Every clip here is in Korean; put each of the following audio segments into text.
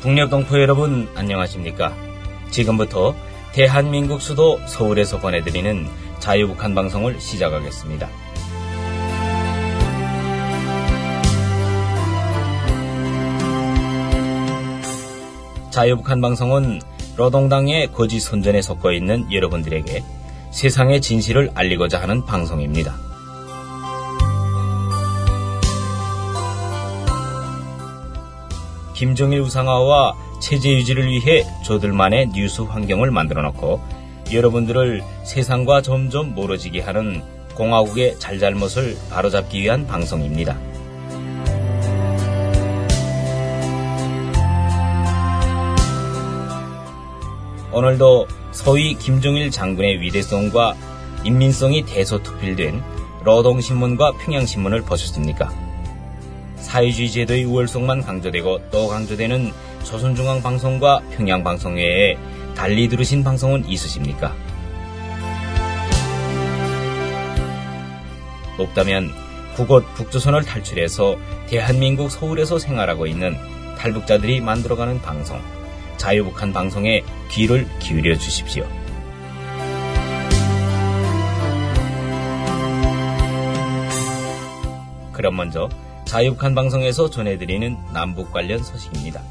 북녘동포 여러분 안녕하십니까? 지금부터 대한민국 수도 서울에서 보내드리는 자유북한 방송을 시작하겠습니다. 자유북한 방송은 노동당의 거짓 선전에 섞여 있는 여러분들에게 세상의 진실을 알리고자 하는 방송입니다. 김정일 우상화와 체제 유지를 위해 저들만의 뉴스 환경을 만들어놓고 여러분들을 세상과 점점 멀어지게 하는 공화국의 잘잘못을 바로잡기 위한 방송입니다. 오늘도 소위 김정일 장군의 위대성과 인민성이 대소특필된 노동신문과 평양신문을 보셨습니까? 사회주의 제도의 우월성만 강조되고 또 강조되는 조선중앙방송과 평양방송 외에 달리 들으신 방송은 있으십니까? 없다면 국옷 북조선을 탈출해서 대한민국 서울에서 생활하고 있는 탈북자들이 만들어가는 방송, 자유북한 방송에 귀를 기울여 주십시오. 그럼 먼저 자유북한 방송에서 전해드리는 남북 관련 소식입니다.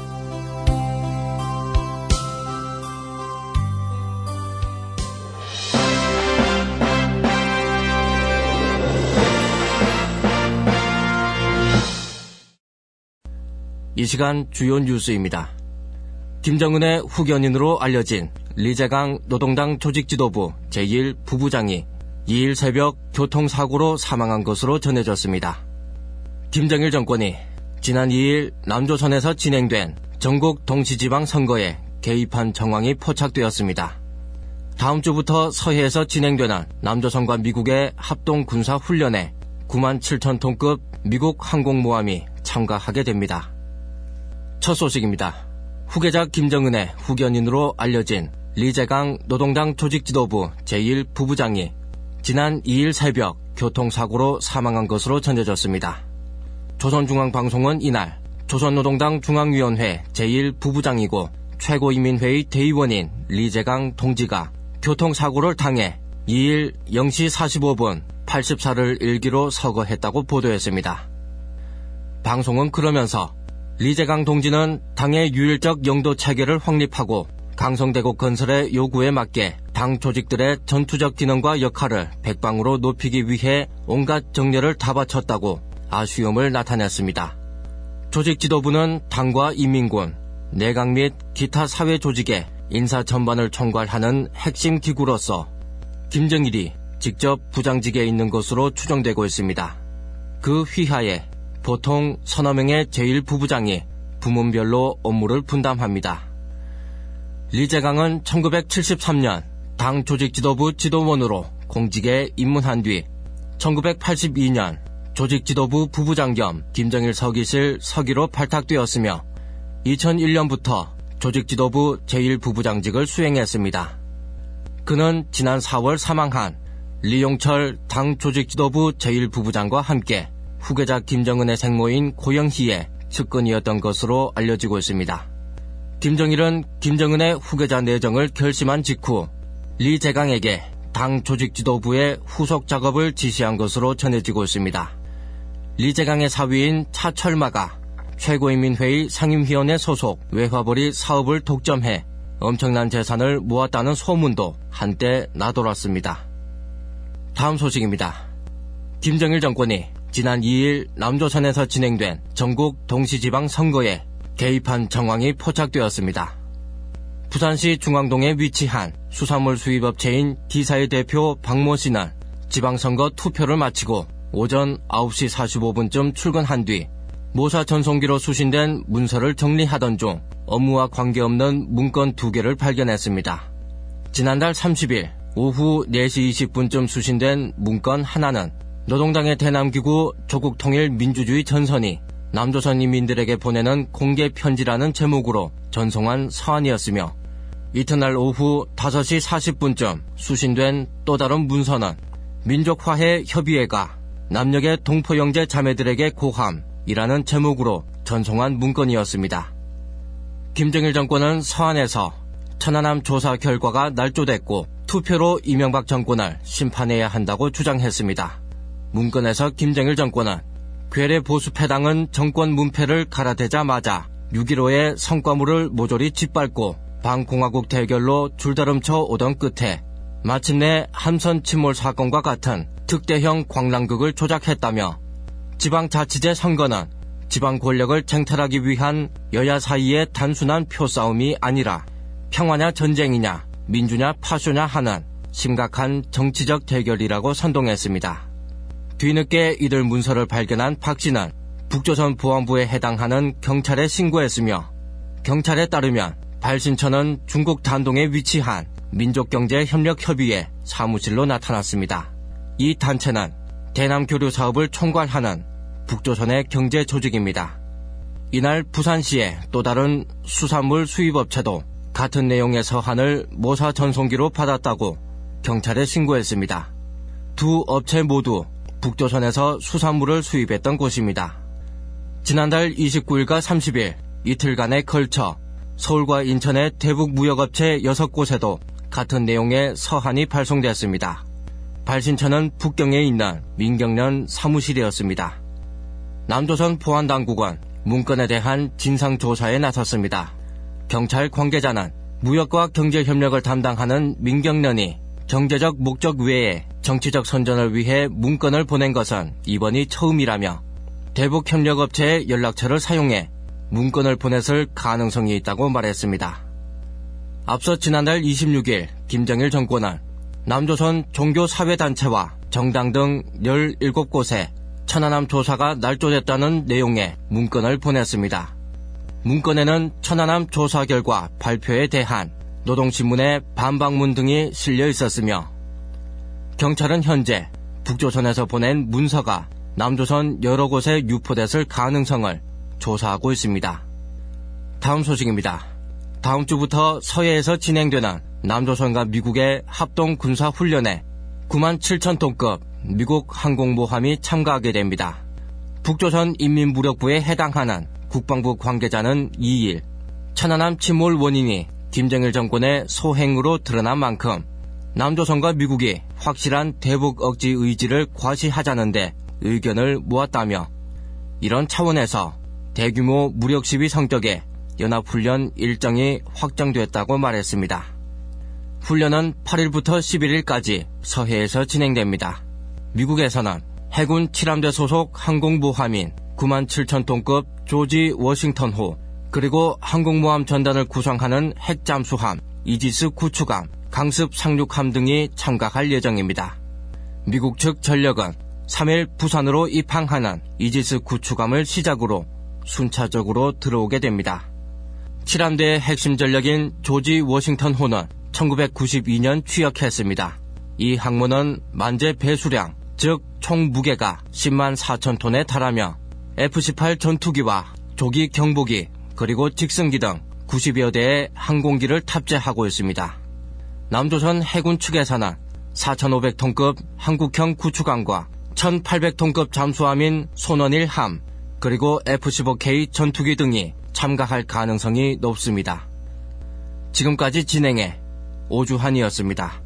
이 시간 주요 뉴스입니다. 김정은의 후견인으로 알려진 리재강 노동당 조직지도부 제1 부부장이 2일 새벽 교통사고로 사망한 것으로 전해졌습니다. 김정일 정권이 지난 2일 남조선에서 진행된 전국 동시지방 선거에 개입한 정황이 포착되었습니다. 다음 주부터 서해에서 진행되는 남조선과 미국의 합동군사훈련에 9만 7천 톤급 미국 항공모함이 참가하게 됩니다. 첫 소식입니다. 후계자 김정은의 후견인으로 알려진 리재강 노동당 조직지도부 제1 부부장이 지난 2일 새벽 교통사고로 사망한 것으로 전해졌습니다. 조선중앙방송은 이날 조선노동당 중앙위원회 제1부부장이고 최고인민회의 대의원인 리재강 동지가 교통사고를 당해 2일 0시 45분 84를 일기로 서거했다고 보도했습니다. 방송은 그러면서 리재강 동지는 당의 유일적 영도 체계를 확립하고 강성대국 건설의 요구에 맞게 당 조직들의 전투적 기능과 역할을 백방으로 높이기 위해 온갖 정열을 다 바쳤다고 아쉬움을 나타냈습니다. 조직 지도부는 당과 인민군, 내각 및 기타 사회 조직의 인사 전반을 총괄하는 핵심 기구로서 김정일이 직접 부장직에 있는 것으로 추정되고 있습니다. 그 휘하에 보통 서너 명의 제1부부장이 부문별로 업무를 분담합니다. 리재강은 1973년 당 조직지도부 지도원으로 공직에 입문한 뒤 1982년 조직지도부 부부장 겸 김정일 서기실 서기로 발탁되었으며 2001년부터 조직지도부 제1부부장직을 수행했습니다. 그는 지난 4월 사망한 리용철 당 조직지도부 제1부부장과 함께 후계자 김정은의 생모인 고영희의 측근이었던 것으로 알려지고 있습니다. 김정일은 김정은의 후계자 내정을 결심한 직후 리재강에게 당 조직지도부의 후속 작업을 지시한 것으로 전해지고 있습니다. 리재강의 사위인 차철마가 최고인민회의 상임위원회 소속 외화벌이 사업을 독점해 엄청난 재산을 모았다는 소문도 한때 나돌았습니다. 다음 소식입니다. 김정일 정권이 지난 2일 남조선에서 진행된 전국 동시지방 선거에 개입한 정황이 포착되었습니다. 부산시 중앙동에 위치한 수산물 수입업체인 D사의 대표 박모 씨는 지방선거 투표를 마치고 오전 9시 45분쯤 출근한 뒤 모사 전송기로 수신된 문서를 정리하던 중 업무와 관계없는 문건 2개를 발견했습니다. 지난달 30일 오후 4시 20분쯤 수신된 문건 하나는 노동당의 대남기구 조국통일민주주의 전선이 남조선 인민들에게 보내는 공개 편지라는 제목으로 전송한 서한이었으며 이튿날 오후 5시 40분쯤 수신된 또 다른 문서는 민족화해 협의회가 남녘의 동포 형제 자매들에게 고함이라는 제목으로 전송한 문건이었습니다. 김정일 정권은 서한에서 천안함 조사 결과가 날조됐고 투표로 이명박 정권을 심판해야 한다고 주장했습니다. 문건에서 김정일 정권은 괴뢰 보수패당은 정권 문패를 갈아대자마자 6.15의 성과물을 모조리 짓밟고 반공화국 대결로 줄다름쳐 오던 끝에 마침내 함선 침몰 사건과 같은 특대형 광란극을 조작했다며 지방자치제 선거는 지방 권력을 쟁탈하기 위한 여야 사이의 단순한 표싸움이 아니라 평화냐 전쟁이냐 민주냐 파쇼냐 하는 심각한 정치적 대결이라고 선동했습니다. 뒤늦게 이들 문서를 발견한 박 씨는 북조선 보안부에 해당하는 경찰에 신고했으며 경찰에 따르면 발신처는 중국 단동에 위치한 민족경제협력협의회 사무실로 나타났습니다. 이 단체는 대남교류 사업을 총괄하는 북조선의 경제조직입니다. 이날 부산시의 또 다른 수산물 수입업체도 같은 내용의 서한을 모사 전송기로 받았다고 경찰에 신고했습니다. 두 업체 모두 북조선에서 수산물을 수입했던 곳입니다. 지난달 29일과 30일 이틀간에 걸쳐 서울과 인천의 대북 무역업체 6곳에도 같은 내용의 서한이 발송됐습니다. 발신처는 북경에 있는 민경련 사무실이었습니다. 남조선 보안당국은 문건에 대한 진상조사에 나섰습니다. 경찰 관계자는 무역과 경제협력을 담당하는 민경련이 경제적 목적 외에 정치적 선전을 위해 문건을 보낸 것은 이번이 처음이라며 대북협력업체의 연락처를 사용해 문건을 보냈을 가능성이 있다고 말했습니다. 앞서 지난달 26일 김정일 정권은 남조선 종교사회단체와 정당 등 17곳에 천안함 조사가 날조됐다는 내용의 문건을 보냈습니다. 문건에는 천안함 조사 결과 발표에 대한 노동신문의 반박문 등이 실려 있었으며 경찰은 현재 북조선에서 보낸 문서가 남조선 여러 곳에 유포됐을 가능성을 조사하고 있습니다. 다음 소식입니다. 다음 주부터 서해에서 진행되는 남조선과 미국의 합동 군사훈련에 97,000톤급 미국 항공모함이 참가하게 됩니다. 북조선 인민무력부에 해당하는 국방부 관계자는 2일 천안함 침몰 원인이 김정일 정권의 소행으로 드러난 만큼 남조선과 미국이 확실한 대북 억지 의지를 과시하자는데 의견을 모았다며 이런 차원에서 대규모 무력 시위 성격의 연합훈련 일정이 확정됐다고 말했습니다. 훈련은 8일부터 11일까지 서해에서 진행됩니다. 미국에서는 해군 7함대 소속 항공모함인 97,000톤급 조지 워싱턴호 그리고 항공모함 전단을 구성하는 핵잠수함 이지스 구축함, 강습 상륙함 등이 참가할 예정입니다. 미국 측 전력은 3일 부산으로 입항하는 이지스 구축함을 시작으로 순차적으로 들어오게 됩니다. 7함대의 핵심 전력인 조지 워싱턴호는 1992년 취역했습니다. 이 항모는 만재 배수량, 즉 총 무게가 10만 4천 톤에 달하며 F-18 전투기와 조기 경보기 그리고 직승기 등 90여 대의 항공기를 탑재하고 있습니다. 남조선 해군 측에서는 4,500톤급 한국형 구축함과 1,800톤급 잠수함인 손원일함 그리고 F-15K 전투기 등이 참가할 가능성이 높습니다. 지금까지 진행해 오주환이었습니다.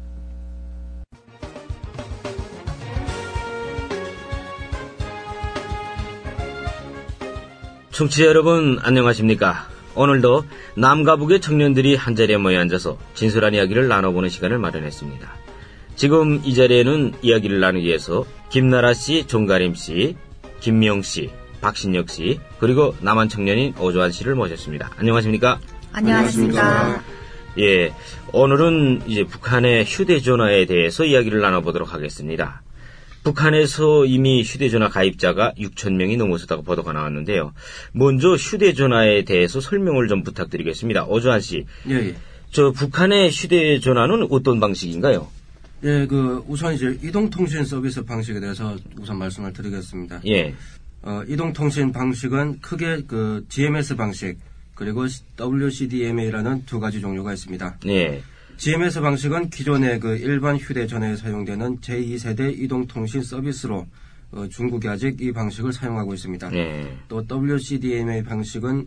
청취자 여러분 안녕하십니까? 오늘도 남과 북의 청년들이 한자리에 모여 앉아서 진솔한 이야기를 나눠보는 시간을 마련했습니다. 지금 이 자리에는 이야기를 나누기 위해서 김나라씨, 종가림씨, 김명씨, 박신혁씨 그리고 남한 청년인 오주환씨를 모셨습니다. 안녕하십니까? 안녕하십니까? 예, 오늘은 이제 북한의 휴대전화에 대해서 이야기를 나눠보도록 하겠습니다. 북한에서 이미 휴대전화 가입자가 6,000명이 넘어섰다고 보도가 나왔는데요. 먼저 휴대전화에 대해서 설명을 좀 부탁드리겠습니다. 오주환 씨. 예. 저 북한의 휴대전화는 어떤 방식인가요? 예, 우선 이제 이동통신 서비스 방식에 대해서 우선 말씀을 드리겠습니다. 예. 이동통신 방식은 크게 GMS 방식 그리고 WCDMA라는 두 가지 종류가 있습니다. 예. GMS 방식은 기존의 일반 휴대전화에 사용되는 제2세대 이동통신 서비스로 중국이 아직 이 방식을 사용하고 있습니다. 예. 또 WCDMA 방식은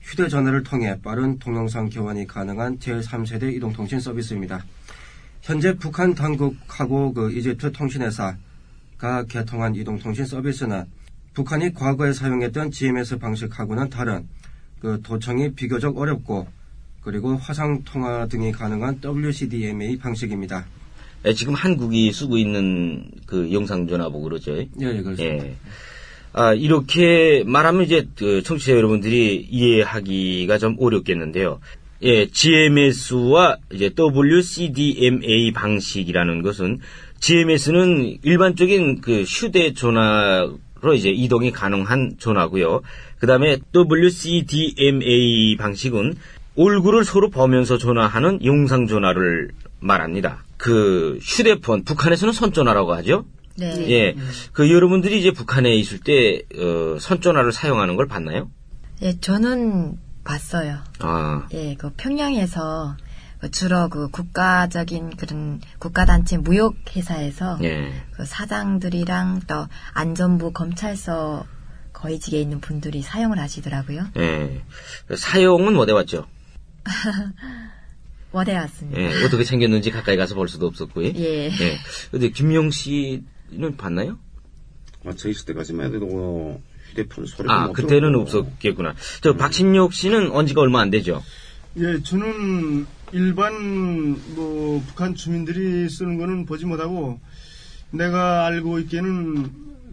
휴대전화를 통해 빠른 동영상 교환이 가능한 제3세대 이동통신 서비스입니다. 현재 북한 당국하고 이집트 통신회사가 개통한 이동통신 서비스는 북한이 과거에 사용했던 GMS 방식하고는 다른 도청이 비교적 어렵고 그리고 화상통화 등이 가능한 WCDMA 방식입니다. 지금 한국이 쓰고 있는 영상전화보고 그러죠? 예, 그렇습니다. 예. 이렇게 말하면 이제 청취자 여러분들이 이해하기가 좀 어렵겠는데요. 예, GMS와 이제 WCDMA 방식이라는 것은 GMS는 일반적인 휴대전화로 이제 이동이 가능한 전화고요. 그 다음에 WCDMA 방식은 얼굴을 서로 보면서 전화하는 영상전화를 말합니다. 휴대폰, 북한에서는 손전화라고 하죠? 네. 예. 여러분들이 이제 북한에 있을 때, 손전화를 사용하는 걸 봤나요? 예, 저는 봤어요. 예, 평양에서 주로 국가적인 그런 국가단체 무역회사에서 예. 사장들이랑 또 안전부 검찰서 거위직에 있는 분들이 사용을 하시더라고요. 예. 사용은 못 해봤죠? 못 해왔습니다. 예. 어떻게 생겼는지 가까이 가서 볼 수도 없었고요. 예. 예. 근데 김용 씨는 봤나요? 저 있을 때까지만 해도 휴대폰 소리 그때는 없었겠구나. 박신욕 씨는 온 지가 얼마 안 되죠? 예, 저는 일반 북한 주민들이 쓰는 거는 보지 못하고 내가 알고 있기에는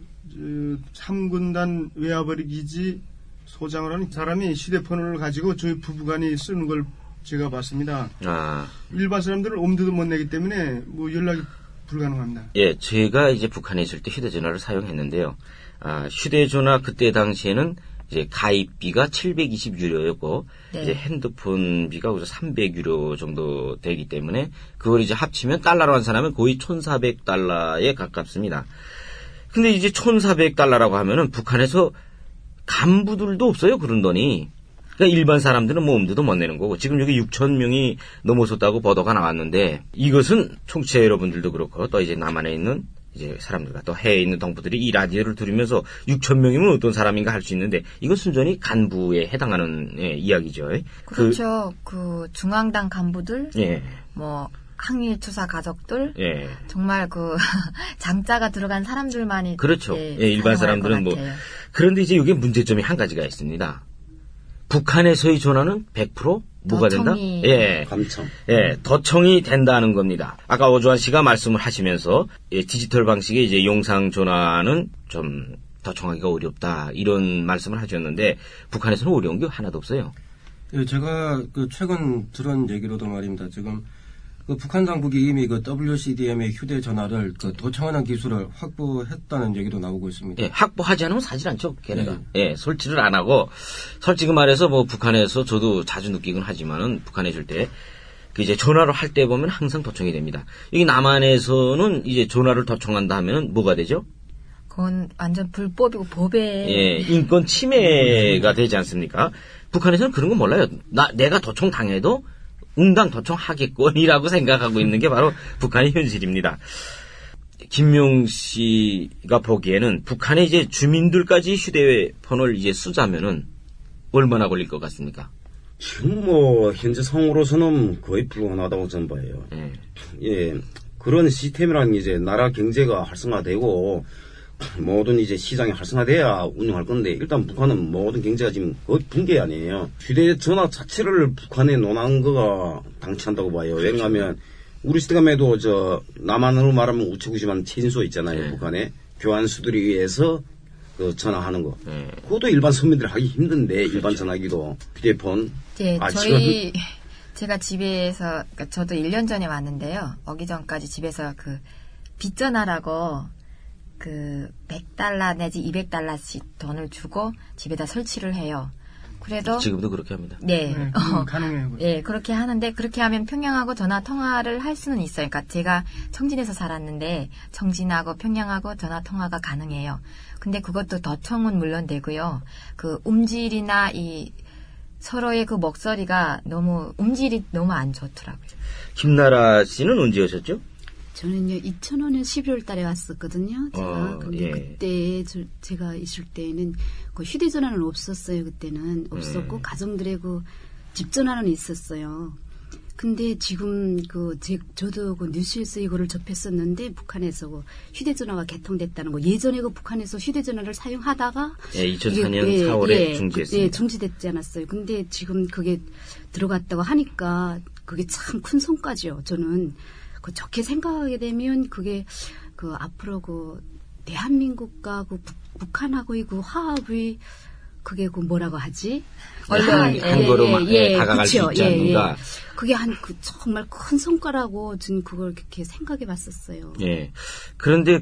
3군단 외화벌이 기지 소장을 하는 사람이 휴대폰을 가지고 저희 부부간이 쓰는 걸 제가 봤습니다. 일반 사람들은 엄두도 못 내기 때문에 연락이 불가능합니다. 예, 제가 이제 북한에 있을 때 휴대전화를 사용했는데요. 휴대전화 그때 당시에는 이제 가입비가 720유로였고, 네. 이제 핸드폰비가 300유로 정도 되기 때문에, 그걸 이제 합치면 달러로 환산하면 거의 1,400달러에 가깝습니다. 근데 이제 1,400달러라고 하면은 북한에서 간부들도 없어요, 그런 돈이. 그러니까 일반 사람들은 엄두도 못 내는 거고, 지금 여기 6,000명이 넘어섰다고 보도가 나왔는데, 이것은 청취자 여러분들도 그렇고, 또 이제 남한에 있는 이제 사람들과 또 해외에 있는 동포들이 이 라디오를 들으면서 6,000명이면 어떤 사람인가 할 수 있는데, 이건 순전히 간부에 해당하는 이야기죠. 그렇죠. 중앙당 간부들, 예. 항일투사 가족들, 예. 정말 장자가 들어간 사람들만이 그렇죠. 예, 일반 사람들은 그런데 이제 이게 문제점이 한 가지가 있습니다. 북한에서의 전화는 100% 뭐가 된다? 예. 감청. 예, 도청이 된다는 겁니다. 아까 오주환 씨가 말씀을 하시면서 디지털 방식의 이제 영상 전화는 좀 도청하기가 어렵다 이런 말씀을 하셨는데 북한에서는 어려운 게 하나도 없어요. 예, 제가 최근 들은 얘기로도 말입니다. 지금 북한 당국이 이미 WCDMA 휴대전화를 도청하는 기술을 확보했다는 얘기도 나오고 있습니다. 예, 확보하지 않으면 사질 않죠, 걔네가. 예, 설치를 안 하고, 솔직히 말해서 북한에서 저도 자주 느끼곤 하지만은, 북한에 있을 때, 이제 전화로 할 때 보면 항상 도청이 됩니다. 여기 남한에서는 이제 전화를 도청한다 하면은 뭐가 되죠? 그건 완전 불법이고 법에. 예, 인권 침해가 되지 않습니까? 북한에서는 그런 거 몰라요. 내가 도청 당해도 응당 도청하겠건이라고 생각하고 있는 게 바로 북한의 현실입니다. 김용 씨가 보기에는 북한의 이제 주민들까지 휴대폰을 이제 쓰자면은 얼마나 걸릴 것 같습니까? 지금 현재 상으로서는 거의 불가능하다고 저는 봐요. 예. 그런 시스템이라는 게 이제 나라 경제가 활성화되고 모든 이제 시장이 활성화돼야 운영할 건데 일단 북한은 모든 경제가 지금 거의 붕괴 아니에요. 휴대전화 자체를 북한에 논한 거가 당치한다고 봐요. 왜냐하면 우리 시대감에도 남한으로 말하면 우체국이지만 최신소 있잖아요. 북한에 교환수들에 의해서 전화하는 거. 그것도 일반 서민들이 하기 힘든데 일반 전화기도 휴대폰. 네, 제가 집에서 저도 1년 전에 왔는데요. 오기 전까지 집에서 빗전화라고 100달러 내지 200달러씩 돈을 주고 집에다 설치를 해요. 그래도 지금도 그렇게 합니다. 네, 가능해요. 네, 그렇게 하는데 그렇게 하면 평양하고 전화 통화를 할 수는 있어요. 그러니까 제가 청진에서 살았는데 청진하고 평양하고 전화 통화가 가능해요. 근데 그것도 도청은 물론 되고요. 음질이나 서로의 목소리가 음질이 너무 안 좋더라고요. 김나라 씨는 언제 오셨죠? 저는요 2005년 11월 달에 왔었거든요. 제가 근데 예. 그때 제가 있을 때에는 그 휴대전화는 없었어요. 그때는 없었고 가정들의 그 집전화는 있었어요. 근데 지금 저도 그 뉴스에서 이거를 접했었는데 북한에서 그 휴대전화가 개통됐다는 거. 예전에 그 북한에서 휴대전화를 사용하다가 2004년 4월에 중지했습니다. 네, 중지됐지 않았어요. 근데 지금 그게 들어갔다고 하니까 그게 참 큰 성과죠. 저는 그 좋게 생각하게 되면 그게 그 앞으로 그 대한민국과 그 북한하고의 그 화합이 그게 그 뭐라고 하지? 한 걸음 다가갈 수 있지 않는가? 그게 정말 큰 성과라고 저는 그걸 그렇게 생각해 봤었어요. 예. 그런데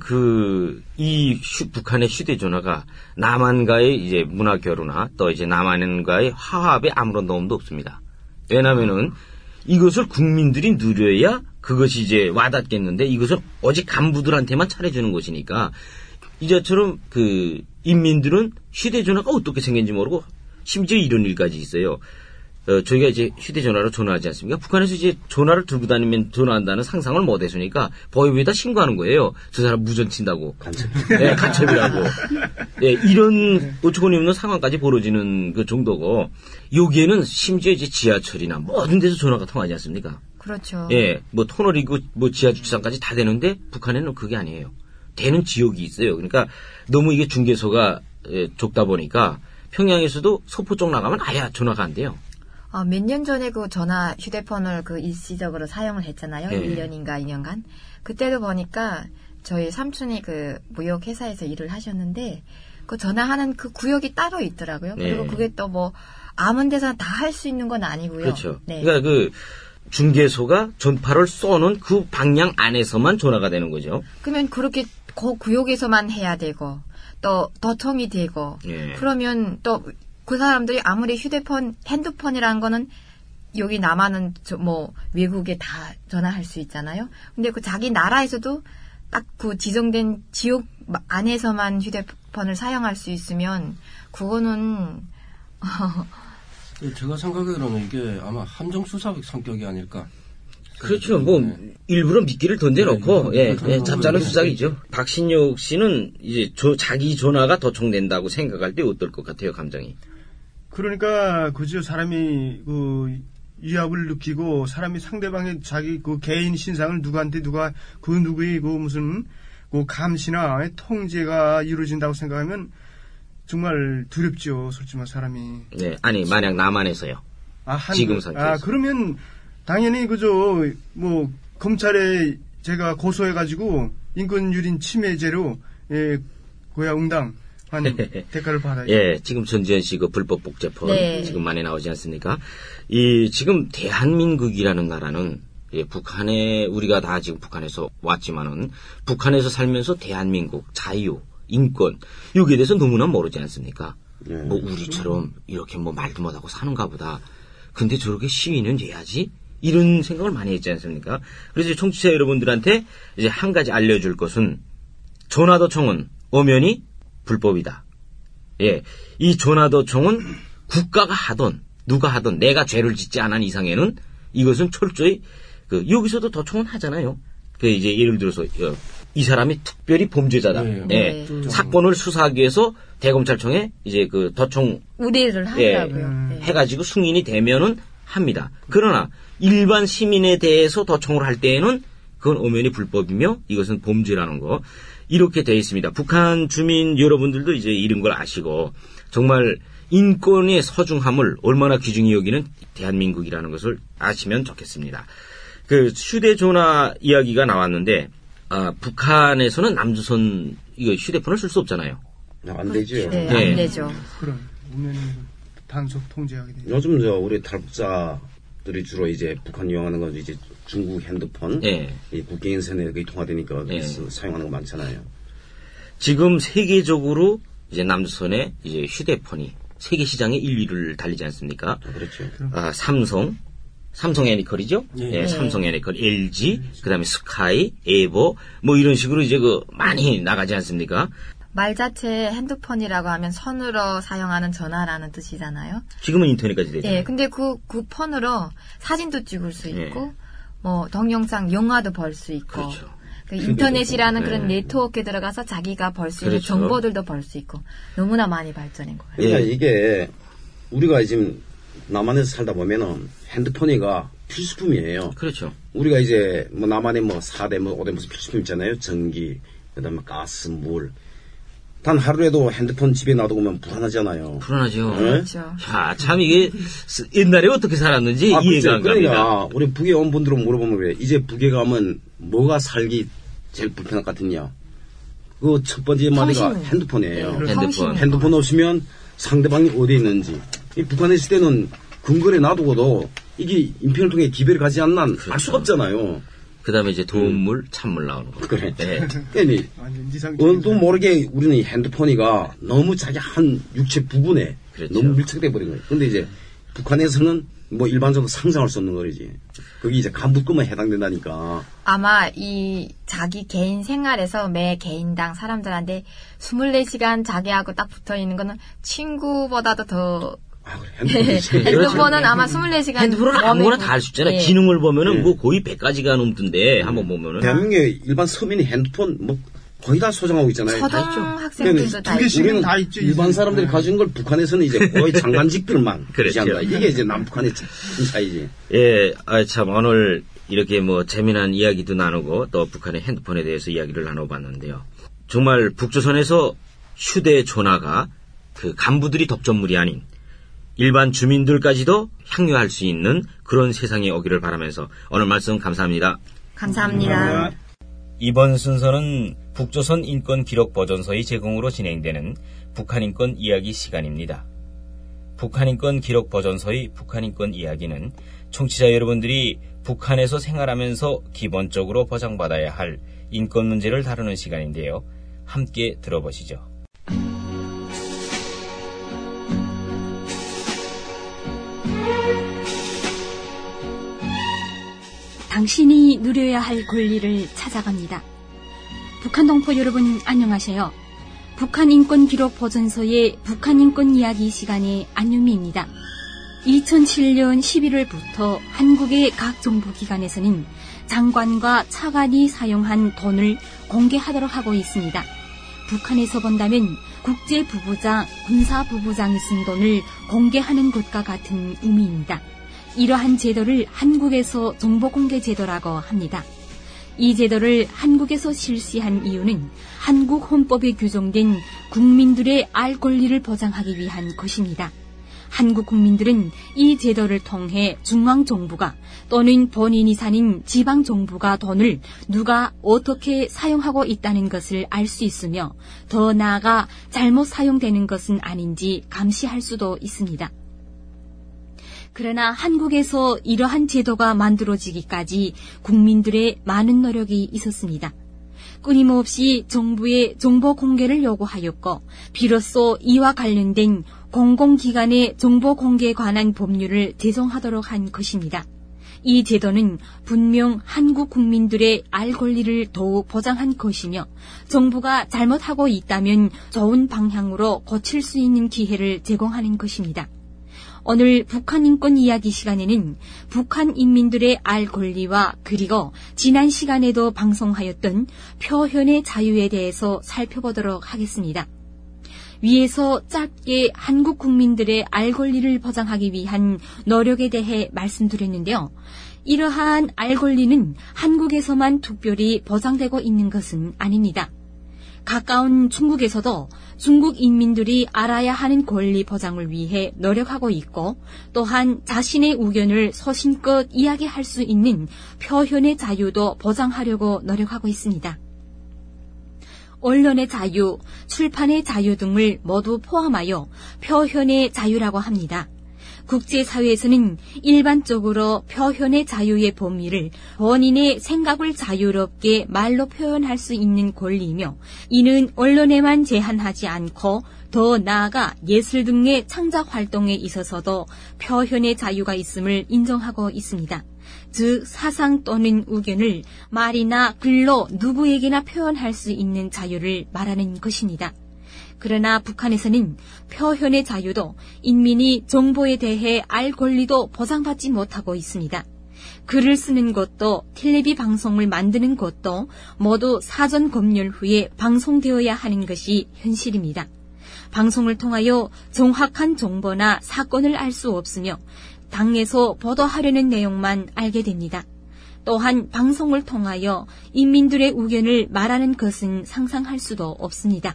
북한의 휴대전화가 남한과의 이제 문화 교류나 또 이제 남한과의 화합에 아무런 도움도 없습니다. 왜냐면은 이것을 국민들이 누려야 그것이 이제 와닿겠는데 이것은 오직 간부들한테만 차려주는 것이니까 이제처럼 인민들은 휴대전화가 어떻게 생긴지 모르고 심지어 이런 일까지 있어요. 저희가 이제 휴대전화로 전화하지 않습니까? 북한에서 이제 전화를 들고 다니면 전화한다는 상상을 못 했으니까 보위부에다 신고하는 거예요. 저 사람 무전 친다고. 간첩. 네, 간첩이라고. 네, 이런 어처구니 없는 상황까지 벌어지는 그 정도고 여기에는 심지어 이제 지하철이나 모든 데서 전화가 통하지 않습니까? 그렇죠. 예, 뭐 터널이고 뭐 지하 주차장까지 다 되는데 북한에는 그게 아니에요. 되는 지역이 있어요. 그러니까 너무 이게 중개소가 좁다 보니까 평양에서도 소포 쪽 나가면 아예 전화가 안 돼요. 몇 년 전에 그 휴대폰을 일시적으로 사용을 했잖아요. 1년인가 2년간. 그때도 보니까 저희 삼촌이 무역 회사에서 일을 하셨는데 그 전화하는 그 구역이 따로 있더라고요. 그리고 그게 또 뭐 아무 데서나 다 할 수 있는 건 아니고요. 그렇죠. 네. 그러니까 중개소가 전파를 쏘는 그 방향 안에서만 전화가 되는 거죠. 그러면 그렇게 그 구역에서만 해야 되고 또 도청이 되고 그러면 또 그 사람들이 아무리 핸드폰이라는 거는 여기 남한은 외국에 다 전화할 수 있잖아요. 근데 자기 나라에서도 딱 지정된 지역 안에서만 휴대폰을 사용할 수 있으면 그거는 제가 생각하기로는 이게 아마 함정수사 성격이 아닐까. 그렇죠. 일부러 미끼를 던져놓고, 잡자는 수작이죠. 박신욕 씨는 이제 자기 전화가 도청된다고 생각할 때 어떨 것 같아요, 감정이? 그러니까, 그죠. 사람이, 위압을 느끼고, 사람이 상대방의 자기 개인 신상을 누구의 무슨, 감시나 통제가 이루어진다고 생각하면, 정말 두렵죠, 솔직히 사람이. 네, 아니, 만약 남한에서요. 지금 상태에서. 그러면, 당연히 그죠. 검찰에 제가 고소해가지고 인권유린 침해죄로 고야응당 한 대가를 받아야죠. 예, 지금 전지현 씨 불법 복제폰 지금 많이 나오지 않습니까? 지금 대한민국이라는 나라는 북한에 우리가 다 지금 북한에서 왔지만은 북한에서 살면서 대한민국 자유, 인권 여기에 대해서 너무나 모르지 않습니까? 우리처럼 이렇게 말도 못하고 사는가 보다. 근데 저렇게 시위는 해야지. 이런 생각을 많이 했지 않습니까? 그래서 청취자 여러분들한테 이제 한 가지 알려줄 것은 전화도청은 엄연히 불법이다. 예, 이 전화도청은 국가가 하던 누가 하던 내가 죄를 짓지 않은 이상에는 이것은 철저히 여기서도 도청은 하잖아요. 이제 예를 들어서 이 사람이 특별히 범죄자다. 사건을 수사하기 위해서 대검찰청에 이제 도청 의뢰를 하더라고요. 해가지고 승인이 되면은 합니다. 그러나 일반 시민에 대해서 도청을 할 때에는 그건 엄연히 불법이며 이것은 범죄라는 거 이렇게 되어 있습니다. 북한 주민 여러분들도 이제 이런 걸 아시고 정말 인권의 소중함을 얼마나 귀중히 여기는 대한민국이라는 것을 아시면 좋겠습니다. 휴대전화 이야기가 나왔는데 북한에서는 남조선 이거 휴대폰을 쓸 수 없잖아요. 안 되죠. 네, 안 되죠. 그럼 단속 통제하게 되죠. 요즘 우리 탈북자들이 주로 이제 북한 이용하는 건 이제 중국 핸드폰, 이 국계 인터넷 통화되니까 사용하는 거 많잖아요. 지금 세계적으로 이제 남조선의 이제 휴대폰이 세계 시장의 1위를 달리지 않습니까? 그렇죠. 삼성 애니컬이죠? 삼성 애니컬, LG, 그다음에 스카이, 에버, 이런 식으로 이제 많이 나가지 않습니까? 말 자체 핸드폰이라고 하면 손으로 사용하는 전화라는 뜻이잖아요. 지금은 인터넷까지 되죠. 네, 근데 그 폰으로 사진도 찍을 수 있고, 동영상, 영화도 볼 수 있고. 그렇죠. 그 인터넷이라는 그런 네트워크에 들어가서 자기가 벌 수 있는 정보들도 벌 수 있고 너무나 많이 발전한 것 같아요. 그러니까 이게 우리가 지금 남한에서 살다 보면은 핸드폰이가 필수품이에요. 그렇죠. 우리가 이제 뭐 남한에 뭐 4대 뭐 5대 무슨 필수품 있잖아요. 전기, 그다음에 가스, 물. 단 하루에도 핸드폰 집에 놔두면 불안하잖아요. 불안하죠. 네? 그렇죠. 야, 참 이게 옛날에 어떻게 살았는지 이해가 그렇죠. 안 갑니다. 그러니까 우리 북에 온 분들은 물어보면 그래. 이제 북에 가면 뭐가 살기 제일 불편할 것 같으냐. 그 첫 번째 마디가 핸드폰이에요. 핸드폰 없으면 상대방이 어디에 있는지. 이 북한에 있을 때는 근거리에 놔두고도 이게 인편을 통해 기별을 가지 않는 알 수가 없잖아요. 그 다음에 이제 도움물, 찬물 나오는 거. 그래. 네. 그러니까 어도 모르게 우리는 핸드폰이가 너무 자기 한 육체 부분에 그렇죠. 너무 밀착돼 버린 거예요. 근데 이제 북한에서는 뭐 일반적으로 상상할 수 없는 거지. 그게 이제 간부급만 해당된다니까. 아마 이 자기 개인 생활에서 매 개인당 사람들한테 24시간 자기하고 딱 붙어 있는 거는 친구보다도 더 핸드폰은 아마 24시간 핸드폰은 아무거나 다 할 수 있잖아요. 예. 기능을 보면은 뭐 거의 100가지가 넘던데 한번 보면은. 대한민국의 일반 서민이 핸드폰 뭐 거의 다 소장하고 있잖아요. 초등학생들도 다 두 개씩은 우리는 다 있죠. 일반 사람들이 가진 걸 북한에서는 이제 거의 장관직들만 그렇죠. 유지한다. 이게 이제 남북한의 큰 차이지. 예, 참 오늘 이렇게 뭐 재미난 이야기도 나누고 또 북한의 핸드폰에 대해서 이야기를 나눠봤는데요. 정말 북조선에서 휴대전화가 그 간부들이 독점물이 아닌 일반 주민들까지도 향유할 수 있는 그런 세상이 오기를 바라면서 오늘 말씀 감사합니다. 감사합니다. 이번 순서는 북조선 인권 기록 보존소의 제공으로 진행되는 북한인권 이야기 시간입니다. 북한인권 기록 보존소의 북한인권 이야기는 청취자 여러분들이 북한에서 생활하면서 기본적으로 보장받아야 할 인권 문제를 다루는 시간인데요. 함께 들어보시죠. 당신이 누려야 할 권리를 찾아갑니다. 북한 동포 여러분 안녕하세요. 북한인권기록보존소의 북한인권 이야기 시간의 안유미입니다. 2007년 11월부터 한국의 각 정부기관에서는 장관과 차관이 사용한 돈을 공개하도록 하고 있습니다. 북한에서 본다면 국제부부장, 군사부부장이 쓴 돈을 공개하는 것과 같은 의미입니다. 이러한 제도를 한국에서 정보공개제도라고 합니다. 이 제도를 한국에서 실시한 이유는 한국 헌법에 규정된 국민들의 알 권리를 보장하기 위한 것입니다. 한국 국민들은 이 제도를 통해 중앙정부가 또는 본인이 사는 지방정부가 돈을 누가 어떻게 사용하고 있다는 것을 알 수 있으며 더 나아가 잘못 사용되는 것은 아닌지 감시할 수도 있습니다. 그러나 한국에서 이러한 제도가 만들어지기까지 국민들의 많은 노력이 있었습니다. 끊임없이 정부의 정보 공개를 요구하였고 비로소 이와 관련된 공공기관의 정보 공개에 관한 법률을 제정하도록 한 것입니다. 이 제도는 분명 한국 국민들의 알 권리를 더욱 보장한 것이며 정부가 잘못하고 있다면 좋은 방향으로 고칠 수 있는 기회를 제공하는 것입니다. 오늘 북한 인권 이야기 시간에는 북한 인민들의 알 권리와 그리고 지난 시간에도 방송하였던 표현의 자유에 대해서 살펴보도록 하겠습니다. 위에서 짧게 한국 국민들의 알 권리를 보장하기 위한 노력에 대해 말씀드렸는데요. 이러한 알 권리는 한국에서만 특별히 보장되고 있는 것은 아닙니다. 가까운 중국에서도 중국 인민들이 알아야 하는 권리 보장을 위해 노력하고 있고 또한 자신의 의견을 소신껏 이야기할 수 있는 표현의 자유도 보장하려고 노력하고 있습니다. 언론의 자유, 출판의 자유 등을 모두 포함하여 표현의 자유라고 합니다. 국제사회에서는 일반적으로 표현의 자유의 범위를 본인의 생각을 자유롭게 말로 표현할 수 있는 권리이며 이는 언론에만 제한하지 않고 더 나아가 예술 등의 창작 활동에 있어서도 표현의 자유가 있음을 인정하고 있습니다. 즉 사상 또는 의견을 말이나 글로 누구에게나 표현할 수 있는 자유를 말하는 것입니다. 그러나 북한에서는 표현의 자유도 인민이 정보에 대해 알 권리도 보장받지 못하고 있습니다. 글을 쓰는 것도 텔레비 방송을 만드는 것도 모두 사전 검열 후에 방송되어야 하는 것이 현실입니다. 방송을 통하여 정확한 정보나 사건을 알 수 없으며 당에서 보도하려는 내용만 알게 됩니다. 또한 방송을 통하여 인민들의 의견을 말하는 것은 상상할 수도 없습니다.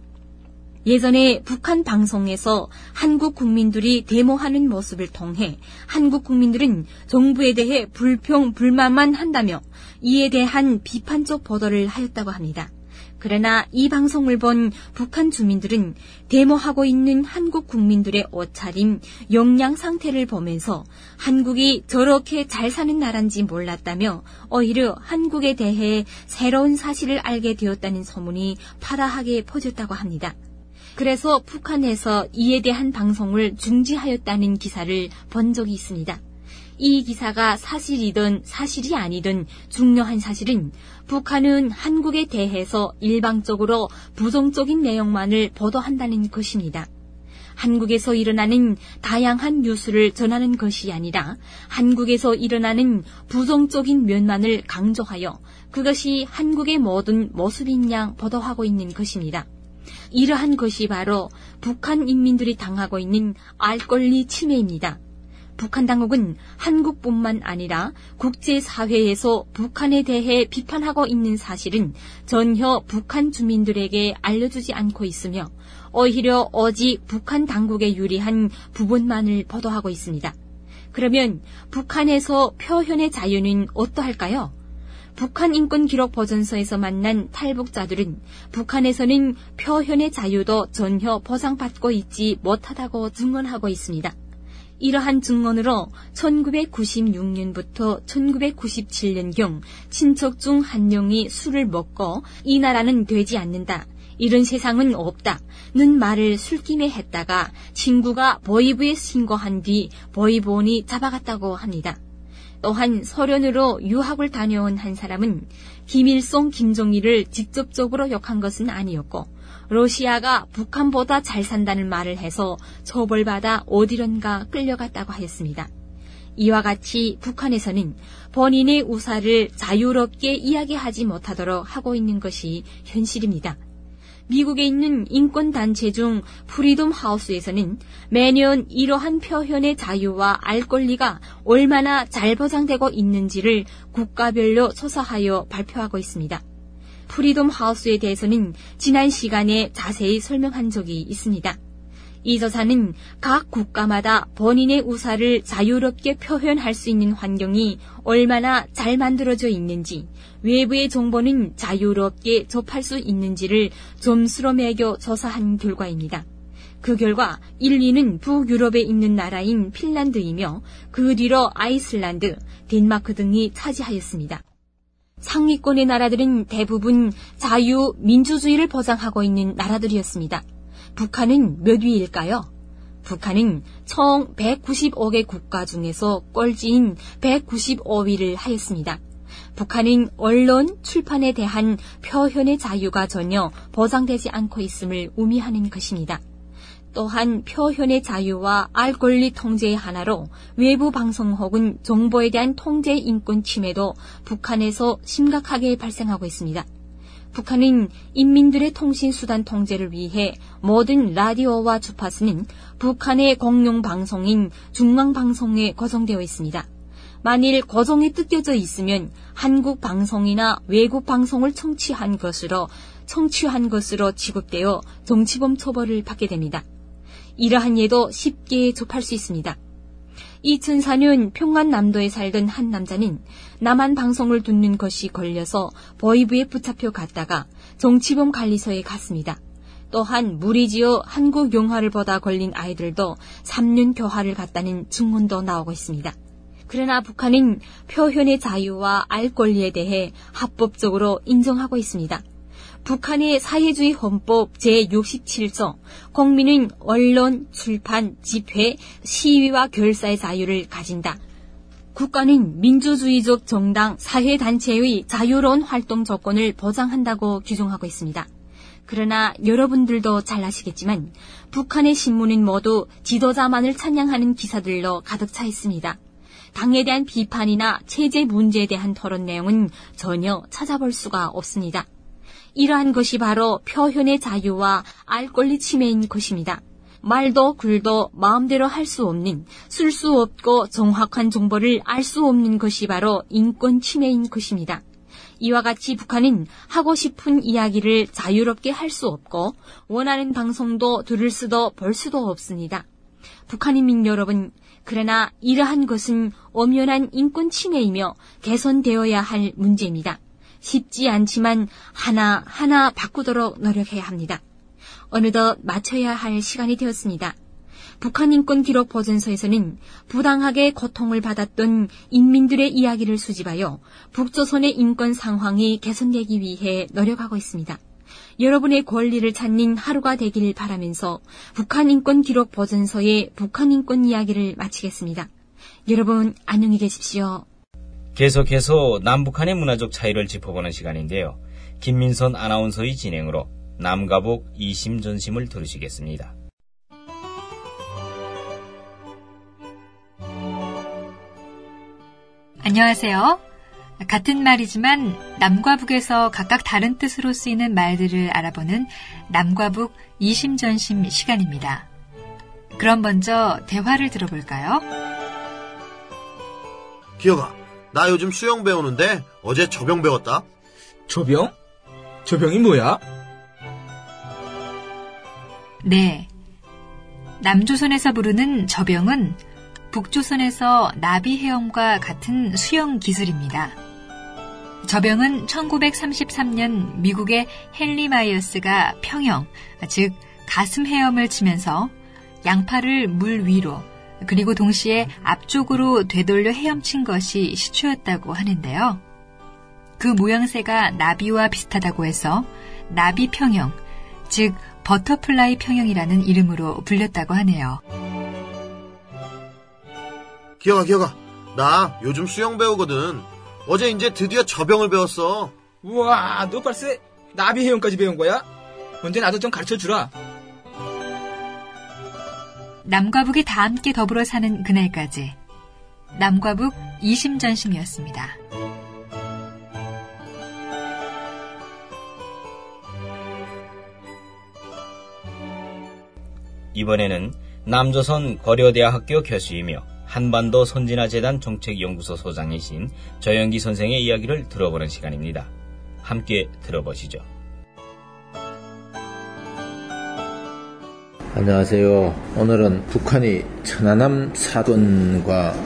예전에 북한 방송에서 한국 국민들이 데모하는 모습을 통해 한국 국민들은 정부에 대해 불평, 불만만 한다며 이에 대한 비판적 보도를 하였다고 합니다. 그러나 이 방송을 본 북한 주민들은 데모하고 있는 한국 국민들의 옷차림, 영양 상태를 보면서 한국이 저렇게 잘 사는 나라인지 몰랐다며 오히려 한국에 대해 새로운 사실을 알게 되었다는 소문이 파다하게 퍼졌다고 합니다. 그래서 북한에서 이에 대한 방송을 중지하였다는 기사를 본 적이 있습니다. 이 기사가 사실이든 사실이 아니든 중요한 사실은 북한은 한국에 대해서 일방적으로 부정적인 내용만을 보도한다는 것입니다. 한국에서 일어나는 다양한 뉴스를 전하는 것이 아니라 한국에서 일어나는 부정적인 면만을 강조하여 그것이 한국의 모든 모습인 양 보도하고 있는 것입니다. 이러한 것이 바로 북한 인민들이 당하고 있는 알 권리 침해입니다. 북한 당국은 한국뿐만 아니라 국제사회에서 북한에 대해 비판하고 있는 사실은 전혀 북한 주민들에게 알려주지 않고 있으며 오히려 오직 북한 당국에 유리한 부분만을 보도하고 있습니다. 그러면 북한에서 표현의 자유는 어떠할까요? 북한 인권기록보존소에서 만난 탈북자들은 북한에서는 표현의 자유도 전혀 보장받고 있지 못하다고 증언하고 있습니다. 이러한 증언으로 1996년부터 1997년경 친척 중 한 명이 술을 먹고 이 나라는 되지 않는다, 이런 세상은 없다는 말을 술김에 했다가 친구가 보이부에 신고한 뒤 보이본이 잡아갔다고 합니다. 또한 소련으로 유학을 다녀온 한 사람은 김일성, 김정일을 직접적으로 욕한 것은 아니었고 러시아가 북한보다 잘 산다는 말을 해서 처벌받아 어디론가 끌려갔다고 하였습니다. 이와 같이 북한에서는 본인의 의사를 자유롭게 이야기하지 못하도록 하고 있는 것이 현실입니다. 미국에 있는 인권단체 중 프리덤 하우스에서는 매년 이러한 표현의 자유와 알 권리가 얼마나 잘 보장되고 있는지를 국가별로 조사하여 발표하고 있습니다. 프리덤 하우스에 대해서는 지난 시간에 자세히 설명한 적이 있습니다. 이 조사는 각 국가마다 본인의 의사를 자유롭게 표현할 수 있는 환경이 얼마나 잘 만들어져 있는지, 외부의 정보는 자유롭게 접할 수 있는지를 점수로 매겨 조사한 결과입니다. 그 결과 1위는 북유럽에 있는 나라인 핀란드이며 그 뒤로 아이슬란드, 덴마크 등이 차지하였습니다. 상위권의 나라들은 대부분 자유, 민주주의를 보장하고 있는 나라들이었습니다. 북한은 몇 위일까요? 북한은 총 195개 국가 중에서 꼴찌인 195위를 하였습니다. 북한은 언론, 출판에 대한 표현의 자유가 전혀 보장되지 않고 있음을 의미하는 것입니다. 또한 표현의 자유와 알 권리 통제의 하나로 외부 방송 혹은 정보에 대한 통제 인권 침해도 북한에서 심각하게 발생하고 있습니다. 북한은 인민들의 통신수단 통제를 위해 모든 라디오와 주파수는 북한의 공용 방송인 중앙방송에 고정되어 있습니다. 만일 고정이 뜯겨져 있으면 한국 방송이나 외국 방송을 청취한 것으로 취급되어 정치범 처벌을 받게 됩니다. 이러한 예도 쉽게 접할 수 있습니다. 2004년 평안남도에 살던 한 남자는 남한 방송을 듣는 것이 걸려서 보이부에 붙잡혀 갔다가 정치범 관리소에 갔습니다. 또한 무리지어 한국 영화를 보다 걸린 아이들도 3년 교화를 갔다는 증언도 나오고 있습니다. 그러나 북한은 표현의 자유와 알 권리에 대해 합법적으로 인정하고 있습니다. 북한의 사회주의 헌법 제67조 국민은 언론, 출판, 집회, 시위와 결사의 자유를 가진다. 국가는 민주주의적 정당, 사회단체의 자유로운 활동 조건을 보장한다고 규정하고 있습니다. 그러나 여러분들도 잘 아시겠지만 북한의 신문은 모두 지도자만을 찬양하는 기사들로 가득 차 있습니다. 당에 대한 비판이나 체제 문제에 대한 토론 내용은 전혀 찾아볼 수가 없습니다. 이러한 것이 바로 표현의 자유와 알 권리 침해인 것입니다. 말도 글도 마음대로 할 수 없는, 쓸 수 없고 정확한 정보를 알 수 없는 것이 바로 인권 침해인 것입니다. 이와 같이 북한은 하고 싶은 이야기를 자유롭게 할 수 없고 원하는 방송도 들을 수도 볼 수도 없습니다. 북한인민 여러분, 그러나 이러한 것은 엄연한 인권 침해이며 개선되어야 할 문제입니다. 쉽지 않지만 하나하나 바꾸도록 노력해야 합니다. 어느덧 마쳐야 할 시간이 되었습니다. 북한인권기록보존소에서는 부당하게 고통을 받았던 인민들의 이야기를 수집하여 북조선의 인권 상황이 개선되기 위해 노력하고 있습니다. 여러분의 권리를 찾는 하루가 되길 바라면서 북한인권기록보존소의 북한인권 이야기를 마치겠습니다. 여러분 안녕히 계십시오. 계속해서 남북한의 문화적 차이를 짚어보는 시간인데요. 김민선 아나운서의 진행으로 남가북 이심전심을 들으시겠습니다. 안녕하세요. 같은 말이지만 남과 북에서 각각 다른 뜻으로 쓰이는 말들을 알아보는 남과 북 이심전심 시간입니다. 그럼 먼저 대화를 들어볼까요? 기억아, 나 요즘 수영 배우는데 어제 저병 배웠다. 저병? 저병이 뭐야? 네. 남조선에서 부르는 저병은 북조선에서 나비 헤엄과 같은 수영 기술입니다. 저병은 1933년 미국의 헨리 마이어스가 평영, 즉 가슴 헤엄을 치면서 양팔을 물 위로 그리고 동시에 앞쪽으로 되돌려 헤엄친 것이 시초였다고 하는데요. 그 모양새가 나비와 비슷하다고 해서 나비 평영, 즉 버터플라이 평영이라는 이름으로 불렸다고 하네요. 기억아, 나 요즘 수영 배우거든. 어제 이제 드디어 저병을 배웠어. 우와, 너 벌써 나비 헤엄까지 배운 거야? 언제 나도 좀 가르쳐주라. 남과 북이 다 함께 더불어 사는 그날까지 남과 북 이심전심이었습니다. 이번에는 남조선 고려대학교 교수이며 한반도 선진화재단 정책연구소 소장이신 조영기 선생의 이야기를 들어보는 시간입니다. 함께 들어보시죠. 안녕하세요. 오늘은 북한이 천안함 사건과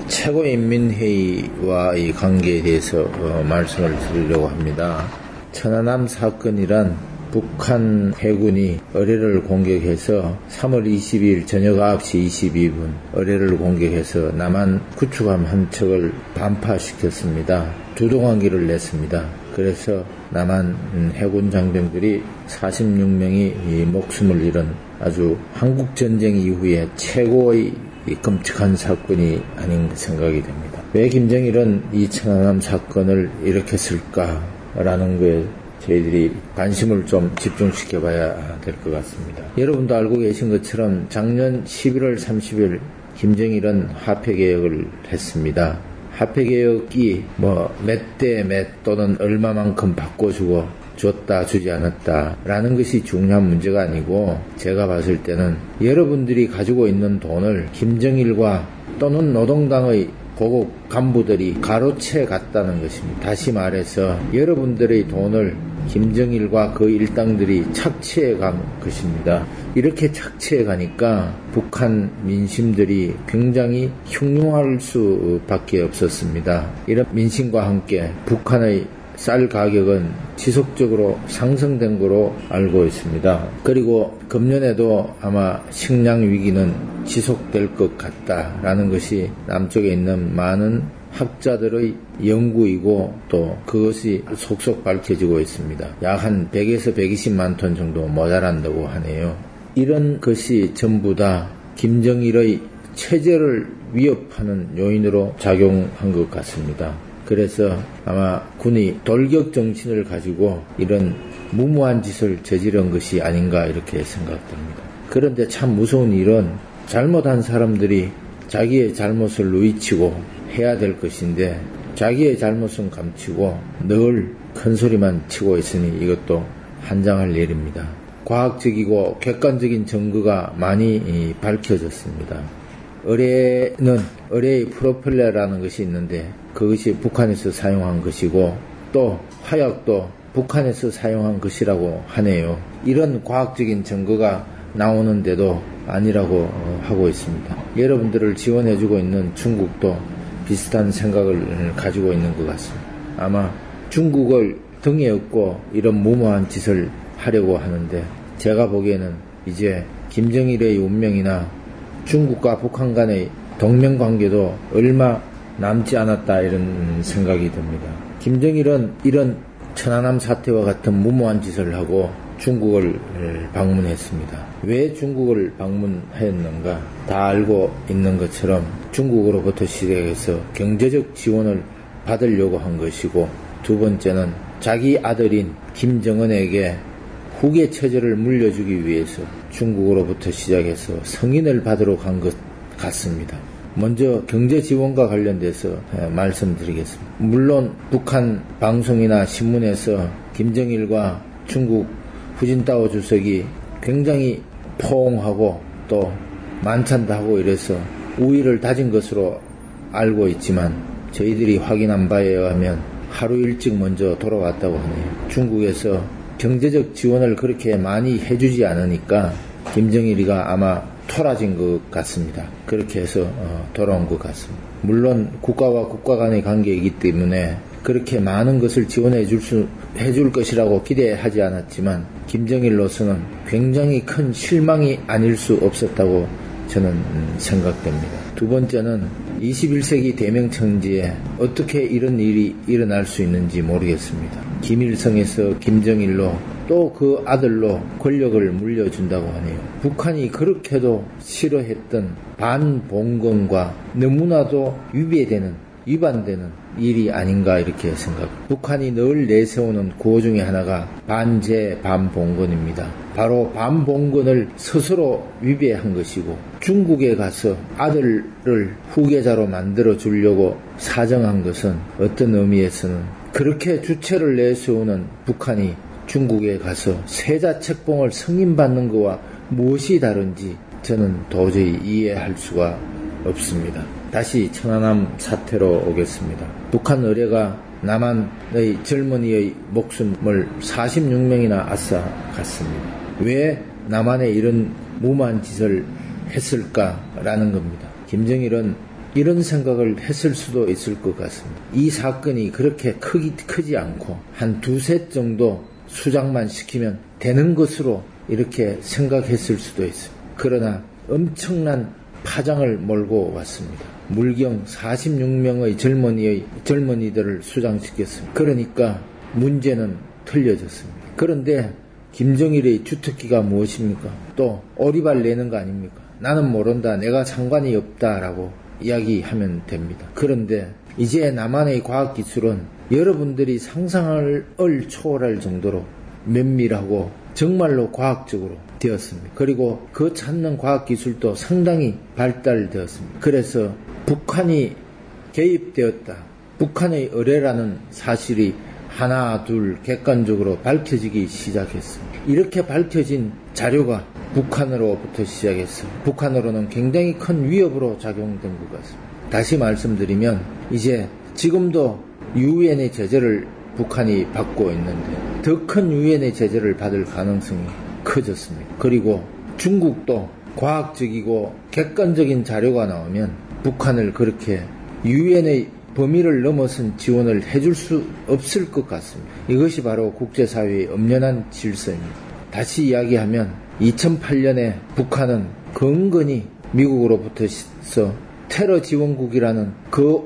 최고인민회의와의 관계에 대해서 말씀을 드리려고 합니다. 천안함 사건이란 북한 해군이 어뢰를 공격해서 3월 22일 저녁 9시 22분 어뢰를 공격해서 남한 구축함 한 척을 반파시켰습니다. 주동항기를 냈습니다. 그래서 남한 해군 장병들이 46명이 목숨을 잃은 아주 한국전쟁 이후에 최고의 끔찍한 사건이 아닌가 생각이 됩니다. 왜 김정일은 이 천안함 사건을 일으켰을까라는 거에 저희들이 관심을 좀 집중시켜 봐야 될 것 같습니다. 여러분도 알고 계신 것처럼 작년 11월 30일 김정일은 화폐개혁을 했습니다. 화폐개혁이 몇 대 몇 또는 얼마만큼 바꿔주고 줬다 주지 않았다 라는 것이 중요한 문제가 아니고 제가 봤을 때는 여러분들이 가지고 있는 돈을 김정일과 또는 노동당의 고급 간부들이 가로채 갔다는 것입니다. 다시 말해서 여러분들의 돈을 김정일과 그 일당들이 착취해 간 것입니다. 이렇게 착취해 가니까 북한 민심들이 굉장히 흉흉할 수밖에 없었습니다. 이런 민심과 함께 북한의 쌀 가격은 지속적으로 상승된 것으로 알고 있습니다. 그리고 금년에도 아마 식량 위기는 지속될 것 같다라는 것이 남쪽에 있는 많은 학자들의 연구이고 또 그것이 속속 밝혀지고 있습니다. 약 한 100에서 120만 톤 정도 모자란다고 하네요. 이런 것이 전부 다 김정일의 체제를 위협하는 요인으로 작용한 것 같습니다. 그래서 아마 군이 돌격 정신을 가지고 이런 무모한 짓을 저지른 것이 아닌가 이렇게 생각됩니다. 그런데 참 무서운 일은 잘못한 사람들이 자기의 잘못을 누이치고 해야 될 것인데 자기의 잘못은 감추고 늘 큰소리만 치고 있으니 이것도 한장할 일입니다. 과학적이고 객관적인 증거가 많이 밝혀졌습니다. 의뢰의 프로펠러라는 것이 있는데 그것이 북한에서 사용한 것이고 또 화약도 북한에서 사용한 것이라고 하네요. 이런 과학적인 증거가 나오는데도 아니라고 하고 있습니다. 여러분들을 지원해주고 있는 중국도 비슷한 생각을 가지고 있는 것 같습니다. 아마 중국을 등에 업고 이런 무모한 짓을 하려고 하는데 제가 보기에는 이제 김정일의 운명이나 중국과 북한 간의 동맹관계도 얼마 남지 않았다 이런 생각이 듭니다. 김정일은 이런 천안함 사태와 같은 무모한 짓을 하고 중국을 방문했습니다. 왜 중국을 방문했는가 다 알고 있는 것처럼 중국으로부터 시작해서 경제적 지원을 받으려고 한 것이고 두 번째는 자기 아들인 김정은에게 후계 체제를 물려주기 위해서 중국으로부터 시작해서 승인을 받으러 간 것 같습니다. 먼저 경제 지원과 관련돼서 말씀드리겠습니다. 물론 북한 방송이나 신문에서 김정일과 중국 후진타오 주석이 굉장히 포옹하고 또 만찬도 하고 이래서 우위를 다진 것으로 알고 있지만 저희들이 확인한 바에 의하면 하루 일찍 먼저 돌아왔다고 하네요. 중국에서 경제적 지원을 그렇게 많이 해주지 않으니까 김정일이가 아마 토라진 것 같습니다. 그렇게 해서 돌아온 것 같습니다. 물론 국가와 국가 간의 관계이기 때문에 그렇게 많은 것을 해줄 것이라고 기대하지 않았지만 김정일로서는 굉장히 큰 실망이 아닐 수 없었다고 저는 생각됩니다. 두 번째는 21세기 대명천지에 어떻게 이런 일이 일어날 수 있는지 모르겠습니다. 김일성에서 김정일로 또 그 아들로 권력을 물려준다고 하네요. 북한이 그렇게도 싫어했던 반봉건과 너무나도 위반되는 일이 아닌가 이렇게 생각합니다. 북한이 늘 내세우는 구호 중에 하나가 반제 반봉건입니다. 바로 반봉건을 스스로 위배한 것이고 중국에 가서 아들을 후계자로 만들어 주려고 사정한 것은 어떤 의미에서는 그렇게 주체를 내세우는 북한이 중국에 가서 세자 책봉을 승인받는 것과 무엇이 다른지 저는 도저히 이해할 수가 없습니다. 다시 천안함 사태로 오겠습니다. 북한 의뢰가 남한의 젊은이의 목숨을 46명이나 앗아갔습니다. 왜 남한에 이런 무모한 짓을 했을까라는 겁니다. 김정일은 이런 생각을 했을 수도 있을 것 같습니다. 이 사건이 그렇게 크지 않고 한 두세 정도 수장만 시키면 되는 것으로 이렇게 생각했을 수도 있습니다. 그러나 엄청난 파장을 몰고 왔습니다. 물경 46명의 젊은이들을 수장시켰습니다. 그러니까 문제는 틀려졌습니다. 그런데 김정일의 주특기가 무엇입니까? 또 오리발 내는 거 아닙니까? 나는 모른다, 내가 상관이 없다라고 이야기하면 됩니다. 그런데 이제 남한의 과학기술은 여러분들이 상상을 초월할 정도로 면밀하고 정말로 과학적으로 되었습니다. 그리고 그 찾는 과학기술도 상당히 발달되었습니다. 그래서 북한이 개입되었다, 북한의 의뢰라는 사실이 하나 둘 객관적으로 밝혀지기 시작했습니다. 이렇게 밝혀진 자료가 북한으로부터 시작해서 북한으로는 굉장히 큰 위협으로 작용된 것 같습니다. 다시 말씀드리면 이제 지금도 유엔의 제재를 북한이 받고 있는데 더 큰 유엔의 제재를 받을 가능성이 커졌습니다. 그리고 중국도 과학적이고 객관적인 자료가 나오면 북한을 그렇게 유엔의 범위를 넘어선 지원을 해줄 수 없을 것 같습니다. 이것이 바로 국제사회의 엄연한 질서입니다. 다시 이야기하면 2008년에 북한은 건건히 미국으로부터서 테러 지원국이라는 그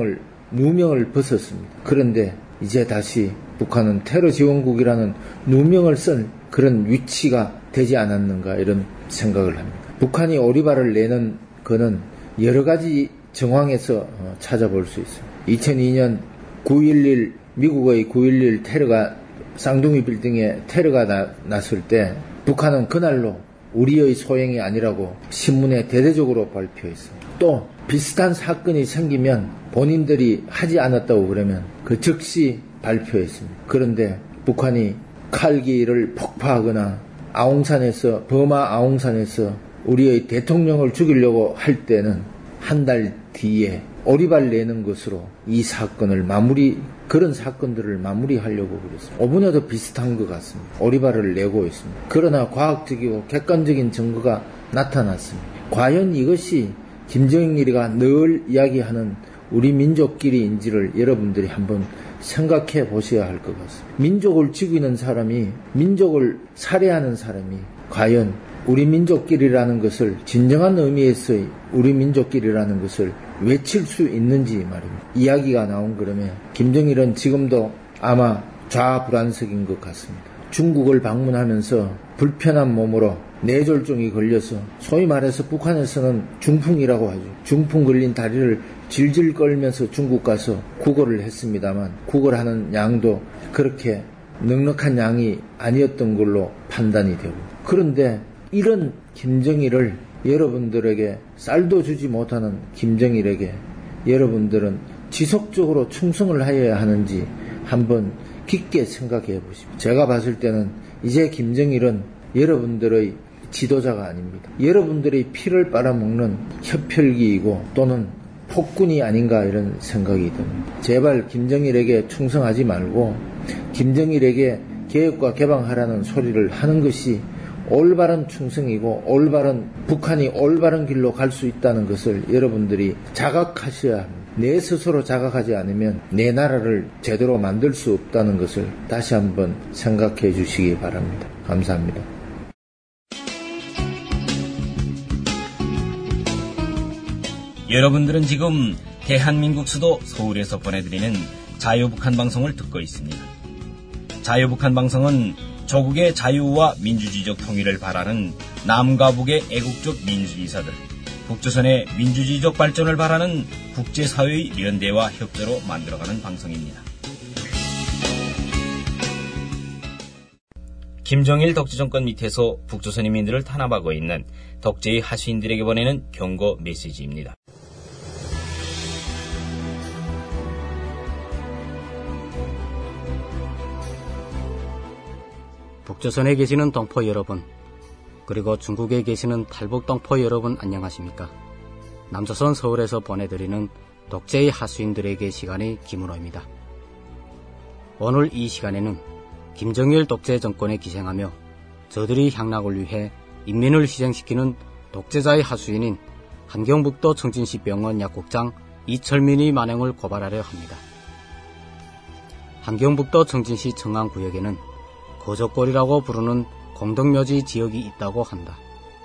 누명을 벗었습니다. 그런데 이제 다시 북한은 테러 지원국이라는 누명을 쓴 그런 위치가 되지 않았는가 이런 생각을 합니다. 북한이 오리발을 내는 거는 여러 가지 정황에서 찾아볼 수 있습니다. 2002년 9.11 미국의 9.11 테러가 쌍둥이 빌딩에 테러가 났을 때 북한은 그날로 우리의 소행이 아니라고 신문에 대대적으로 발표했습니다. 또 비슷한 사건이 생기면 본인들이 하지 않았다고 그러면 그 즉시 발표했습니다. 그런데 북한이 칼기를 폭파하거나 버마 아웅산에서 우리의 대통령을 죽이려고 할 때는 한 달 뒤에 오리발 내는 것으로 이 사건을 그런 사건들을 마무리하려고 그랬습니다. 5분여도 비슷한 것 같습니다. 오리발을 내고 있습니다. 그러나 과학적이고 객관적인 증거가 나타났습니다. 과연 이것이 김정일이가 늘 이야기하는 우리 민족끼리인지를 여러분들이 한번 생각해 보셔야 할 것 같습니다. 민족을 죽이는 사람이, 민족을 살해하는 사람이 과연 우리 민족끼리라는 것을, 진정한 의미에서의 우리 민족끼리라는 것을 외칠 수 있는지 말입니다. 이야기가 나온 그러면 김정일은 지금도 아마 좌불안석인 것 같습니다. 중국을 방문하면서 불편한 몸으로 뇌졸중이 걸려서 소위 말해서 북한에서는 중풍이라고 하죠. 중풍 걸린 다리를 질질 끌면서 중국 가서 구걸을 했습니다만 구걸하는 양도 그렇게 넉넉한 양이 아니었던 걸로 판단이 되고, 그런데 이런 김정일을 여러분들에게, 쌀도 주지 못하는 김정일에게 여러분들은 지속적으로 충성을 하여야 하는지 한번 깊게 생각해 보십시오. 제가 봤을 때는 이제 김정일은 여러분들의 지도자가 아닙니다. 여러분들의 피를 빨아먹는 협혈기이고 또는 폭군이 아닌가 이런 생각이 듭니다. 제발 김정일에게 충성하지 말고 김정일에게 개혁과 개방하라는 소리를 하는 것이 올바른 충성이고 북한이 올바른 길로 갈 수 있다는 것을 여러분들이 자각하셔야 합니다. 내 스스로 자각하지 않으면 내 나라를 제대로 만들 수 없다는 것을 다시 한번 생각해 주시기 바랍니다. 감사합니다. 여러분들은 지금 대한민국 수도 서울에서 보내드리는 자유북한 방송을 듣고 있습니다. 자유북한 방송은 조국의 자유와 민주주의적 통일을 바라는 남과 북의 애국적 민주주의사들, 북조선의 민주주의적 발전을 바라는 국제사회의 연대와 협조로 만들어가는 방송입니다. 김정일 독재정권 밑에서 북조선 인민들을 탄압하고 있는 독재의 하수인들에게 보내는 경고 메시지입니다. 북조선에 계시는 동포 여러분, 그리고 중국에 계시는 탈북 동포 여러분 안녕하십니까? 남조선 서울에서 보내드리는 독재의 하수인들에게 시간의 김은호입니다. 오늘 이 시간에는 김정일 독재 정권에 기생하며 저들이 향락을 위해 인민을 희생시키는 독재자의 하수인인 함경북도 청진시 병원 약국장 이철민의 만행을 고발하려 합니다. 함경북도 청진시 청안구역에는 거적골이라고 부르는 공덕묘지 지역이 있다고 한다.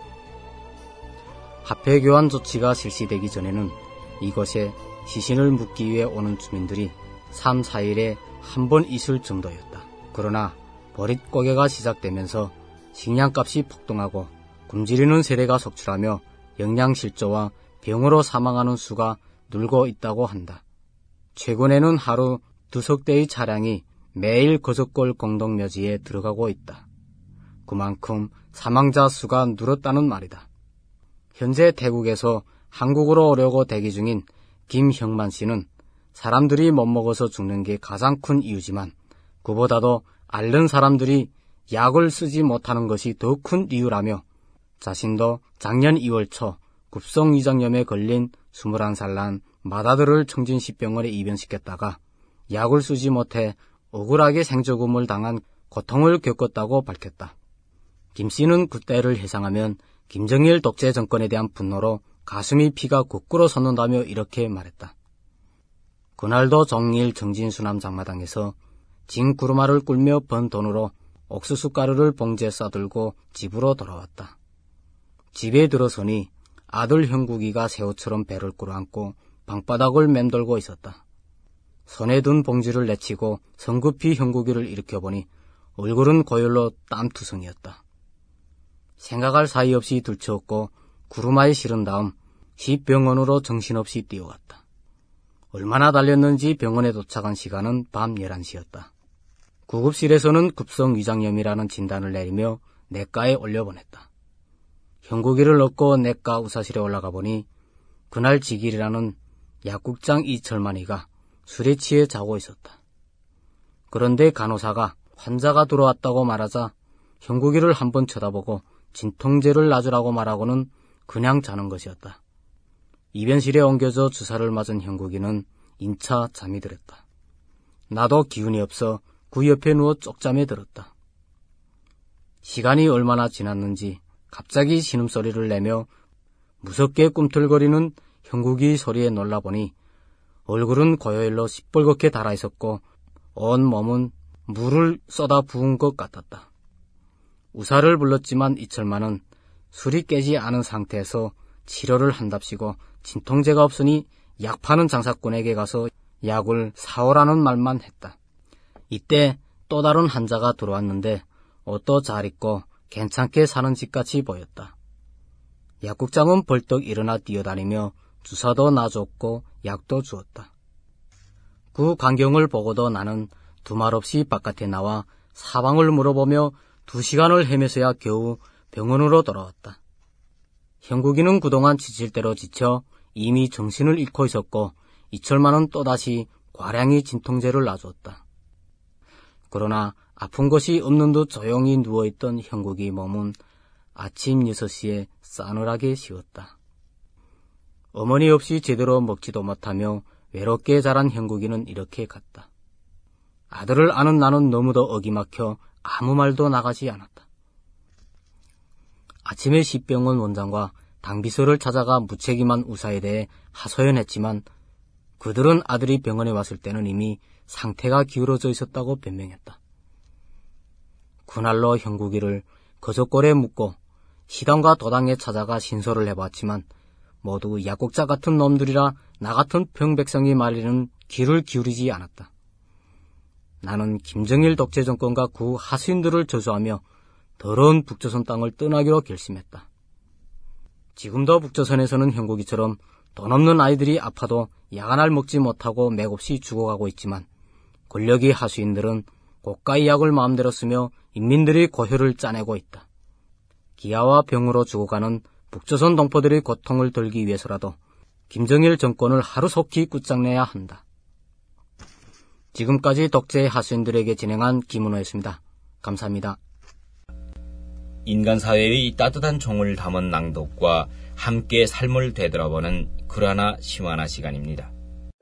화폐교환 조치가 실시되기 전에는 이곳에 시신을 묻기 위해 오는 주민들이 3, 4일에 한 번 있을 정도였다. 그러나 보릿고개가 시작되면서 식량값이 폭등하고 굶주리는 세대가 속출하며 영양실조와 병으로 사망하는 수가 늘고 있다고 한다. 최근에는 하루 2석 대의 차량이 매일 거적골 공동묘지에 들어가고 있다. 그만큼 사망자 수가 늘었다는 말이다. 현재 태국에서 한국으로 오려고 대기 중인 김형만 씨는 사람들이 못 먹어서 죽는 게 가장 큰 이유지만 그보다도 앓는 사람들이 약을 쓰지 못하는 것이 더 큰 이유라며 자신도 작년 2월 초 급성위장염에 걸린 21살 난 맏아들을 청진시병원에 입원시켰다가 약을 쓰지 못해 억울하게 생저금을 당한 고통을 겪었다고 밝혔다. 김 씨는 그때를 회상하면 김정일 독재 정권에 대한 분노로 가슴이 피가 거꾸로 솟는다며 이렇게 말했다. 그날도 종일 정진수남 장마당에서 진구르마를 꿀며 번 돈으로 옥수수 가루를 봉지에 싸들고 집으로 돌아왔다. 집에 들어서니 아들 형국이가 새우처럼 배를 꿇어안고 방바닥을 맴돌고 있었다. 손에 든 봉지를 내치고 성급히 형국이를 일으켜보니 얼굴은 고열로 땀투성이었다. 생각할 사이 없이 들쳐업고 구루마에 실은 다음 시병원으로 정신없이 뛰어갔다. 얼마나 달렸는지 병원에 도착한 시간은 밤 11시였다. 구급실에서는 급성위장염이라는 진단을 내리며 내과에 올려보냈다. 형국이를 얻고 내과 의사실에 올라가 보니 그날 지길이라는 약국장 이철만이가 술에 취해 자고 있었다. 그런데 간호사가 환자가 들어왔다고 말하자 형국이를 한번 쳐다보고 진통제를 놔주라고 말하고는 그냥 자는 것이었다. 입원실에 옮겨져 주사를 맞은 형국이는 인차 잠이 들었다. 나도 기운이 없어 그 옆에 누워 쪽잠에 들었다. 시간이 얼마나 지났는지 갑자기 신음소리를 내며 무섭게 꿈틀거리는 형국이 소리에 놀라보니 얼굴은 고요일로 시뻘겋게 달아있었고 온 몸은 물을 쏟아 부은 것 같았다. 의사를 불렀지만 이철만은 술이 깨지 않은 상태에서 치료를 한답시고 진통제가 없으니 약 파는 장사꾼에게 가서 약을 사오라는 말만 했다. 이때 또 다른 환자가 들어왔는데 옷도 잘 입고 괜찮게 사는 집같이 보였다. 약국장은 벌떡 일어나 뛰어다니며 주사도 놔줬고 약도 주었다. 그 광경을 보고도 나는 두말 없이 바깥에 나와 사방을 물어보며 2시간을 헤매서야 겨우 병원으로 돌아왔다. 형국이는 그동안 지칠대로 지쳐 이미 정신을 잃고 있었고 이철만은 또다시 과량의 진통제를 놔주었다. 그러나 아픈 것이 없는 듯 조용히 누워있던 형국이 몸은 아침 6시에 싸늘하게 식었다. 어머니 없이 제대로 먹지도 못하며 외롭게 자란 형국이는 이렇게 갔다. 아들을 아는 나는 너무도 어기막혀 아무 말도 나가지 않았다. 아침에 시병원 원장과 당비서를 찾아가 무책임한 의사에 대해 하소연했지만 그들은 아들이 병원에 왔을 때는 이미 상태가 기울어져 있었다고 변명했다. 그날로 형국이를 거적골에 묻고 시당과 도당에 찾아가 신소를 해봤지만 모두 약국자 같은 놈들이라 나 같은 평백성이 말리는 귀를 기울이지 않았다. 나는 김정일 독재 정권과 그 하수인들을 저주하며 더러운 북조선 땅을 떠나기로 결심했다. 지금도 북조선에서는 형국이처럼 돈 없는 아이들이 아파도 약 하나를 먹지 못하고 맥없이 죽어가고 있지만 권력이 하수인들은 고가의 약을 마음대로 쓰며 인민들이 고혈을 짜내고 있다. 기아와 병으로 죽어가는 북조선 동포들의 고통을 덜기 위해서라도 김정일 정권을 하루속히 끝장내야 한다. 지금까지 독재 하수인들에게 진행한 김은호였습니다. 감사합니다. 인간 사회의 따뜻한 종을 담은 낭독과 함께 삶을 되돌아보는 그라나 쉬마나 시간입니다.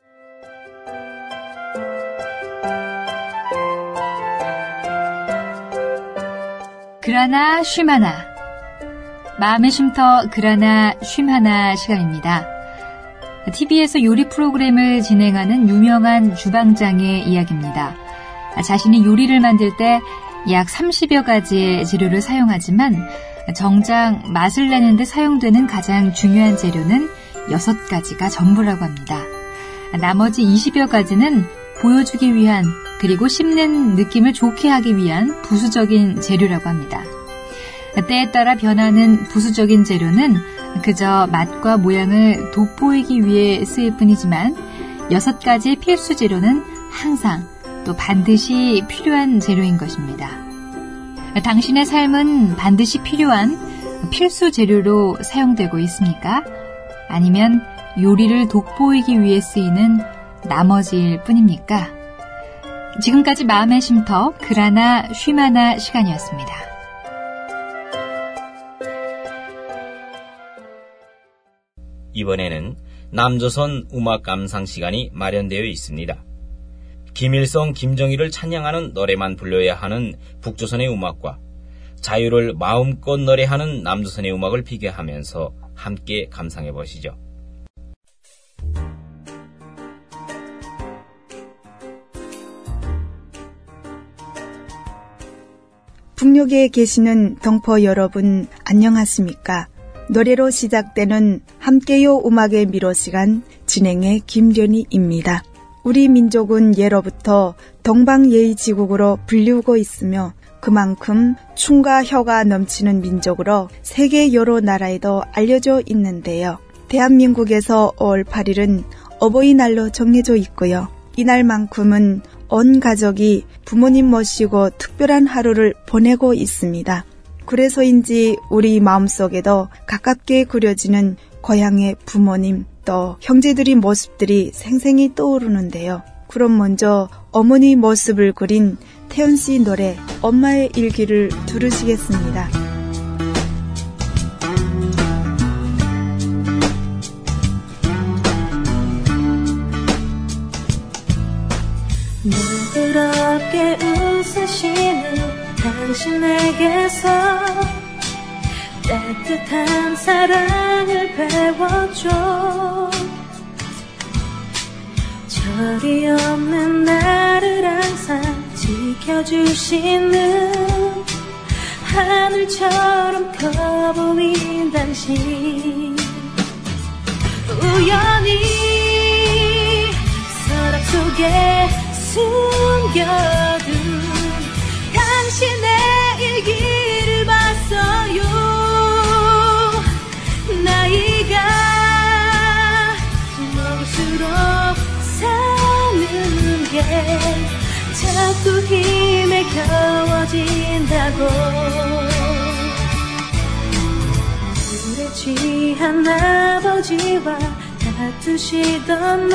그라나 쉬마나, 마음의 쉼터 그라나 쉬마나 시간입니다. TV에서 요리 프로그램을 진행하는 유명한 주방장의 이야기입니다. 자신이 요리를 만들 때 약 30여 가지의 재료를 사용하지만 정작 맛을 내는 데 사용되는 가장 중요한 재료는 6가지가 전부라고 합니다. 나머지 20여 가지는 보여주기 위한, 그리고 씹는 느낌을 좋게 하기 위한 부수적인 재료라고 합니다. 때에 따라 변하는 부수적인 재료는 그저 맛과 모양을 돋보이기 위해 쓰일 뿐이지만 6가지의 필수 재료는 항상 또 반드시 필요한 재료인 것입니다. 당신의 삶은 반드시 필요한 필수 재료로 사용되고 있습니까? 아니면 요리를 돋보이기 위해 쓰이는 나머지일 뿐입니까? 지금까지 마음의 쉼터 그라나 쉬마나 시간이었습니다. 이번에는 남조선 음악 감상 시간이 마련되어 있습니다. 김일성, 김정일을 찬양하는 노래만 불러야 하는 북조선의 음악과 자유를 마음껏 노래하는 남조선의 음악을 비교하면서 함께 감상해 보시죠. 북녘에 계시는 동포 여러분 안녕하십니까? 노래로 시작되는 함께요 음악의 미로 시간 진행의 김견희입니다. 우리 민족은 예로부터 동방예의지국으로 불리우고 있으며 그만큼 춤과 혀가 넘치는 민족으로 세계 여러 나라에도 알려져 있는데요. 대한민국에서 5월 8일은 어버이날로 정해져 있고요. 이날만큼은 온 가족이 부모님 모시고 특별한 하루를 보내고 있습니다. 그래서인지 우리 마음속에도 가깝게 그려지는 고향의 부모님, 또 형제들의 모습들이 생생히 떠오르는데요. 그럼 먼저 어머니 모습을 그린 태연 씨 노래 엄마의 일기를 들으시겠습니다. 부드럽게 웃으시는 당신에게서 따뜻한 사랑을 배워줘. 절이 없는 나를 항상 지켜주시는 하늘처럼 커 보인 당신. 우연히 서랍 속에 숨겨둔 당신의 일기를 봤어요. 나이가 먹을수록 사는 게 자꾸 힘에 겨워진다고. 술에 취한 아버지와 다투시던 날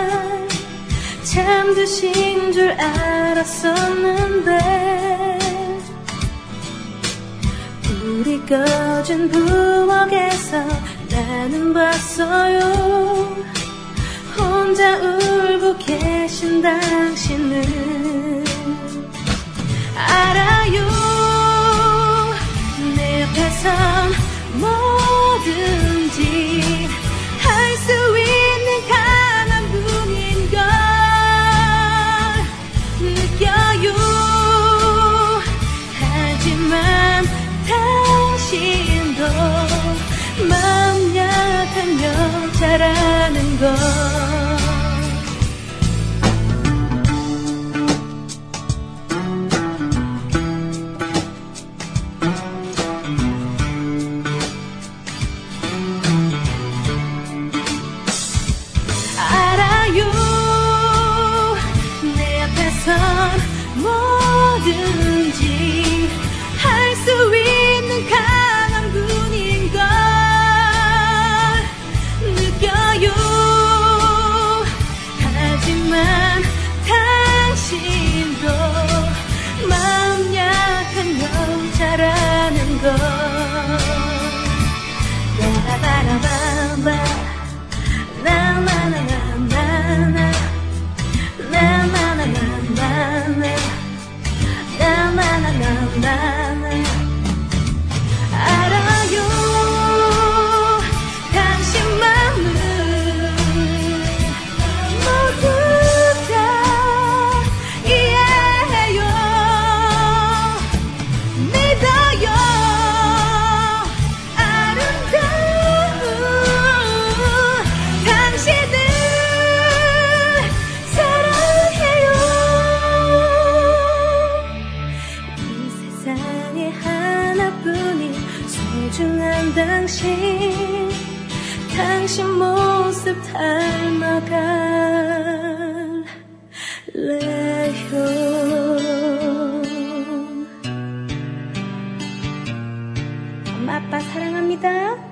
잠드신 줄 알았었는데 불이 꺼진 부엌에서 나는 봤어요. 혼자 울고 계신 당신은. 알아요, 내 옆에선 뭐든지 할 수 있는 강한 분인 걸 느껴요. 하지만 당신도 마음 약한 여자라는 걸. 뭐든지 할 수 있는 강한 분인 걸 느껴요. 하지만 당신도 마음 약한 여자라는 걸. 나나나나나 나나나나나 나나나나나 알아요, 당신 마음은 모두 다 이해해요. 믿어요, 아름다운 당신을 사랑해요. 세상에 하나뿐인 소중한 당신, 당신 모습 닮아갈래요. 엄마 아빠 사랑합니다.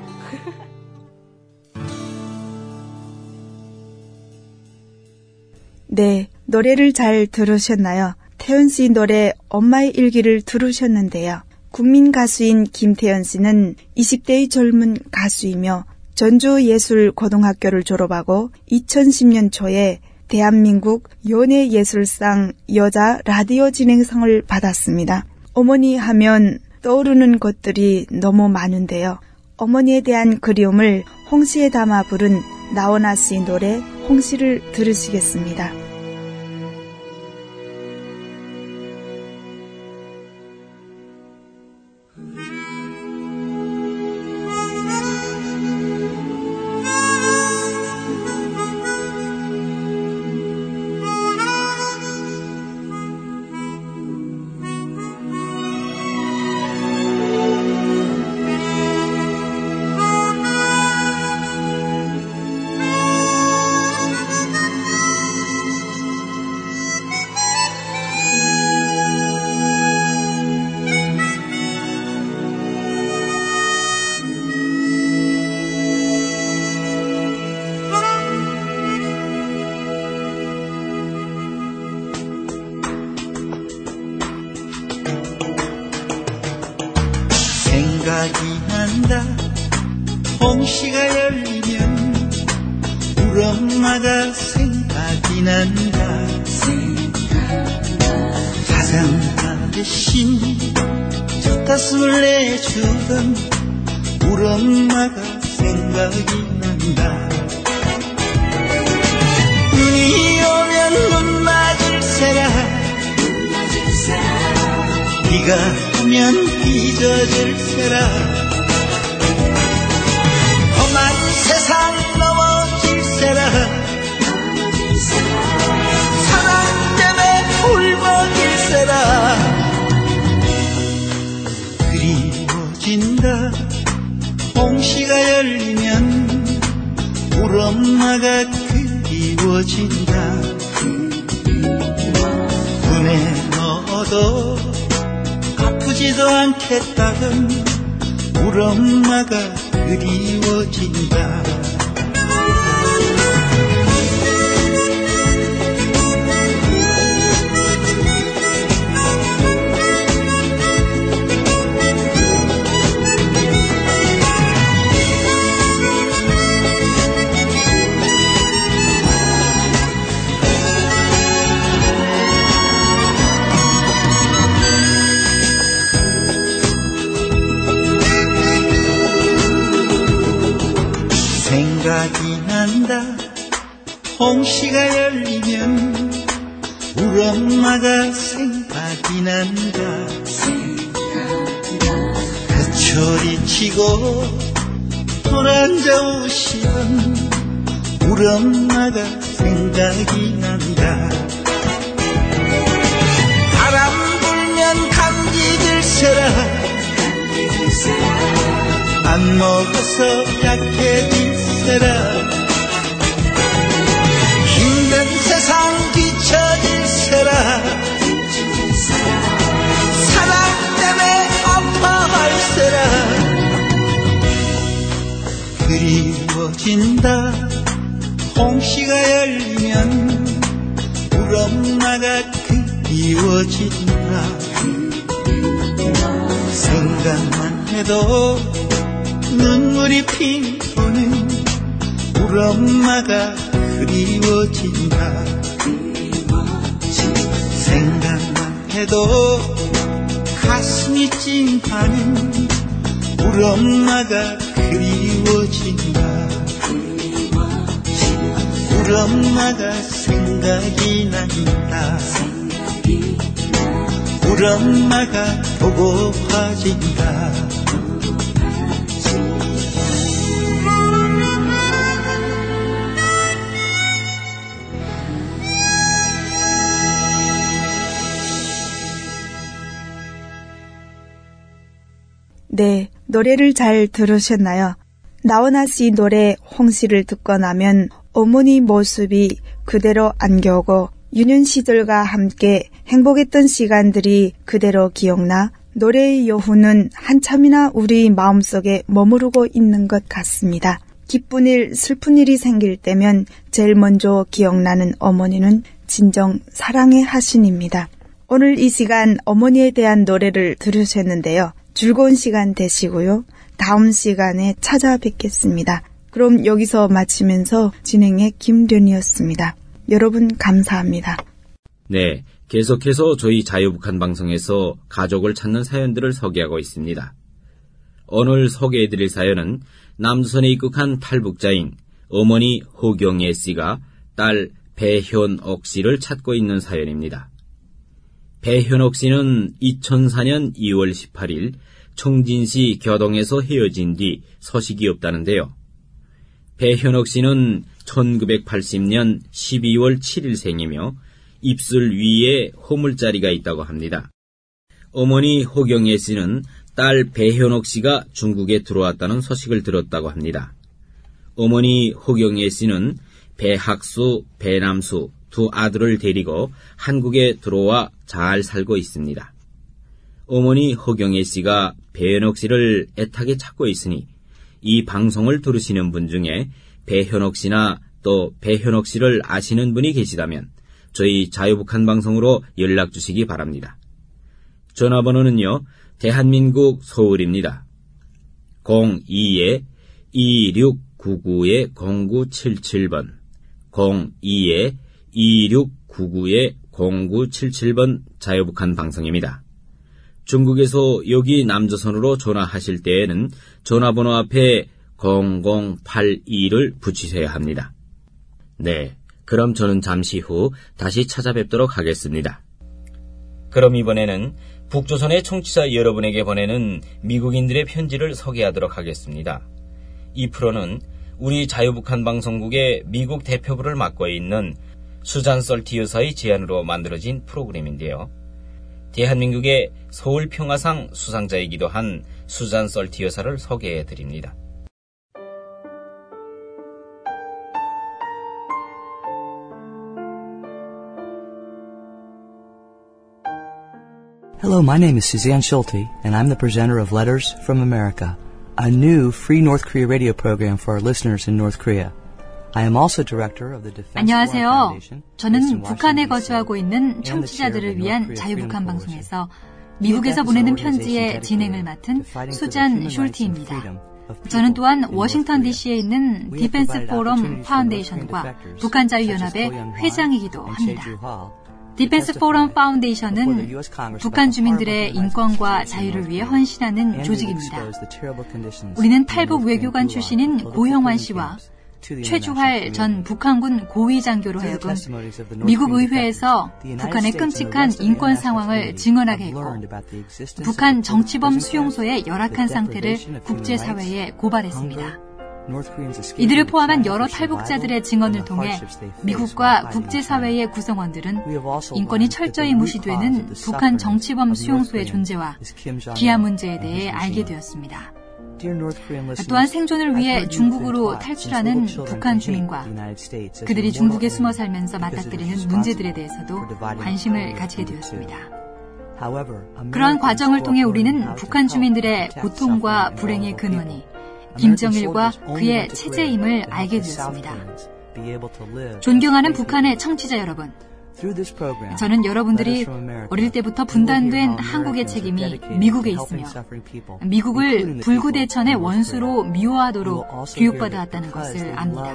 네, 노래를 잘 들으셨나요? 태연 씨 노래 엄마의 일기를 들으셨는데요. 국민 가수인 김태연 씨는 20대의 젊은 가수이며 전주예술고등학교를 졸업하고 2010년 초에 대한민국 연예예술상 여자 라디오 진행상을 받았습니다. 어머니 하면 떠오르는 것들이 너무 많은데요. 어머니에 대한 그리움을 홍시에 담아 부른 나훈아 씨 노래 홍시를 들으시겠습니다. 난다. 홍시가 열리면 우리 엄마가 생각이 난다. 가장 대신 젖가슴을 내주던 우리 엄마가 생각이 난다. 눈이 오면 눈 맞을세라, 비가 오면 비 젖을세라. 험한 세상 넘어질세라, 사랑 때문에 울먹일세라. 그리워진다. 홍시가 열리면 우리 엄마가 그리워진다. 눈에 넣어도 아프지도 않겠다던 우리 엄마가 그리워진다. 생각이 난다. 홍시가 열리면 우리 엄마가 생각이 난다. 그 소리치고 돌아앉아 오시던 우리 엄마가 생각이 난다. 바람 불면 감기 들세라, 안 먹어서 약해질세라. 힘든 세상 뒤처질세라, 사랑 때문에 아파할세라. 그리워진다. 홍시가 열리면 우리 엄마가 그리워진다. 생각만 해도 눈물이 핑 도는 우리 엄마가 그리워진다. 생각만 해도 가슴이 찡하는 우리 엄마가 그리워진다. 우리 엄마가 생각이 난다. 우리 엄마가 보고파진다. 네, 노래를 잘 들으셨나요? 나훈아 씨 노래 홍시를 듣고 나면 어머니 모습이 그대로 안겨오고 유년 시절과 함께 행복했던 시간들이 그대로 기억나 노래의 여운은 한참이나 우리 마음속에 머무르고 있는 것 같습니다. 기쁜 일, 슬픈 일이 생길 때면 제일 먼저 기억나는 어머니는 진정 사랑의 하신입니다. 오늘 이 시간 어머니에 대한 노래를 들으셨는데요. 즐거운 시간 되시고요. 다음 시간에 찾아뵙겠습니다. 그럼 여기서 마치면서 진행의 김련이었습니다. 여러분 감사합니다. 네, 계속해서 저희 자유북한 방송에서 가족을 찾는 사연들을 소개하고 있습니다. 오늘 소개해드릴 사연은 남조선에 입국한 탈북자인 어머니 호경예 씨가 딸 배현옥 씨를 찾고 있는 사연입니다. 배현옥 씨는 2004년 2월 18일 청진시 교동에서 헤어진 뒤 소식이 없다는데요. 배현옥 씨는 1980년 12월 7일 생이며 입술 위에 호물자리가 있다고 합니다. 어머니 호경예 씨는 딸 배현옥 씨가 중국에 들어왔다는 소식을 들었다고 합니다. 어머니 호경예 씨는 배학수, 배남수 두 아들을 데리고 한국에 들어와 잘 살고 있습니다. 어머니 허경애 씨가 배현옥 씨를 애타게 찾고 있으니 이 방송을 들으시는 분 중에 배현옥 씨나 또 배현옥 씨를 아시는 분이 계시다면 저희 자유북한 방송으로 연락 주시기 바랍니다. 전화번호는요. 대한민국 서울입니다. 02-2699-0977번 02-2699-0977번 자유북한 방송입니다. 중국에서 여기 남조선으로 전화하실 때에는 전화번호 앞에 0082를 붙이셔야 합니다. 네, 그럼 저는 잠시 후 다시 찾아뵙도록 하겠습니다. 그럼 이번에는 북조선의 청취자 여러분에게 보내는 미국인들의 편지를 소개하도록 하겠습니다. 이 프로는 우리 자유북한 방송국의 미국 대표부를 맡고 있는 수잔 솔티 여사의 제안으로 만들어진 프로그램인데요. 대한민국의 서울 평화상 수상자이기도 한 수잔 솔티 여사를 소개해드립니다. Hello, my name is Suzanne Schulte, and I'm the presenter of Letters from America, a new free North Korea radio program for our listeners in North Korea. I am also director of the Defense 안녕하세요. Foundation. 저는 북한에 거주하고 있는 청취자들을 위한 자유북한 방송에서 미국에서 보내는 편지의 진행을 맡은 수잔 숄티입니다. 저는 또한 워싱턴 DC에 있는 디펜스 포럼 파운데이션과 북한자유연합의 회장이기도 합니다. 디펜스 포럼 파운데이션은 북한 주민들의 인권과 자유를 위해 헌신하는 조직입니다. 우리는 탈북 외교관 출신인 고형환 씨와 최주활 전 북한군 고위장교로 하여금 미국 의회에서 북한의 끔찍한 인권 상황을 증언하게 했고 북한 정치범 수용소의 열악한 상태를 국제사회에 고발했습니다. 이들을 포함한 여러 탈북자들의 증언을 통해 미국과 국제사회의 구성원들은 인권이 철저히 무시되는 북한 정치범 수용소의 존재와 귀한 문제에 대해 알게 되었습니다. 또한 생존을 위해 중국으로 탈출하는 북한 주민과 그들이 중국에 숨어 살면서 맞닥뜨리는 문제들에 대해서도 관심을 가지게 되었습니다. 그러한 과정을 통해 우리는 북한 주민들의 고통과 불행의 근원이 김정일과 그의 체제임을 알게 되었습니다. 존경하는 북한의 청취자 여러분, 저는 여러분들이 어릴 때부터 분단된 한국의 책임이 미국에 있으며 미국을 불구대천의 원수로 미워하도록 교육받아왔다는 것을 압니다.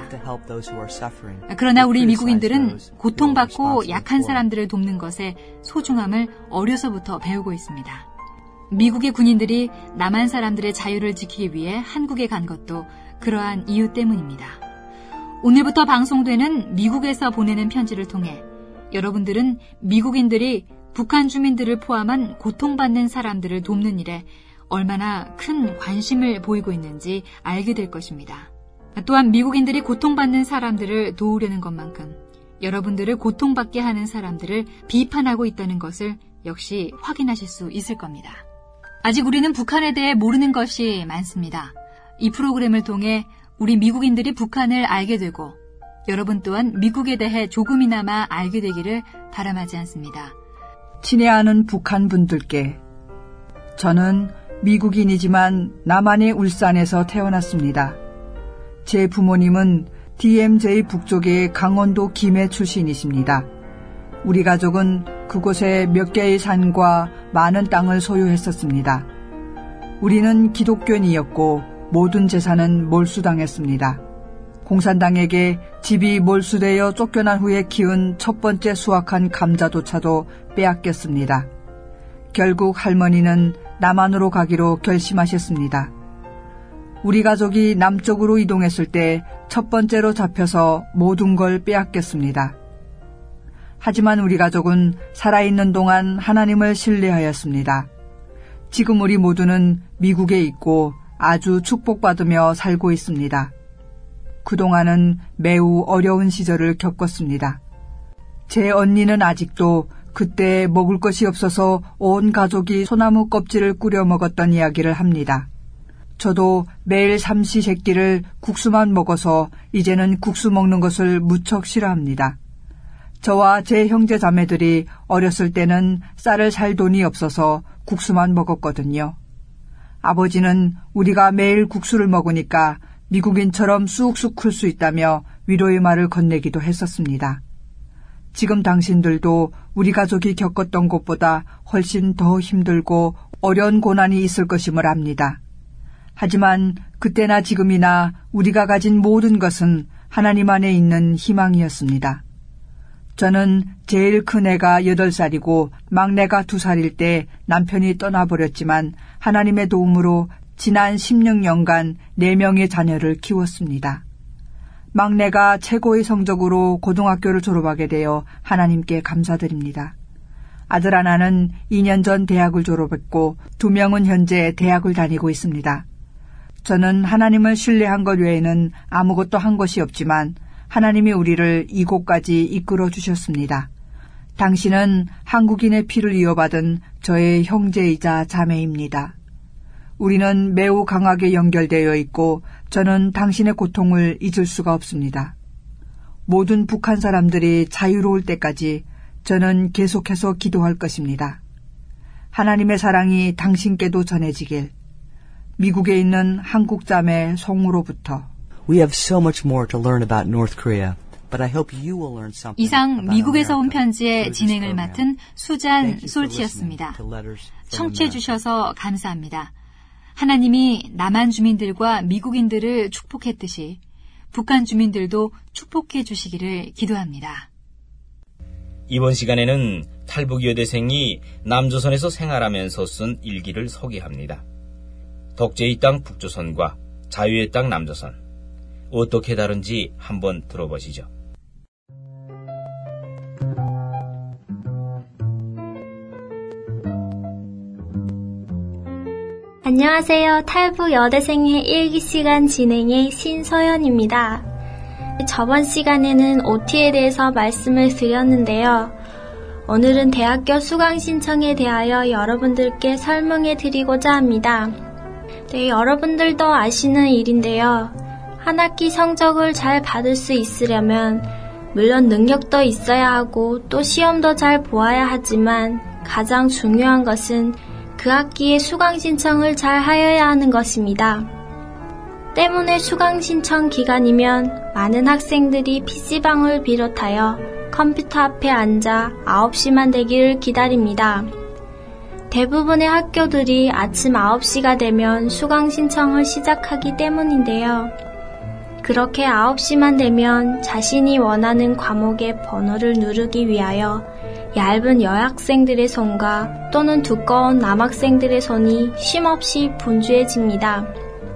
그러나 우리 미국인들은 고통받고 약한 사람들을 돕는 것의 소중함을 어려서부터 배우고 있습니다. 미국의 군인들이 남한 사람들의 자유를 지키기 위해 한국에 간 것도 그러한 이유 때문입니다. 오늘부터 방송되는 미국에서 보내는 편지를 통해 여러분들은 미국인들이 북한 주민들을 포함한 고통받는 사람들을 돕는 일에 얼마나 큰 관심을 보이고 있는지 알게 될 것입니다. 또한 미국인들이 고통받는 사람들을 도우려는 것만큼 여러분들을 고통받게 하는 사람들을 비판하고 있다는 것을 역시 확인하실 수 있을 겁니다. 아직 우리는 북한에 대해 모르는 것이 많습니다. 이 프로그램을 통해 우리 미국인들이 북한을 알게 되고 여러분 또한 미국에 대해 조금이나마 알게 되기를 바람하지 않습니다. 친애하는 북한 분들께 저는 미국인이지만 남한의 울산에서 태어났습니다. 제 부모님은 DMZ 북쪽의 강원도 김해 출신이십니다. 우리 가족은 그곳에 몇 개의 산과 많은 땅을 소유했었습니다. 우리는 기독교인이었고 모든 재산은 몰수당했습니다. 공산당에게 집이 몰수되어 쫓겨난 후에 키운 첫 번째 수확한 감자조차도 빼앗겼습니다. 결국 할머니는 남한으로 가기로 결심하셨습니다. 우리 가족이 남쪽으로 이동했을 때 첫 번째로 잡혀서 모든 걸 빼앗겼습니다. 하지만 우리 가족은 살아있는 동안 하나님을 신뢰하였습니다. 지금 우리 모두는 미국에 있고 아주 축복받으며 살고 있습니다. 그동안은 매우 어려운 시절을 겪었습니다. 제 언니는 아직도 그때 먹을 것이 없어서 온 가족이 소나무 껍질을 꾸려 먹었던 이야기를 합니다. 저도 매일 삼시세끼를 국수만 먹어서 이제는 국수 먹는 것을 무척 싫어합니다. 저와 제 형제 자매들이 어렸을 때는 쌀을 살 돈이 없어서 국수만 먹었거든요. 아버지는 우리가 매일 국수를 먹으니까 미국인처럼 쑥쑥 클 수 있다며 위로의 말을 건네기도 했었습니다. 지금 당신들도 우리 가족이 겪었던 것보다 훨씬 더 힘들고 어려운 고난이 있을 것임을 압니다. 하지만 그때나 지금이나 우리가 가진 모든 것은 하나님 안에 있는 희망이었습니다. 저는 제일 큰 애가 8살이고 막내가 2살일 때 남편이 떠나버렸지만 하나님의 도움으로 지난 16년간 4명의 자녀를 키웠습니다. 막내가 최고의 성적으로 고등학교를 졸업하게 되어 하나님께 감사드립니다. 아들 하나는 2년 전 대학을 졸업했고 2명은 현재 대학을 다니고 있습니다. 저는 하나님을 신뢰한 것 외에는 아무것도 한 것이 없지만 하나님이 우리를 이곳까지 이끌어 주셨습니다. 당신은 한국인의 피를 이어받은 저의 형제이자 자매입니다. 우리는 매우 강하게 연결되어 있고 저는 당신의 고통을 잊을 수가 없습니다. 모든 북한 사람들이 자유로울 때까지 저는 계속해서 기도할 것입니다. 하나님의 사랑이 당신께도 전해지길. 미국에 있는 한국 자매 송으로부터. We have so much more to learn about North Korea, but I hope you will learn something. 이상 미국에서 온 편지의 진행을 맡은 수잔 솔티였습니다. 청취해 주셔서 감사합니다. 하나님이 남한 주민들과 미국인들을 축복했듯이 북한 주민들도 축복해 주시기를 기도합니다. 이번 시간에는 탈북 여대생이 남조선에서 생활하면서 쓴 일기를 소개합니다. 독재의 땅 북조선과 자유의 땅 남조선, 어떻게 다른지 한번 들어보시죠. 안녕하세요. 탈북 여대생의 일기 시간 진행의 신서연입니다. 저번 시간에는 OT에 대해서 말씀을 드렸는데요. 오늘은 대학교 수강 신청에 대하여 여러분들께 설명해 드리고자 합니다. 네, 여러분들도 아시는 일인데요. 한 학기 성적을 잘 받을 수 있으려면 물론 능력도 있어야 하고 또 시험도 잘 보아야 하지만 가장 중요한 것은 그 학기에 수강 신청을 잘 하여야 하는 것입니다. 때문에 수강 신청 기간이면 많은 학생들이 PC방을 비롯하여 컴퓨터 앞에 앉아 9시만 되기를 기다립니다. 대부분의 학교들이 아침 9시가 되면 수강 신청을 시작하기 때문인데요. 그렇게 9시만 되면 자신이 원하는 과목의 번호를 누르기 위하여 얇은 여학생들의 손과 또는 두꺼운 남학생들의 손이 쉼없이 분주해집니다.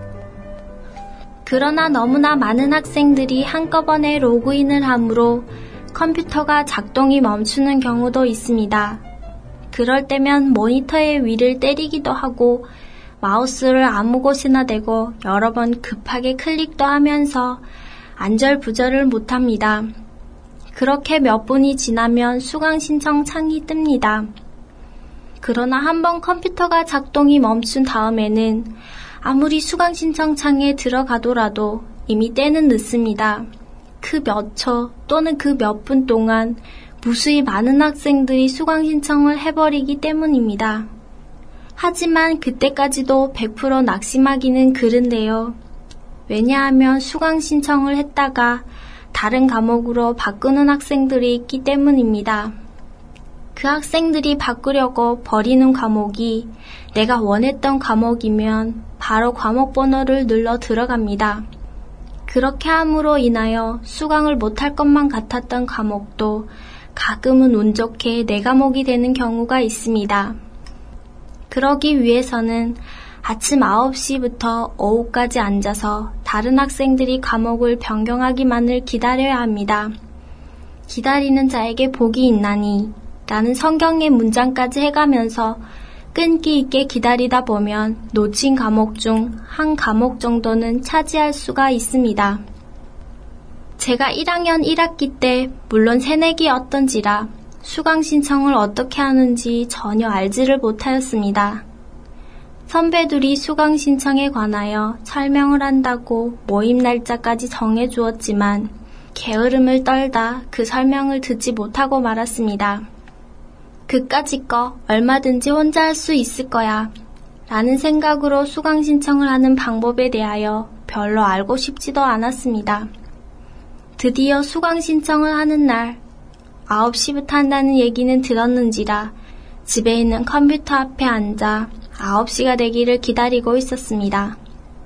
그러나 너무나 많은 학생들이 한꺼번에 로그인을 하므로 컴퓨터가 작동이 멈추는 경우도 있습니다. 그럴 때면 모니터의 위를 때리기도 하고 마우스를 아무 곳이나 대고 여러 번 급하게 클릭도 하면서 안절부절을 못합니다. 그렇게 몇 분이 지나면 수강 신청 창이 뜹니다. 그러나 한번 컴퓨터가 작동이 멈춘 다음에는 아무리 수강 신청 창에 들어가더라도 이미 때는 늦습니다. 그 몇 초 또는 그 몇 분 동안 무수히 많은 학생들이 수강 신청을 해버리기 때문입니다. 하지만 그때까지도 100% 낙심하기는 그른데요. 왜냐하면 수강 신청을 했다가 다른 과목으로 바꾸는 학생들이 있기 때문입니다. 그 학생들이 바꾸려고 버리는 과목이 내가 원했던 과목이면 바로 과목 번호를 눌러 들어갑니다. 그렇게 함으로 인하여 수강을 못할 것만 같았던 과목도 가끔은 운 좋게 내 과목이 되는 경우가 있습니다. 그러기 위해서는 아침 9시부터 오후까지 앉아서 다른 학생들이 과목을 변경하기만을 기다려야 합니다. 기다리는 자에게 복이 있나니 라는 성경의 문장까지 해가면서 끈기 있게 기다리다 보면 놓친 과목 중 한 과목 정도는 차지할 수가 있습니다. 제가 1학년 1학기 때 물론 새내기였던지라 수강 신청을 어떻게 하는지 전혀 알지를 못하였습니다. 선배들이 수강 신청에 관하여 설명을 한다고 모임 날짜까지 정해주었지만 게으름을 떨다 그 설명을 듣지 못하고 말았습니다. 그까짓 거 얼마든지 혼자 할 수 있을 거야 라는 생각으로 수강 신청을 하는 방법에 대하여 별로 알고 싶지도 않았습니다. 드디어 수강 신청을 하는 날 9시부터 한다는 얘기는 들었는지라 집에 있는 컴퓨터 앞에 앉아 9시가 되기를 기다리고 있었습니다.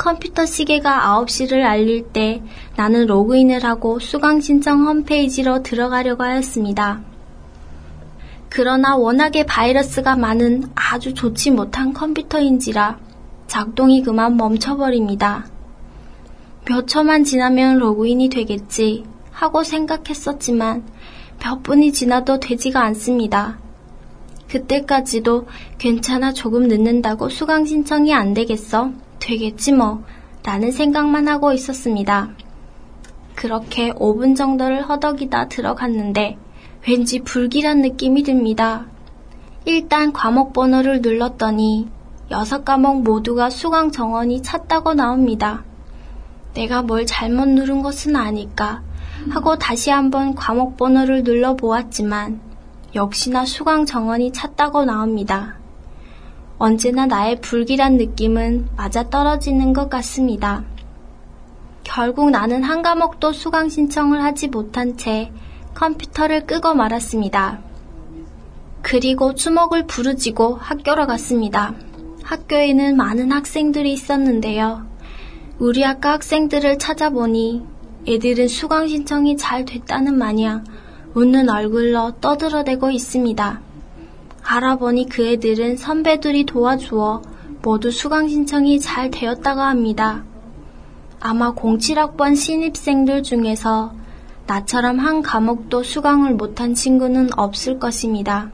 컴퓨터 시계가 9시를 알릴 때 나는 로그인을 하고 수강 신청 홈페이지로 들어가려고 하였습니다. 그러나 워낙에 바이러스가 많은 아주 좋지 못한 컴퓨터인지라 작동이 그만 멈춰버립니다. 몇 초만 지나면 로그인이 되겠지 하고 생각했었지만 몇 분이 지나도 되지가 않습니다. 그때까지도 괜찮아 조금 늦는다고 수강 신청이 안 되겠어? 되겠지 뭐 라는 생각만 하고 있었습니다. 그렇게 5분 정도를 허덕이다 들어갔는데 왠지 불길한 느낌이 듭니다. 일단 과목 번호를 눌렀더니 6과목 모두가 수강 정원이 찼다고 나옵니다. 내가 뭘 잘못 누른 것은 아닐까 하고 다시 한번 과목 번호를 눌러보았지만 역시나 수강 정원이 찼다고 나옵니다. 언제나 나의 불길한 느낌은 맞아떨어지는 것 같습니다. 결국 나는 한 과목도 수강 신청을 하지 못한 채 컴퓨터를 끄고 말았습니다. 그리고 주먹을 부르지고 학교로 갔습니다. 학교에는 많은 학생들이 있었는데요. 우리 학과 학생들을 찾아보니 애들은 수강 신청이 잘 됐다는 마냥 웃는 얼굴로 떠들어대고 있습니다. 알아보니 그 애들은 선배들이 도와주어 모두 수강 신청이 잘 되었다고 합니다. 아마 07학번 신입생들 중에서 나처럼 한 과목도 수강을 못한 친구는 없을 것입니다.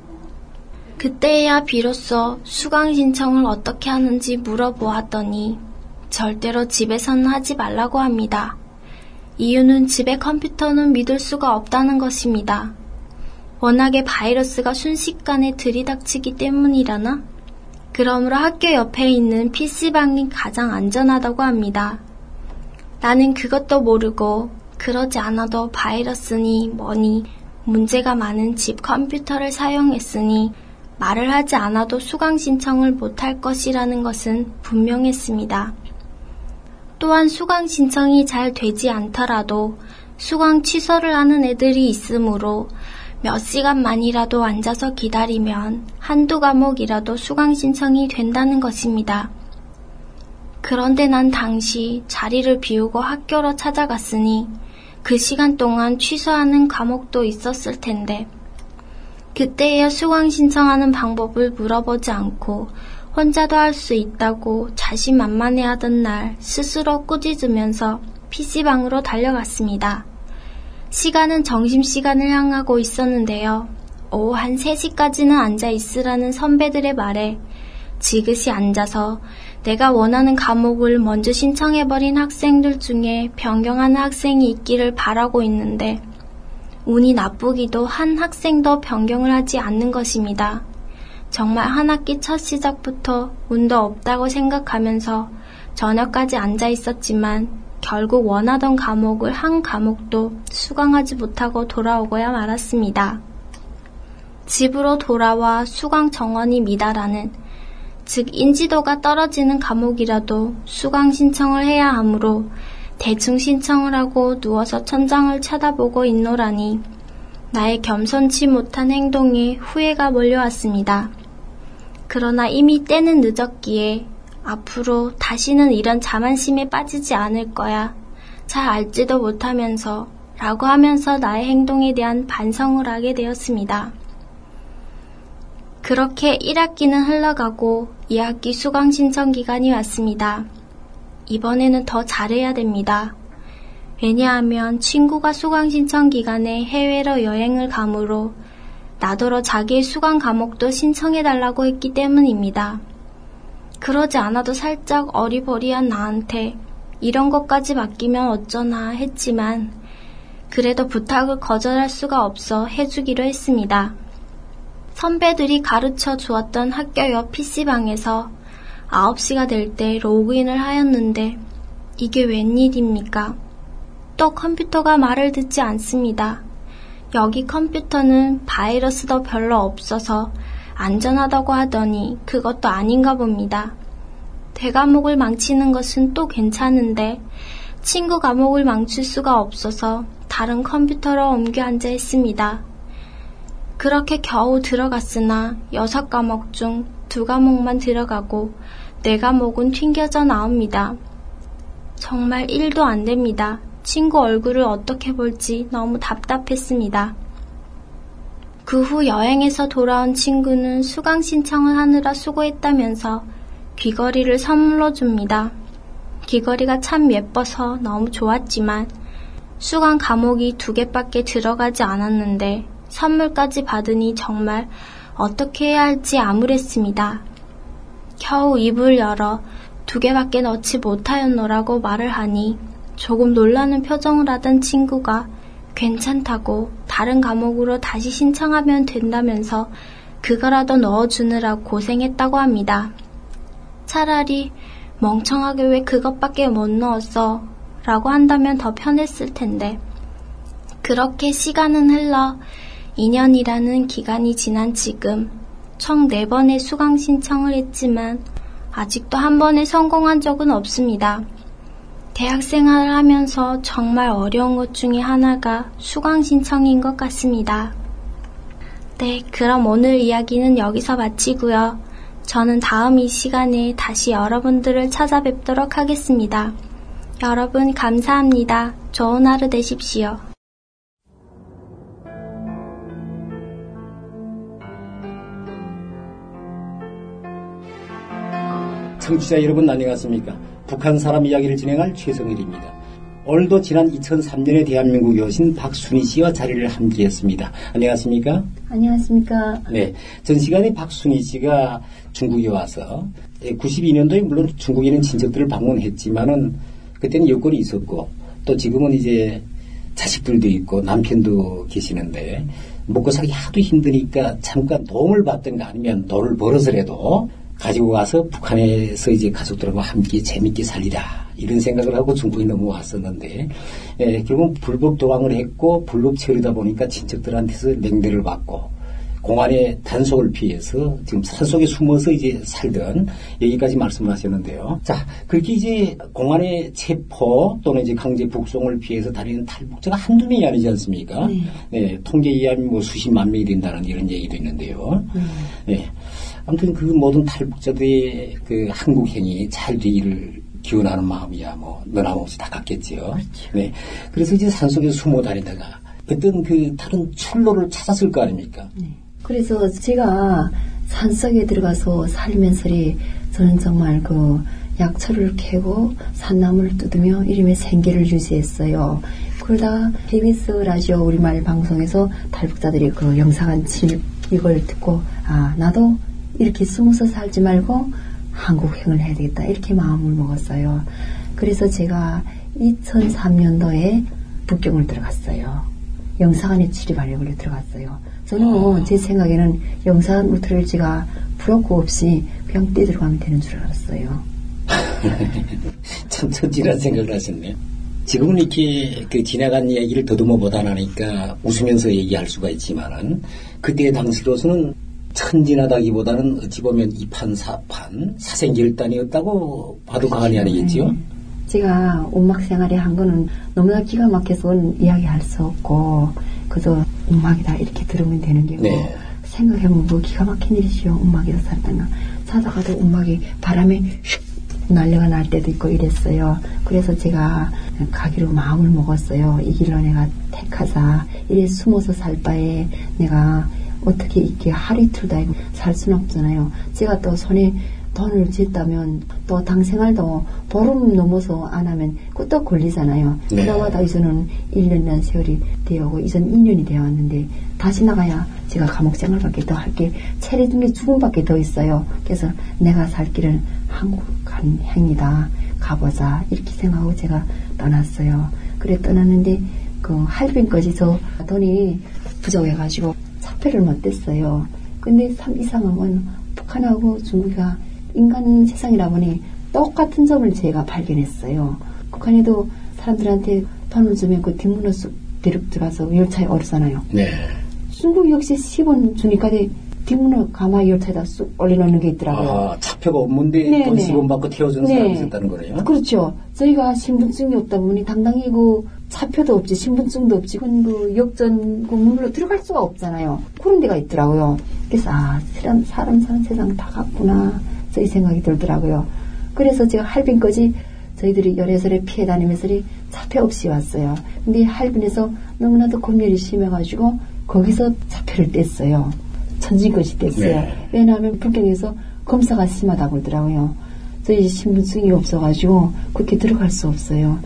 그때야 비로소 수강 신청을 어떻게 하는지 물어보았더니 절대로 집에서는 하지 말라고 합니다. 이유는 집에 컴퓨터는 믿을 수가 없다는 것입니다. 워낙에 바이러스가 순식간에 들이닥치기 때문이라나? 그러므로 학교 옆에 있는 PC방이 가장 안전하다고 합니다. 나는 그것도 모르고 그러지 않아도 바이러스니 뭐니 문제가 많은 집 컴퓨터를 사용했으니 말을 하지 않아도 수강 신청을 못할 것이라는 것은 분명했습니다. 또한 수강 신청이 잘 되지 않더라도 수강 취소를 하는 애들이 있으므로 몇 시간만이라도 앉아서 기다리면 한두 과목이라도 수강 신청이 된다는 것입니다. 그런데 난 당시 자리를 비우고 학교로 찾아갔으니 그 시간 동안 취소하는 과목도 있었을 텐데 그때야 수강 신청하는 방법을 물어보지 않고 혼자도 할 수 있다고 자신만만해하던 날 스스로 꾸짖으면서 PC방으로 달려갔습니다. 시간은 점심시간을 향하고 있었는데요. 오후 한 3시까지는 앉아있으라는 선배들의 말에 지그시 앉아서 내가 원하는 과목을 먼저 신청해버린 학생들 중에 변경하는 학생이 있기를 바라고 있는데 운이 나쁘기도 한 학생도 변경을 하지 않는 것입니다. 정말 한 학기 첫 시작부터 운도 없다고 생각하면서 저녁까지 앉아있었지만 결국 원하던 과목을 한 과목도 수강하지 못하고 돌아오고야 말았습니다. 집으로 돌아와 수강 정원이 미달하는, 즉 인지도가 떨어지는 과목이라도 수강 신청을 해야 하므로 대충 신청을 하고 누워서 천장을 쳐다보고 있노라니 나의 겸손치 못한 행동에 후회가 몰려왔습니다. 그러나 이미 때는 늦었기에 앞으로 다시는 이런 자만심에 빠지지 않을 거야. 잘 알지도 못하면서 라고 하면서 나의 행동에 대한 반성을 하게 되었습니다. 그렇게 1학기는 흘러가고 2학기 수강 신청 기간이 왔습니다. 이번에는 더 잘해야 됩니다. 왜냐하면 친구가 수강 신청 기간에 해외로 여행을 가므로 나더러 자기의 수강 과목도 신청해달라고 했기 때문입니다. 그러지 않아도 살짝 어리버리한 나한테 이런 것까지 맡기면 어쩌나 했지만 그래도 부탁을 거절할 수가 없어 해주기로 했습니다. 선배들이 가르쳐 주었던 학교 옆 PC방에서 9시가 될 때 로그인을 하였는데 이게 웬일입니까? 또 컴퓨터가 말을 듣지 않습니다. 여기 컴퓨터는 바이러스도 별로 없어서 안전하다고 하더니 그것도 아닌가 봅니다. 대과목을 망치는 것은 또 괜찮은데 친구 과목을 망칠 수가 없어서 다른 컴퓨터로 옮겨 앉아 있습니다. 그렇게 겨우 들어갔으나 6과목 중 2과목만 들어가고 네 과목은 튕겨져 나옵니다. 정말 1도 안 됩니다. 친구 얼굴을 어떻게 볼지 너무 답답했습니다. 그 후 여행에서 돌아온 친구는 수강 신청을 하느라 수고했다면서 귀걸이를 선물로 줍니다. 귀걸이가 참 예뻐서 너무 좋았지만 수강 과목이 2개밖에 들어가지 않았는데 선물까지 받으니 정말 어떻게 해야 할지 암울했습니다. 겨우 입을 열어 2개밖에 넣지 못하였노라고 말을 하니 조금 놀라는 표정을 하던 친구가 괜찮다고 다른 과목으로 다시 신청하면 된다면서 그거라도 넣어주느라 고생했다고 합니다. 차라리 멍청하게 왜 그것밖에 못 넣었어? 라고 한다면 더 편했을 텐데. 그렇게 시간은 흘러 2년이라는 기간이 지난 지금 총 4번의 수강 신청을 했지만 아직도 한 번에 성공한 적은 없습니다. 대학 생활을 하면서 정말 어려운 것 중에 하나가 수강 신청인 것 같습니다. 네, 그럼 오늘 이야기는 여기서 마치고요. 저는 다음 이 시간에 다시 여러분들을 찾아뵙도록 하겠습니다. 여러분 감사합니다. 좋은 하루 되십시오. 청취자 여러분 안녕하십니까? 북한 사람 이야기를 진행할 최성일입니다. 오늘도 지난 2003년에 대한민국에 오신 박순희 씨와 자리를 함께했습니다. 안녕하십니까? 안녕하십니까? 네, 전 시간에 박순희 씨가 중국에 와서 92년도에 물론 중국에는 친척들을 방문했지만은 그때는 여건이 있었고 또 지금은 이제 자식들도 있고 남편도 계시는데 먹고 살기 하도 힘드니까 잠깐 도움을 받든가 아니면 돈을 벌어서라도 가지고 가서 북한에서 이제 가족들하고 함께 재밌게 살리라 이런 생각을 하고 중국에 넘어왔었는데 결국은 불법 도항을 했고 불법 체류다 보니까 친척들한테서 냉대를 받고 공안의 단속을 피해서 지금 산속에 숨어서 이제 살던 여기까지 말씀하셨는데요. 자, 그렇게 이제 공안의 체포 또는 이제 강제 북송을 피해서 다니는 탈북자가 한두 명이 아니지 않습니까? 네. 네, 통계에 의하면 뭐 수십만 명이 된다는 이런 얘기도 있는데요. 네. 아무튼 그 모든 탈북자들의 그 한국행이 잘 되기를 기원하는 마음이야 뭐 너나없이 다 같겠지요. 그렇죠. 네. 그래서 이제 산속에서 숨어 다니다가 어떤 그 다른 출로를 찾았을 거 아닙니까? 네. 그래서 제가 산속에 들어가서 살면서 저는 정말 그 약초를 캐고 산나물을 뜯으며 이름의 생계를 유지했어요. 그러다가 KBS 라디오 우리말 방송에서 탈북자들이 그 영상한 이걸 듣고 나도 이렇게 숨어서 살지 말고 한국행을 해야 되겠다 이렇게 마음을 먹었어요. 그래서 제가 2003년도에 북경을 들어갔어요. 영사관에 출입하려고 들어갔어요. 저는 제 생각에는 영사관 들을지가 부럽고 없이 그냥 뛰들어가면 되는 줄 알았어요. 참 천진한 생각을 하셨네요. 지금은 이렇게 그 지나간 이야기를 더듬어 보다 나니까 웃으면서 얘기할 수가 있지만은 그때 당시로서는 천진하다기보다는 어찌 보면 이판사판 사생결단이었다고 봐도 과언이 아니겠지요? 제가 음악 생활에 한 거는 너무나 기가 막혀서 이야기할 수 없고 그저 음악이다 이렇게 들으면 되는 게고 네. 생각해보면 뭐 기가 막힌 일이시요. 음악에서 살다가 자다가도 음악이 바람에 휙 날려가 날 때도 있고 이랬어요. 그래서 제가 가기로 마음을 먹었어요. 이 길로 내가 택하자. 이래 숨어서 살 바에 내가 어떻게 이렇게 하루 이틀 다 살 수는 없잖아요. 제가 또 손에 돈을 쥐었다면 또 당생활도 보름 넘어서 안 하면 또 걸리잖아요. 네. 그러다 이제는 1년이라는 세월이 되어오고 이전 2년이 되어왔는데 다시 나가야 제가 감옥생활밖에 더 할 게 체리든 게 죽음밖에 더 있어요. 그래서 내가 살 길은 한국 간 행이다. 가보자 이렇게 생각하고 제가 떠났어요. 그래 떠났는데 그 할빈까지 저 돈이 부족해가지고 차표를 못 뗐어요. 근데 참 이상한 건 북한하고 중국이가 인간 세상이라 보니 똑같은 점을 제가 발견했어요. 북한에도 사람들한테 돈을 주면 그 뒷문으로 쑥 들어가서 열차에 오르잖아요. 네. 중국 역시 10원 주니까 뒷문으로 가마에 열차에다 쑥 올려놓는 게 있더라고요. 차표가 없는데 돈 10원 받고 태워주는 사람이 있었다는 거네요. 그렇죠. 저희가 신분증이 없다 보니 당당히 그 차표도 없지 신분증도 없지 그 역전 그 문으로 들어갈 수가 없잖아요. 그런 데가 있더라고요. 그래서 사람 사는 세상 다 같구나. 이 생각이 들더라고요. 그래서 제가 할빈까지 저희들이 열애설에 피해 다니면서 차표 없이 왔어요. 근데 할빈에서 너무나도 검열이 심해가지고 거기서 차표를 뗐어요. 천진것이 뗐어요. 네. 왜냐하면 북경에서 검사가 심하다고 그러더라고요. 저희 신분증이 없어가지고 그렇게 들어갈 수 없어요.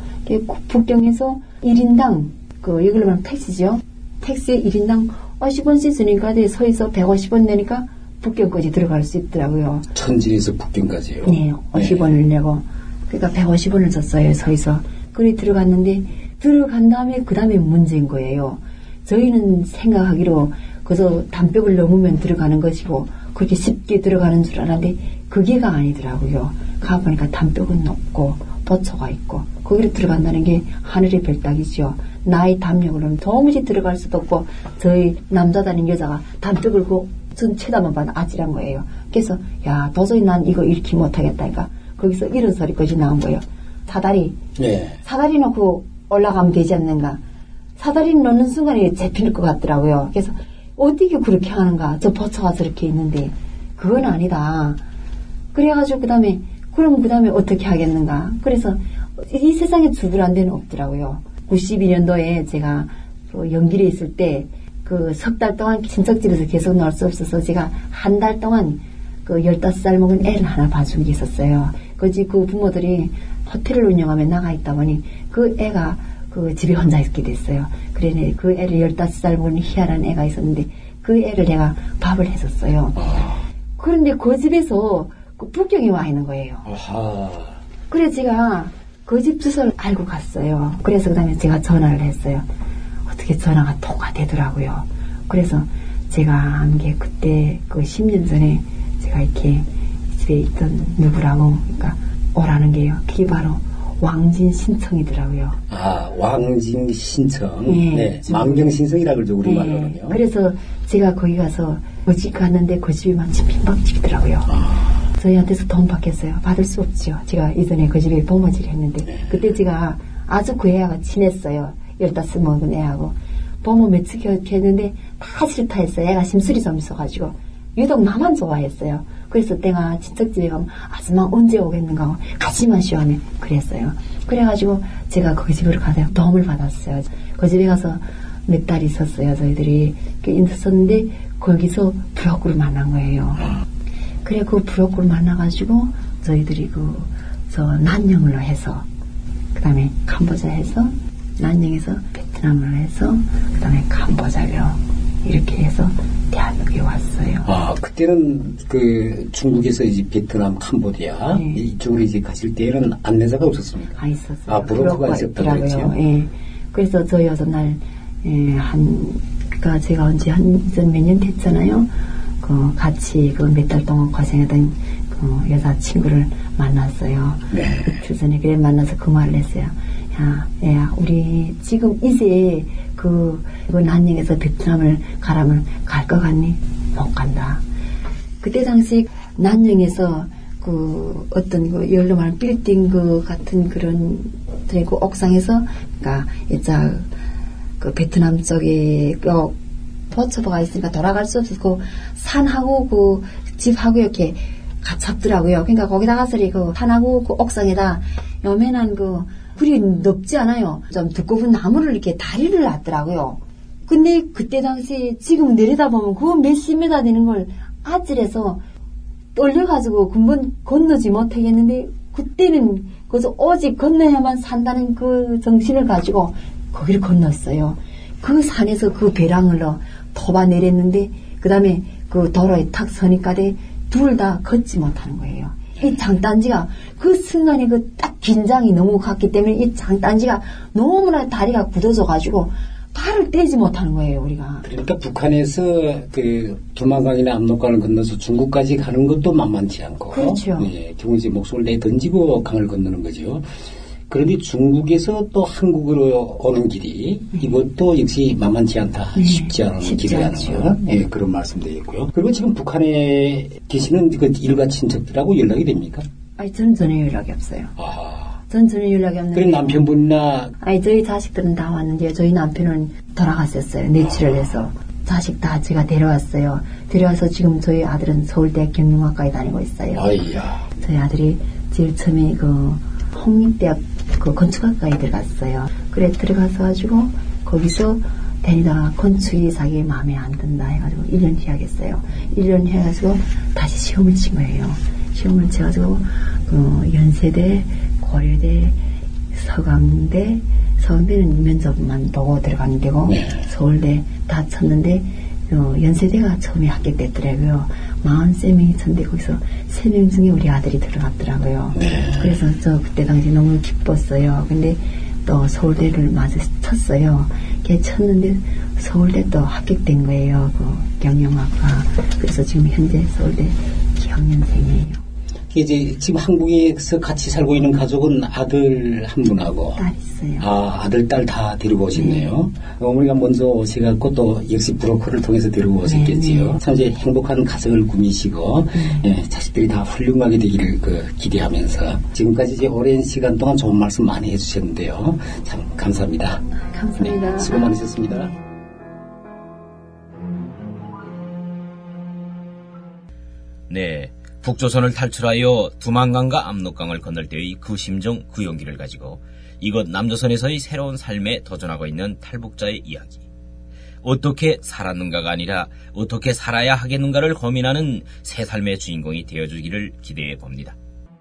북경에서 1인당 이걸로 말하면 택시죠. 택시에 1인당 50원씩 주니까 서에서 150원 내니까 북경까지 들어갈 수 있더라고요. 천진에서 북경까지요? 네, 50원을 내고. 그러니까 150원을 줬어요, 서에서. 그래 들어갔는데, 들어간 다음에, 그 다음에 문제인 거예요. 저희는 생각하기로, 그래서 담벽을 넘으면 들어가는 것이고, 그렇게 쉽게 들어가는 줄 알았는데, 그게가 아니더라고요. 가보니까 담벽은 높고, 보초가 있고, 거기로 들어간다는 게 하늘의 별따기죠. 나의 담력으로는 도무지 들어갈 수도 없고, 저희 남자 다닌 여자가 담벽을 전 쳐다만 봐도 아찔한 거예요. 그래서, 야, 도저히 난 이거 잃기 못하겠다니까. 거기서 이런 소리까지 나온 거예요. 사다리. 네. 사다리 놓고 올라가면 되지 않는가. 사다리 놓는 순간에 잡힐 것 같더라고요. 그래서, 어떻게 그렇게 하는가. 저 보초가 저렇게 있는데, 그건 아니다. 그래가지고, 그 다음에 어떻게 하겠는가. 그래서, 이 세상에 죽으란 데는 없더라고요. 92년도에 제가 연길에 있을 때, 석 달 동안 친척집에서 계속 놀 수 없어서 제가 한 달 동안 15살 먹은 애를 하나 봐준 게 있었어요. 그 부모들이 호텔을 운영하며 나가 있다 보니 그 애가 집에 혼자 있게 됐어요. 그래, 그 애를 15살 먹은 희한한 애가 있었는데 그 애를 내가 밥을 했었어요. 그런데 그 집에서 북경이 와 있는 거예요. 그래, 제가 그 집 주소를 알고 갔어요. 그래서 그 다음에 제가 전화를 했어요. 어떻게 전화가 통화되더라고요. 그래서 제가 한 게 그때 10년 전에 제가 이렇게 집에 있던 누구라고 그러니까 오라는 게요. 그게 바로 왕진 신청이더라고요. 아, 왕진 신청. 네. 망경 신청이라 그러죠, 우리말로는요. 그래서 제가 거기 가서 그 집 갔는데 그 집이 마침 빈방집이더라고요. 저희한테서 돈 받겠어요. 받을 수 없죠. 제가 이전에 그 집에 보모질 했는데 그때 제가 아주 그 애하고 친했어요. 15 먹은 애하고 보모 며칠 했는데 다 싫다 했어요. 애가 심술이 좀 있어가지고 유독 나만 좋아했어요. 그래서 내가 친척집에 가면 아줌마 언제 오겠는가 하고 같이 마시오 하면 그랬어요. 그래가지고 제가 그 집으로 가서 도움을 받았어요. 그 집에 가서 몇 달 있었어요. 저희들이 있었는데 거기서 브로커를 만난 거예요. 그래 그 브로커를 만나가지고 저희들이 난영으로 해서 그 다음에 캄보자 해서 난영에서 베트남으로 해서 그 다음에 캄보자로 이렇게 해서 대한민국에 왔어요. 아, 그때는 중국에서 이제 베트남, 캄보디아 이쪽으로 이제 가실 때에는 안내자가 없었습니까? 아, 있었어요. 아, 브로커가 있었다고 그랬죠? 예. 그래서 저 여섯 날, 그니까 제가 언제 몇 년 됐잖아요. 같이 몇 달 동안 고생하던 여자친구를 만났어요. 네. 이틀 전에 그래 만나서 그 말을 했어요. 야, 우리 지금 이제 난영에서 베트남을 가라면 갈 것 같니? 못 간다. 그때 당시 난영에서 어떤 열로 말하면 빌딩 같은 그런 옥상에서 그러니까 베트남 쪽에 포처버가 있으니까 돌아갈 수 없어서 산하고 집하고 이렇게 갇혔더라고요. 그러니까 거기다 가서 산하고 옥상에다 요만한 그리 높지 않아요. 좀 두꺼운 나무를 이렇게 다리를 놨더라고요. 근데 그때 당시 지금 내려다보면 그거 몇십 미터 되는 걸 아찔해서 떨려가지고 금방 건너지 못하겠는데 그때는 그래서 오직 건너야만 산다는 그 정신을 가지고 거기를 건넜어요. 그 산에서 그 배랑으로 토바 내렸는데 그 다음에 도로에 탁 서니까 둘 다 걷지 못하는 거예요. 이 장단지가 그 순간에 딱 긴장이 너무 갔기 때문에 이 장단지가 너무나 다리가 굳어져가지고 발을 떼지 못하는 거예요, 우리가. 그러니까 북한에서 두만강이나 압록강을 건너서 중국까지 가는 것도 만만치 않고. 그렇죠. 네, 결국 이제 목숨을 내던지고 강을 건너는 거죠. 그런데 중국에서 또 한국으로 오는 길이 이것도 역시 만만치 않다. 네, 쉽지 않은 길이라는 거. 네, 그런 말씀드리겠고요. 그리고 지금 북한에 계시는 일가 친척들하고 연락이 됩니까? 아니, 저는 전혀 연락이 없어요. 전 전혀 연락이 없는데. 그럼 남편분이나? 아니, 저희 자식들은 다 왔는데요. 저희 남편은 돌아갔었어요. 뇌출을 해서. 자식 다 제가 데려왔어요. 데려와서 지금 저희 아들은 서울대 경영학과에 다니고 있어요. 아이야. 저희 아들이 제일 처음에 그 홍익대학 그 건축학과에 들어갔어요. 그래 들어가서 가지고 거기서 다니다가 건축이 자기 마음에 안 든다 해가지고 1년 휴학했어요. 1년 해가지고 다시 시험을 친 거예요. 시험을 쳐가지고 그 연세대, 고려대, 서강대는 면접만 보고 들어가는 데고 서울대 다 쳤는데 연세대가 처음에 합격됐더라고요. 43명이 쳤는데 거기서 3명 중에 우리 아들이 들어갔더라고요. 그래서 저 그때 당시 너무 기뻤어요. 근데 또 서울대를 마저 쳤어요. 걔 쳤는데 서울대 또 합격된 거예요. 그 경영학과. 그래서 지금 현재 서울대 기학년생이에요. 이제 지금 한국에서 같이 살고 있는 가족은 아들 한 분하고 딸 있어요. 아들, 딸 다 데리고 오셨네요. 어머니가 먼저 오셔갖고 또 역시 브로커를 통해서 데리고 오셨겠지요. 참 이제 행복한 가정을 꾸미시고 자식들이 다 훌륭하게 되기를 기대하면서 지금까지 이제 오랜 시간 동안 좋은 말씀 많이 해주셨는데요. 참 감사합니다. 감사합니다. 네, 수고 많으셨습니다. 네. 북조선을 탈출하여 두만강과 압록강을 건널 때의 그 심정, 그 용기를 가지고 이곳 남조선에서의 새로운 삶에 도전하고 있는 탈북자의 이야기. 어떻게 살았는가가 아니라 어떻게 살아야 하겠는가를 고민하는 새 삶의 주인공이 되어주기를 기대해 봅니다.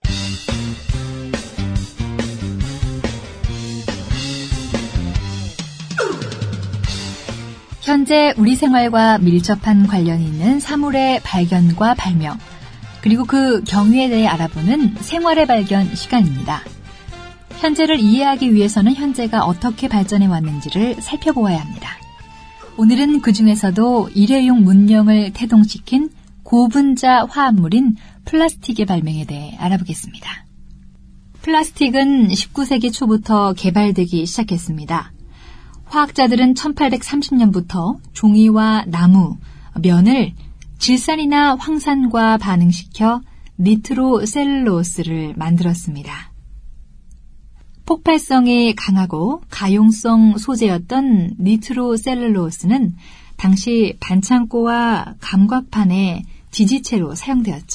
현재 우리 생활과 밀접한 관련이 있는 사물의 발견과 발명, 그리고 그 경위에 대해 알아보는 생활의 발견 시간입니다. 현재를 이해하기 위해서는 현재가 어떻게 발전해 왔는지를 살펴보아야 합니다. 오늘은 그 중에서도 일회용 문명을 태동시킨 고분자 화합물인 플라스틱의 발명에 대해 알아보겠습니다. 플라스틱은 19세기 초부터 개발되기 시작했습니다. 화학자들은 1830년부터 종이와 나무, 면을 질산이나 황산과 반응시켜 니트로셀룰로스를 만들었습니다. 폭발성이 강하고 가용성 소재였던 니트로셀룰로스는 당시 반창고와 감곽판의 지지체로 사용되었죠.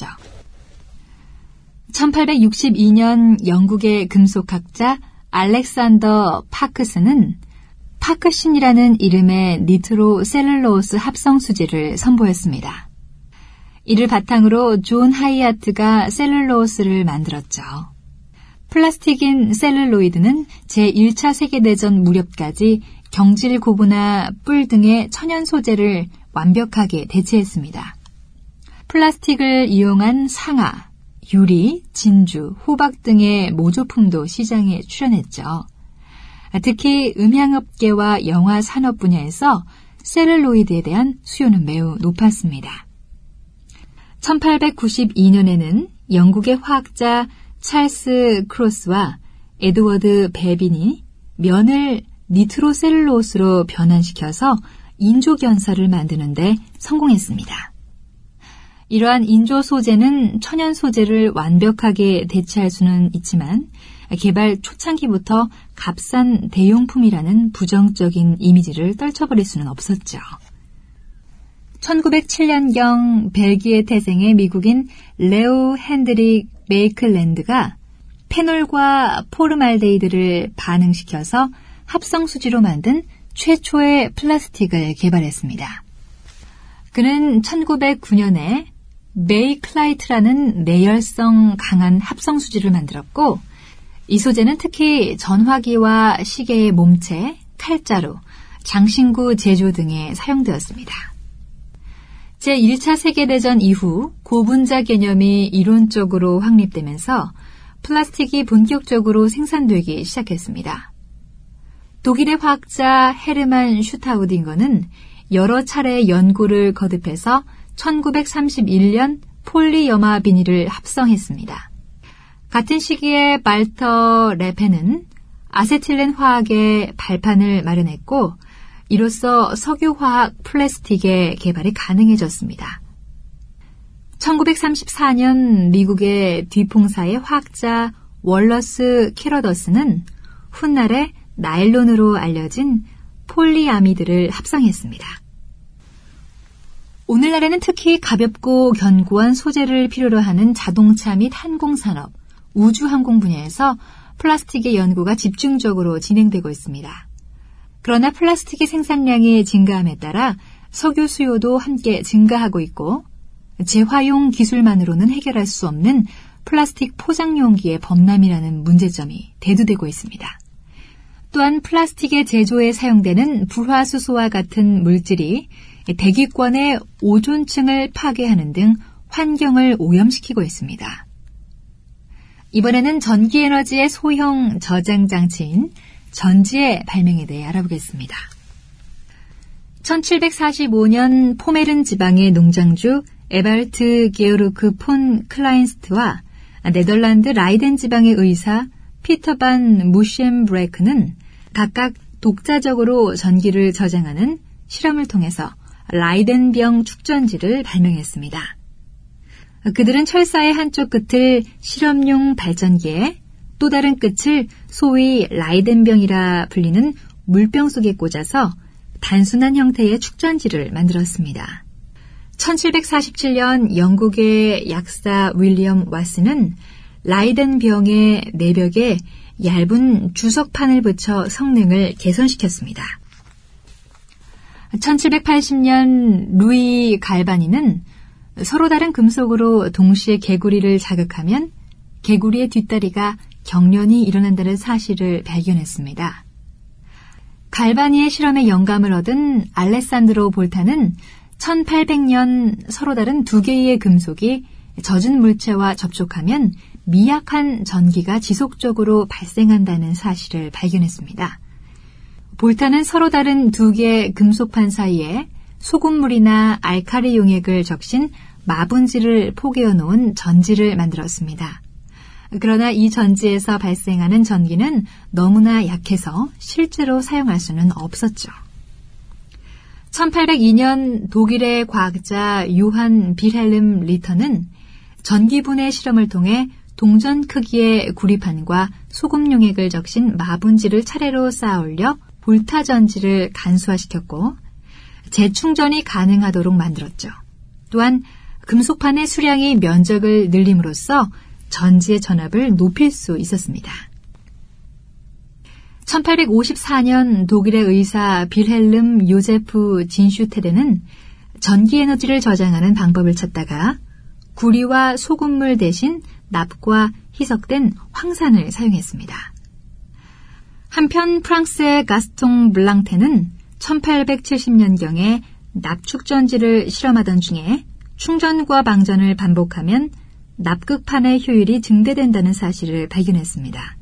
1862년 영국의 금속학자 알렉산더 파크스는 파크신이라는 이름의 니트로셀룰로스 합성 수제를 선보였습니다. 이를 바탕으로 존 하이아트가 셀룰로스를 만들었죠. 플라스틱인 셀룰로이드는 제1차 세계대전 무렵까지 경질 고무나 뿔 등의 천연 소재를 완벽하게 대체했습니다. 플라스틱을 이용한 상아, 유리, 진주, 호박 등의 모조품도 시장에 출현했죠. 특히 음향업계와 영화 산업 분야에서 셀룰로이드에 대한 수요는 매우 높았습니다. 1892년에는 영국의 화학자 찰스 크로스와 에드워드 베빈이 면을 니트로셀룰로스로 변환시켜서 인조견사를 만드는데 성공했습니다. 이러한 인조 소재는 천연 소재를 완벽하게 대체할 수는 있지만 개발 초창기부터 값싼 대용품이라는 부정적인 이미지를 떨쳐버릴 수는 없었죠. 1907년경 벨기에 태생의 미국인 레오 핸드릭 메이클랜드가 페놀과 포르말데이드를 반응시켜서 합성수지로 만든 최초의 플라스틱을 개발했습니다. 그는 1909년에 메이클라이트라는 내열성 강한 합성수지를 만들었고 이 소재는 특히 전화기와 시계의 몸체, 칼자루, 장신구 제조 등에 사용되었습니다. 제1차 세계대전 이후 고분자 개념이 이론적으로 확립되면서 플라스틱이 본격적으로 생산되기 시작했습니다. 독일의 화학자 헤르만 슈타우딩거는 여러 차례 연구를 거듭해서 1931년 폴리염화 비닐을 합성했습니다. 같은 시기에 발터 레페는 아세틸렌 화학의 발판을 마련했고 이로써 석유화학 플라스틱의 개발이 가능해졌습니다. 1934년 미국의 뒤통사의 화학자 월러스 캐러더스는 훗날에 나일론으로 알려진 폴리아미드를 합성했습니다. 오늘날에는 특히 가볍고 견고한 소재를 필요로 하는 자동차 및 항공산업, 우주항공 분야에서 플라스틱의 연구가 집중적으로 진행되고 있습니다. 그러나 플라스틱의 생산량이 증가함에 따라 석유 수요도 함께 증가하고 있고 재활용 기술만으로는 해결할 수 없는 플라스틱 포장용기의 범람이라는 문제점이 대두되고 있습니다. 또한 플라스틱의 제조에 사용되는 불화수소와 같은 물질이 대기권의 오존층을 파괴하는 등 환경을 오염시키고 있습니다. 이번에는 전기에너지의 소형 저장 장치인 전지의 발명에 대해 알아보겠습니다. 1745년 포메른 지방의 농장주 에발트 게오르크 폰 클라인스트와 네덜란드 라이덴 지방의 의사 피터 반 무셴브레크는 각각 독자적으로 전기를 저장하는 실험을 통해서 라이덴병 축전지를 발명했습니다. 그들은 철사의 한쪽 끝을 실험용 발전기에 또 다른 끝을 소위 라이덴병이라 불리는 물병 속에 꽂아서 단순한 형태의 축전지를 만들었습니다. 1747년 영국의 약사 윌리엄 왓슨은 라이덴병의 내벽에 얇은 주석판을 붙여 성능을 개선시켰습니다. 1780년 루이 갈바니는 서로 다른 금속으로 동시에 개구리를 자극하면 개구리의 뒷다리가 경련이 일어난다는 사실을 발견했습니다. 갈바니의 실험에 영감을 얻은 알레산드로 볼타는 1800년 서로 다른 두 개의 금속이 젖은 물체와 접촉하면 미약한 전기가 지속적으로 발생한다는 사실을 발견했습니다. 볼타는 서로 다른 두 개의 금속판 사이에 소금물이나 알칼리 용액을 적신 마분지를 포개어 놓은 전지를 만들었습니다. 그러나 이 전지에서 발생하는 전기는 너무나 약해서 실제로 사용할 수는 없었죠. 1802년 독일의 과학자 요한 빌헬름 리터는 전기분해 실험을 통해 동전 크기의 구리판과 소금 용액을 적신 마분지를 차례로 쌓아 올려 볼타 전지를 간소화시켰고 재충전이 가능하도록 만들었죠. 또한 금속판의 수량이 면적을 늘림으로써 전지의 전압을 높일 수 있었습니다. 1854년 독일의 의사 빌헬름 요제프 진슈테르는 전기에너지를 저장하는 방법을 찾다가 구리와 소금물 대신 납과 희석된 황산을 사용했습니다. 한편 프랑스의 가스통 블랑테는 1870년경에 납축전지를 실험하던 중에 충전과 방전을 반복하면 납극판의 효율이 증대된다는 사실을 발견했습니다.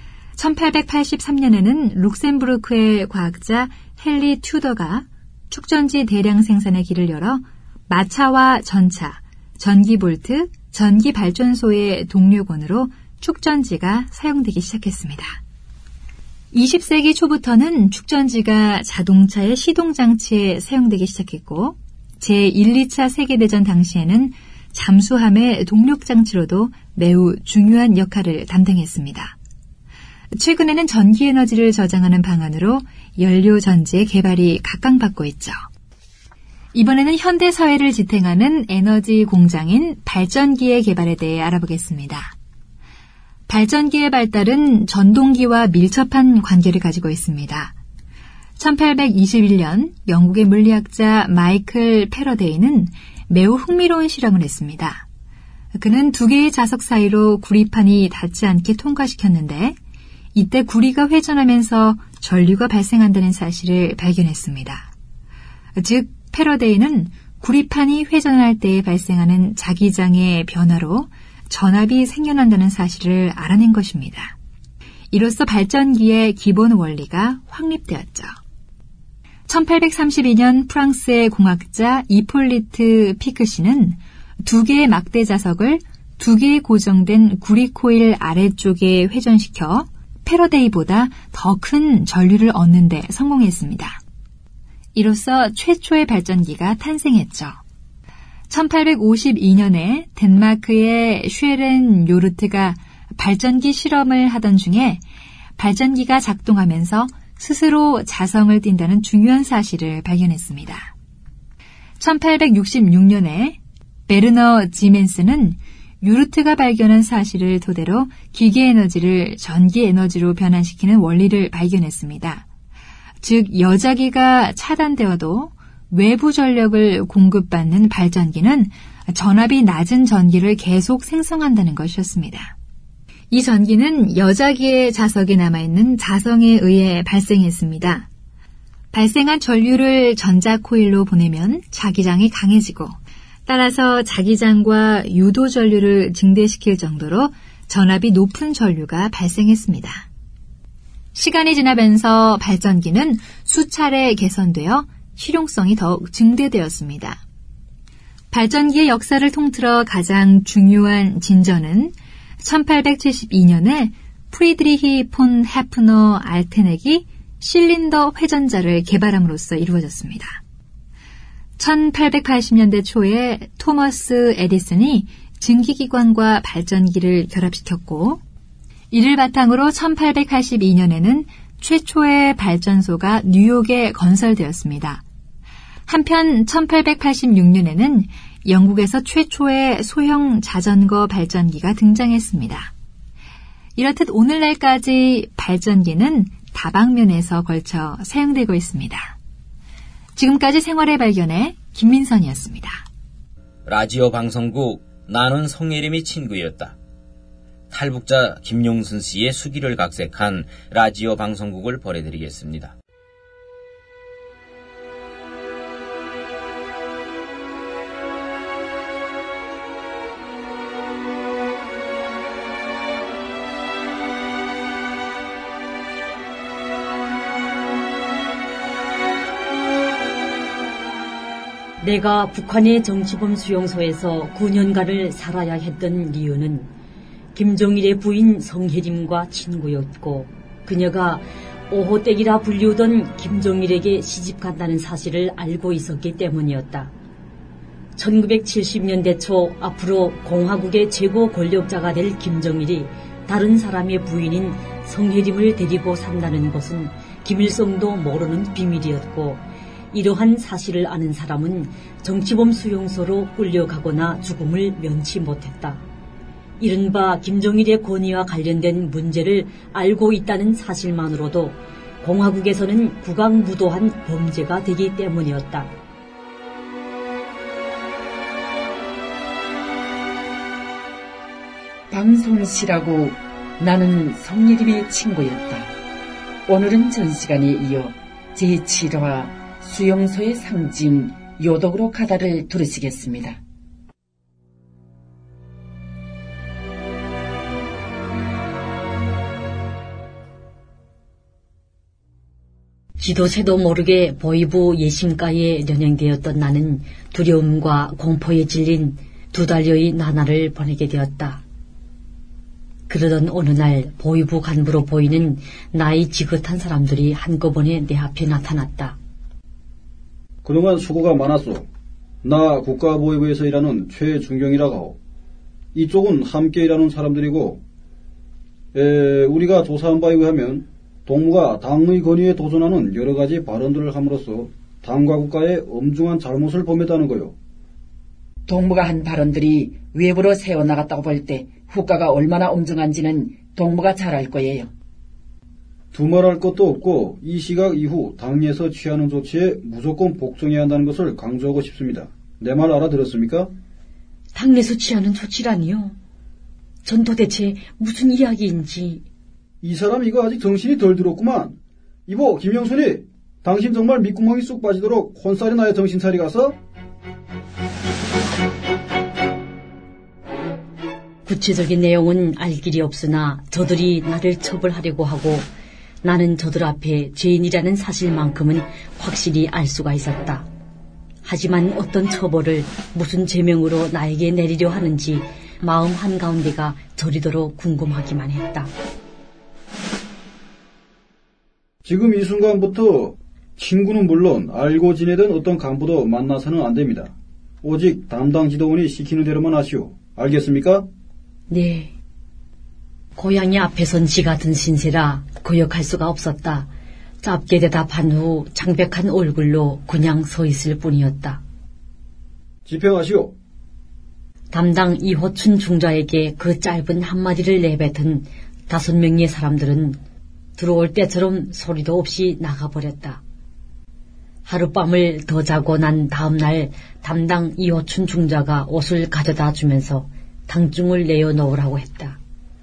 1883년에는 룩셈부르크의 과학자 헨리 튜더가 축전지 대량 생산의 길을 열어 마차와 전차, 전기볼트, 전기발전소의 동력원으로 축전지가 사용되기 시작했습니다. 20세기 초부터는 축전지가 자동차의 시동장치에 사용되기 시작했고 제1, 2차 세계대전 당시에는 잠수함의 동력장치로도 매우 중요한 역할을 담당했습니다. 최근에는 전기에너지를 저장하는 방안으로 연료전지의 개발이 각광받고 있죠. 이번에는 현대사회를 지탱하는 에너지 공장인 발전기의 개발에 대해 알아보겠습니다. 발전기의 발달은 전동기와 밀접한 관계를 가지고 있습니다. 1821년 영국의 물리학자 마이클 패러데이는 매우 흥미로운 실험을 했습니다. 그는 두 개의 자석 사이로 구리판이 닿지 않게 통과시켰는데 이때 구리가 회전하면서 전류가 발생한다는 사실을 발견했습니다. 즉 패러데이는 구리판이 회전할 때 발생하는 자기장의 변화로 전압이 생겨난다는 사실을 알아낸 것입니다. 이로써 발전기의 기본 원리가 확립되었죠. 1832년 프랑스의 공학자 이폴리트 피크시는 두 개의 막대 자석을 두 개의 고정된 구리 코일 아래쪽에 회전시켜 패러데이보다 더 큰 전류를 얻는 데 성공했습니다. 이로써 최초의 발전기가 탄생했죠. 1852년에 덴마크의 쉐렌 요르트가 발전기 실험을 하던 중에 발전기가 작동하면서 스스로 자성을 띈다는 중요한 사실을 발견했습니다. 1866년에 베르너 지멘스는 유르트가 발견한 사실을 토대로 기계 에너지를 전기 에너지로 변환시키는 원리를 발견했습니다. 즉 여자기가 차단되어도 외부 전력을 공급받는 발전기는 전압이 낮은 전기를 계속 생성한다는 것이었습니다. 이 전기는 여자기의 자석에 남아있는 자성에 의해 발생했습니다. 발생한 전류를 전자코일로 보내면 자기장이 강해지고 따라서 자기장과 유도 전류를 증대시킬 정도로 전압이 높은 전류가 발생했습니다. 시간이 지나면서 발전기는 수차례 개선되어 실용성이 더욱 증대되었습니다. 발전기의 역사를 통틀어 가장 중요한 진전은 1872년에 프리드리히 폰 헤프너 알테넥이 실린더 회전자를 개발함으로써 이루어졌습니다. 1880년대 초에 토머스 에디슨이 증기기관과 발전기를 결합시켰고 이를 바탕으로 1882년에는 최초의 발전소가 뉴욕에 건설되었습니다. 한편 1886년에는 영국에서 최초의 소형 자전거 발전기가 등장했습니다. 이렇듯 오늘날까지 발전기는 다방면에서 걸쳐 사용되고 있습니다. 지금까지 생활의 발견의 김민선이었습니다. 라디오 방송국 나는 성예림이 친구였다. 탈북자 김용순 씨의 수기를 각색한 라디오 방송국을 보내드리겠습니다. 내가 북한의 정치범 수용소에서 9년간을 살아야 했던 이유는 김종일의 부인 성혜림과 친구였고 그녀가 오호댁이라 불리우던 김종일에게 시집간다는 사실을 알고 있었기 때문이었다. 1970년대 초 앞으로 공화국의 최고 권력자가 될 김종일이 다른 사람의 부인인 성혜림을 데리고 산다는 것은 김일성도 모르는 비밀이었고 이러한 사실을 아는 사람은 정치범 수용소로 끌려가거나 죽음을 면치 못했다. 이른바 김종일의 권위와 관련된 문제를 알고 있다는 사실만으로도 공화국에서는 국악무도한 범죄가 되기 때문이었다. 방송실하고 나는 성예림의 친구였다. 오늘은 전 시간에 이어 제7화 수용소의 상징 요독으로 가다를 들으시겠습니다. 지도새도 모르게 보이부 예심가에 연행되었던 나는 두려움과 공포에 질린 2달여의 나날을 보내게 되었다. 그러던 어느 날 보이부 간부로 보이는 나이 지긋한 사람들이 한꺼번에 내 앞에 나타났다. 그동안 수고가 많았소. 나 국가보위부에서 일하는 최준경이라고 하오. 이쪽은 함께 일하는 사람들이고 우리가 조사한 바에 의하면 동무가 당의 권위에 도전하는 여러 가지 발언들을 함으로써 당과 국가의 엄중한 잘못을 범했다는 거요. 동무가 한 발언들이 외부로 새어나갔다고 볼 때 후과가 얼마나 엄중한지는 동무가 잘 알 거예요. 두말할 것도 없고 이 시각 이후 당에서 취하는 조치에 무조건 복종해야 한다는 것을 강조하고 싶습니다. 내 말 알아들었습니까? 당에서 취하는 조치라니요? 전 도대체 무슨 이야기인지. 이 사람 이거 아직 정신이 덜 들었구만. 이보 김영순이 당신 정말 밑구멍이 쑥 빠지도록 혼살이 나야 정신 차리 가서? 구체적인 내용은 알 길이 없으나 저들이 나를 처벌하려고 하고 나는 저들 앞에 죄인이라는 사실만큼은 확실히 알 수가 있었다. 하지만 어떤 처벌을 무슨 죄명으로 나에게 내리려 하는지 마음 한가운데가 저리도록 궁금하기만 했다. 지금 이 순간부터 친구는 물론 알고 지내던 어떤 간부도 만나서는 안 됩니다. 오직 담당 지도원이 시키는 대로만 하시오. 알겠습니까? 네. 고양이 앞에 선 지 같은 신세라 거역할 수가 없었다. 짧게 대답한 후 창백한 얼굴로 그냥 서 있을 뿐이었다. 집행하시오. 담당 이호춘 중자에게 그 짧은 한마디를 내뱉은 5명의 사람들은 들어올 때처럼 소리도 없이 나가버렸다. 하룻밤을 더 자고 난 다음날 담당 이호춘 중자가 옷을 가져다 주면서 당중을 내어 넣으라고 했다.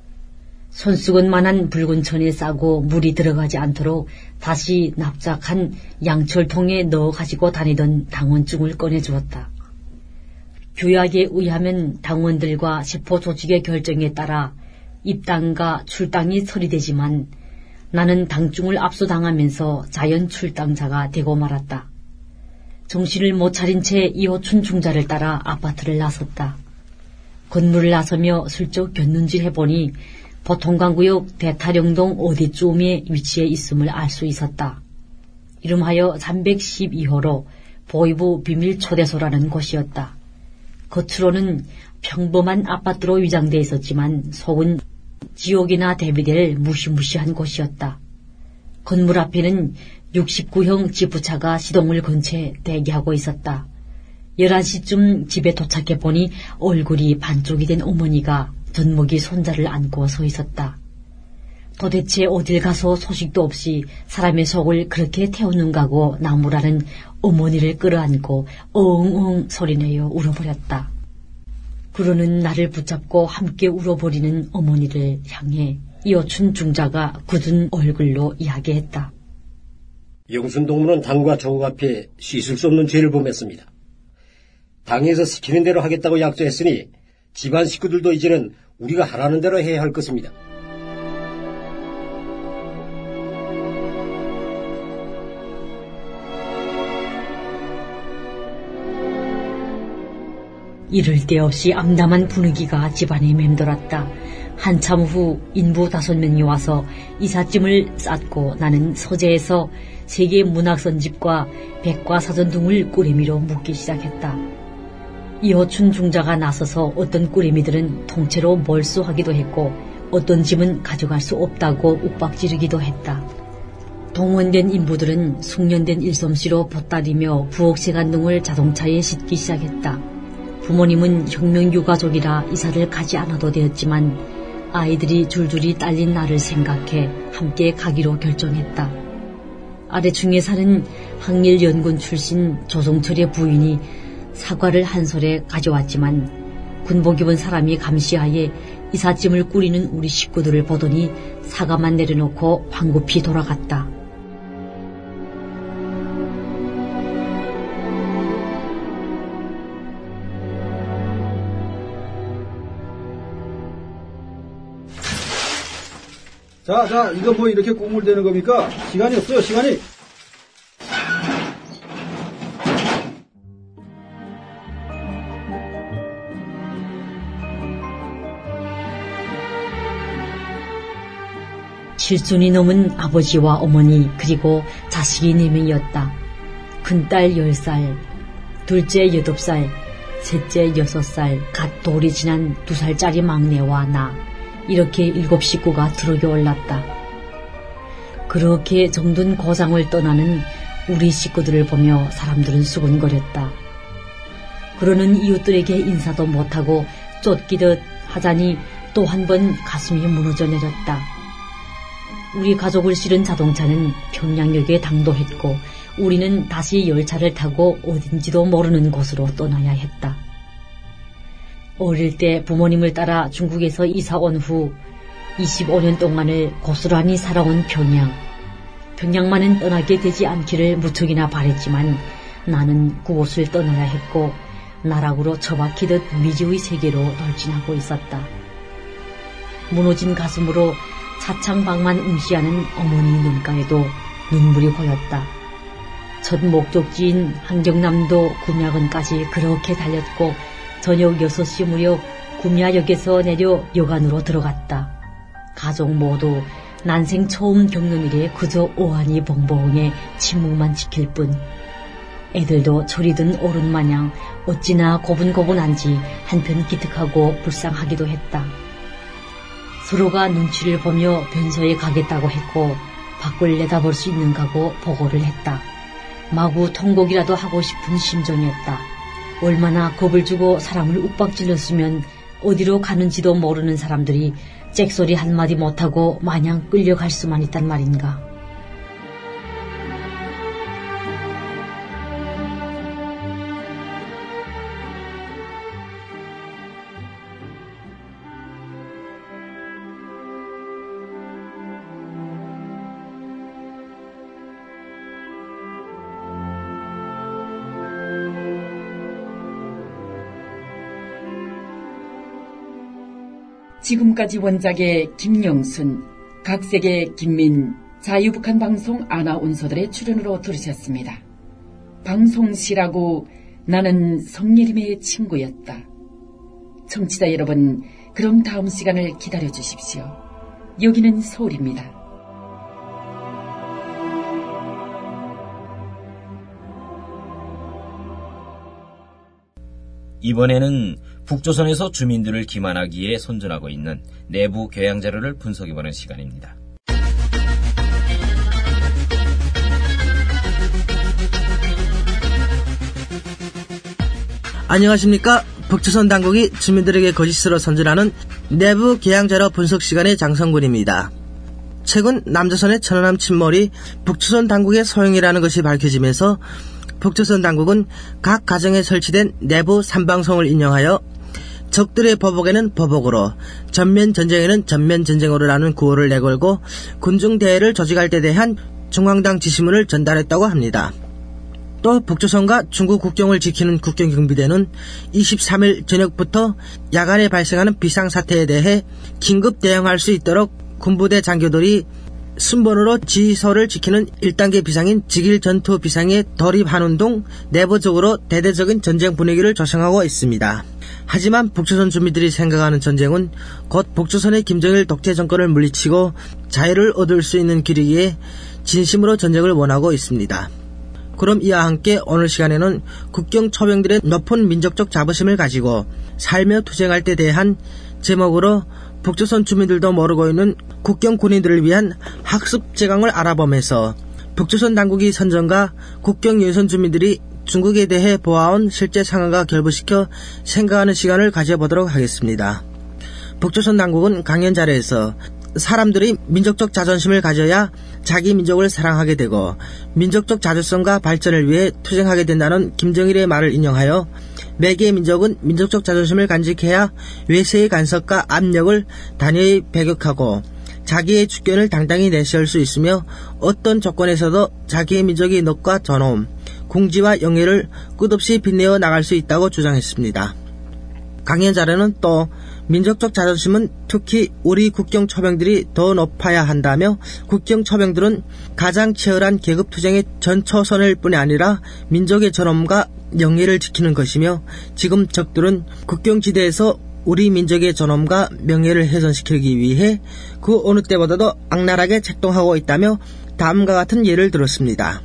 손수건만한 붉은 천에 싸고 물이 들어가지 않도록 다시 납작한 양철통에 넣어 가지고 다니던 당원증을 꺼내주었다. 규약에 의하면 당원들과 시포 조직의 결정에 따라 입당과 출당이 처리되지만 나는 당중을 압수당하면서 자연 출당자가 되고 말았다. 정신을 못 차린 채 이호춘 중자를 따라 아파트를 나섰다. 건물을 나서며 슬쩍 곁눈질 해보니 보통강구역 대타령동 어디쯤에 위치해 있음을 알 수 있었다. 이름하여 312호로 보이부 비밀 초대소라는 곳이었다. 겉으로는 평범한 아파트로 위장돼 있었지만 속은 지옥이나 대비될 무시무시한 곳이었다. 건물 앞에는 69형 지프차가 시동을 건 채 대기하고 있었다. 11시쯤 집에 도착해보니 얼굴이 반쪽이 된 어머니가 젖먹이 손자를 안고 서 있었다. 도대체 어딜 가서 소식도 없이 사람의 속을 그렇게 태우는가고 나무라는 어머니를 끌어안고 엉엉 소리내어 울어버렸다. 그러는 나를 붙잡고 함께 울어버리는 어머니를 향해 이호춘 중자가 굳은 얼굴로 이야기했다. 영순동무는 당과 조국 앞에 씻을 수 없는 죄를 범했습니다. 당에서 시키는 대로 하겠다고 약속했으니 집안 식구들도 이제는 우리가 하라는 대로 해야 할 것입니다. 이를 데 없이 암담한 분위기가 집안에 맴돌았다. 한참 후 인부 5명이 와서 이삿짐을 쌌고 나는 서재에서 세계 문학선집과 백과사전 등을 꾸레미로 묻기 시작했다. 이호춘 중자가 나서서 어떤 꾸레미들은 통째로 몰수하기도 했고 어떤 짐은 가져갈 수 없다고 윽박지르기도 했다. 동원된 인부들은 숙련된 일솜씨로 보따리며 부엌세간 등을 자동차에 싣기 시작했다. 부모님은 혁명유가족이라 이사를 가지 않아도 되었지만 아이들이 줄줄이 딸린 나를 생각해 함께 가기로 결정했다. 아래층에 사는 항일연군 출신 조성철의 부인이 사과를 한 솔에 가져왔지만 군복 입은 사람이 감시하에 이삿짐을 꾸리는 우리 식구들을 보더니 사과만 내려놓고 황급히 돌아갔다. 자, 이거 뭐 이렇게 꼬물대는 겁니까? 시간이 없어요, 시간이. 칠순이 넘은 아버지와 어머니 그리고 자식이 4명이었다. 큰딸 10살, 둘째 8살, 셋째 6살, 갓 돌이 지난 2살짜리 막내와 나 이렇게 7 식구가 트럭에 올랐다. 그렇게 정든 고장을 떠나는 우리 식구들을 보며 사람들은 수군거렸다. 그러는 이웃들에게 인사도 못하고 쫓기듯 하자니 또 한 번 가슴이 무너져 내렸다. 우리 가족을 실은 자동차는 평양역에 당도했고 우리는 다시 열차를 타고 어딘지도 모르는 곳으로 떠나야 했다. 어릴 때 부모님을 따라 중국에서 이사 온 후 25년 동안을 고스란히 살아온 평양. 평양만은 떠나게 되지 않기를 무척이나 바랬지만 나는 그곳을 떠나야 했고 나락으로 처박히듯 미지의 세계로 돌진하고 있었다. 무너진 가슴으로 차창방만 응시하는 어머니 눈가에도 눈물이 고였다. 첫 목적지인 한경남도 구미야근까지 그렇게 달렸고 저녁 6시 무렵 구미야역에서 내려 여관으로 들어갔다. 가족 모두 난생 처음 겪는 일에 그저 오한이 벙벙해 침묵만 지킬 뿐. 애들도 철이 든 어른마냥 어찌나 고분고분한지 한편 기특하고 불쌍하기도 했다. 서로가 눈치를 보며 변소에 가겠다고 했고 밖을 내다볼 수 있는가고 보고를 했다. 마구 통곡이라도 하고 싶은 심정이었다. 얼마나 겁을 주고 사람을 윽박질렀으면 어디로 가는지도 모르는 사람들이 잭소리 한마디 못하고 마냥 끌려갈 수만 있단 말인가. 지금까지 원작의 김영순, 각색의 김민, 자유북한 방송 아나운서들의 출연으로 들으셨습니다. 방송시라고 나는 성예림의 친구였다. 청취자 여러분, 그럼 다음 시간을 기다려주십시오. 여기는 서울입니다. 이번에는 북조선에서 주민들을 기만하기 위해 손전하고 있는 내부 교양 자료를 분석해보는 시간입니다. 안녕하십니까. 북조선 당국이 주민들에게 거짓으로 선전하는 내부 교양 자료 분석 시간의 장성군입니다. 최근 남조선의 천안함 침몰이 북조선 당국의 소행이라는 것이 밝혀지면서 북조선 당국은 각 가정에 설치된 내부 삼방송을 인용하여 적들의 보복에는 보복으로, 전면 전쟁에는 전면 전쟁으로라는 구호를 내걸고 군중 대회를 조직할 때 대한 중앙당 지시문을 전달했다고 합니다. 또 북조선과 중국 국경을 지키는 국경경비대는 23일 저녁부터 야간에 발생하는 비상사태에 대해 긴급 대응할 수 있도록 군부대 장교들이 순번으로 지휘소를 지키는 1단계 비상인 직일 전투 비상에 돌입하는 등 내부적으로 대대적인 전쟁 분위기를 조성하고 있습니다. 하지만 북조선 주민들이 생각하는 전쟁은 곧 북조선의 김정일 독재 정권을 물리치고 자유를 얻을 수 있는 길이기에 진심으로 전쟁을 원하고 있습니다. 그럼 이와 함께 오늘 시간에는 국경 초병들의 높은 민족적 자부심을 가지고 살며 투쟁할 때 대한 제목으로 북조선 주민들도 모르고 있는 국경 군인들을 위한 학습 제강을 알아보면서 북조선 당국이 선전과 국경 유선 주민들이 중국에 대해 보아온 실제 상황과 결부시켜 생각하는 시간을 가져보도록 하겠습니다. 북조선 당국은 강연 자료에서 사람들이 민족적 자존심을 가져야 자기 민족을 사랑하게 되고 민족적 자주성과 발전을 위해 투쟁하게 된다는 김정일의 말을 인용하여 매개의 민족은 민족적 자존심을 간직해야 외세의 간섭과 압력을 단호히 배격하고 자기의 주권을 당당히 내세울 수 있으며 어떤 조건에서도 자기의 민족의 넋과 존엄, 궁지와 영예를 끝없이 빛내어 나갈 수 있다고 주장했습니다. 강연 자료는 또 민족적 자존심은 특히 우리 국경 초병들이 더 높아야 한다며 국경 초병들은 가장 치열한 계급투쟁의 전초선일 뿐이 아니라 민족의 존엄과 영예를 지키는 것이며 지금 적들은 국경지대에서 우리 민족의 존엄과 명예를 훼손시키기 위해 그 어느 때보다도 악랄하게 책동하고 있다며 다음과 같은 예를 들었습니다.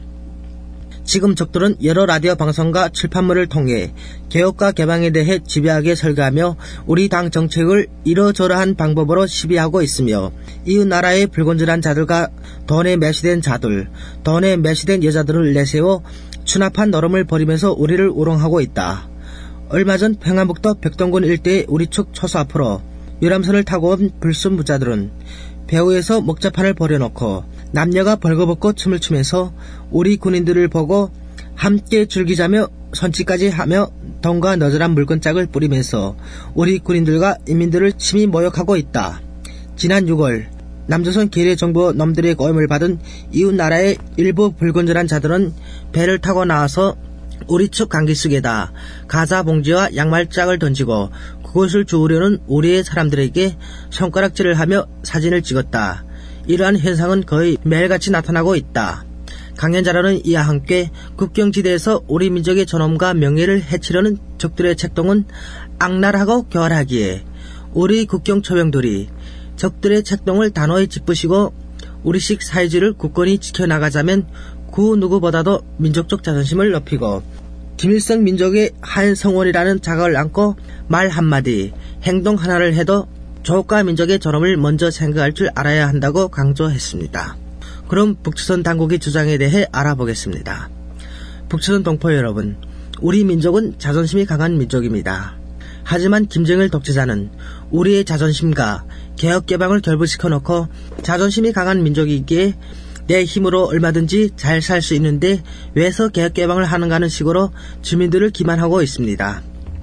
지금 적들은 여러 라디오 방송과 출판물을 통해 개혁과 개방에 대해 집요하게 설교하며 우리 당 정책을 이러저러한 방법으로 시비하고 있으며 이웃 나라의 불건전한 자들과 돈에 매시된 자들, 돈에 매시된 여자들을 내세워 추납한 노름을 벌이면서 우리를 우롱하고 있다. 얼마 전 평안북도 벽동군 일대의 우리 축 초소 앞으로 유람선을 타고 온 불순무자들은 배후에서 목자판을 벌여놓고 남녀가 벌거벗고 춤을 추면서 우리 군인들을 보고 함께 즐기자며 손짓까지 하며 돈과 너절한 물건짝을 뿌리면서 우리 군인들과 인민들을 심히 모욕하고 있다. 지난 6월 남조선 계례정부 놈들의 고임을 받은 이웃 나라의 일부 불건전한 자들은 배를 타고 나와서 우리 측 강기슭에다 가자 봉지와 양말짝을 던지고 그것을 주우려는 우리의 사람들에게 손가락질을 하며 사진을 찍었다. 이러한 현상은 거의 매일같이 나타나고 있다. 강연 자료는 이와 함께 국경지대에서 우리 민족의 존엄과 명예를 해치려는 적들의 책동은 악랄하고 교활하기에 우리 국경 초병들이 적들의 책동을 단호히 짚으시고 우리식 사회주의를 굳건히 지켜나가자면 그 누구보다도 민족적 자존심을 높이고 김일성 민족의 한 성원이라는 자각을 안고 말 한마디, 행동 하나를 해도 조국과 민족의 존엄을 먼저 생각할 줄 알아야 한다고 강조했습니다. 그럼 북조선 당국의 주장에 대해 알아보겠습니다. 북조선 동포 여러분, 우리 민족은 자존심이 강한 민족입니다. 하지만 김정일 독재자는 우리의 자존심과 개혁개방을 결부시켜 놓고 자존심이 강한 민족이기에 내 힘으로 얼마든지 잘 살 수 있는데 왜서 개혁개방을 하는가 하는 식으로 주민들을 기만하고 있습니다.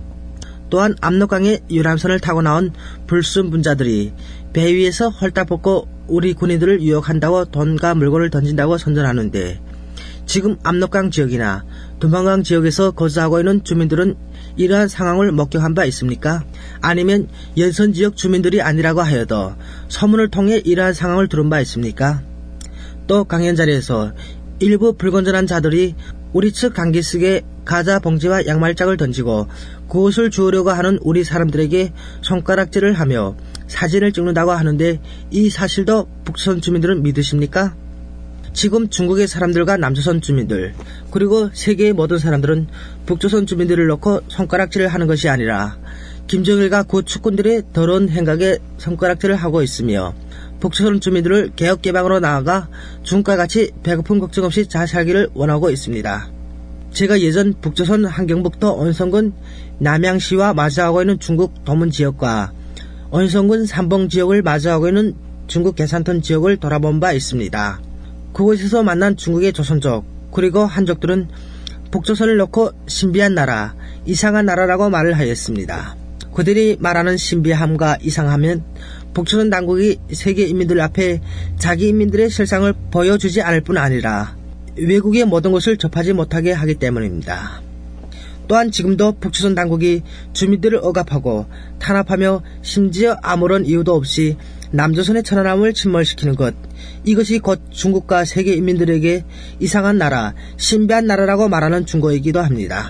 또한 압록강의 유람선을 타고 나온 불순분자들이 배 위에서 홀딱 벗고 우리 군인들을 유혹한다고 돈과 물건을 던진다고 선전하는데 지금 압록강 지역이나 두만강 지역에서 거주하고 있는 주민들은 이러한 상황을 목격한 바 있습니까? 아니면 연선 지역 주민들이 아니라고 하여도 소문을 통해 이러한 상황을 들은 바 있습니까? 또 강연 자리에서 일부 불건전한 자들이 우리 측 강기슭에 과자 봉지와 양말짝을 던지고 그것을 주우려고 하는 우리 사람들에게 손가락질을 하며 사진을 찍는다고 하는데 이 사실도 북조선 주민들은 믿으십니까? 지금 중국의 사람들과 남조선 주민들 그리고 세계의 모든 사람들은 북조선 주민들을 놓고 손가락질을 하는 것이 아니라 김정일과 그 측근들의 더러운 행각에 손가락질을 하고 있으며 북조선 주민들을 개혁개방으로 나아가 중국과 같이 배고픔 걱정 없이 잘 살기를 원하고 있습니다. 제가 예전 북조선 함경북도 온성군 남양시와 마주하고 있는 중국 도문 지역과 온성군 삼봉 지역을 마주하고 있는 중국 계산턴 지역을 돌아본 바 있습니다. 그곳에서 만난 중국의 조선족 그리고 한족들은 북조선을 놓고 신비한 나라, 이상한 나라라고 말을 하였습니다. 그들이 말하는 신비함과 이상함은 북조선 당국이 세계 인민들 앞에 자기 인민들의 실상을 보여주지 않을 뿐 아니라 외국의 모든 것을 접하지 못하게 하기 때문입니다. 또한 지금도 북조선 당국이 주민들을 억압하고 탄압하며 심지어 아무런 이유도 없이 남조선의 천안함을 침몰시키는 것, 이것이 곧 중국과 세계 인민들에게 이상한 나라, 신비한 나라라고 말하는 증거이기도 합니다.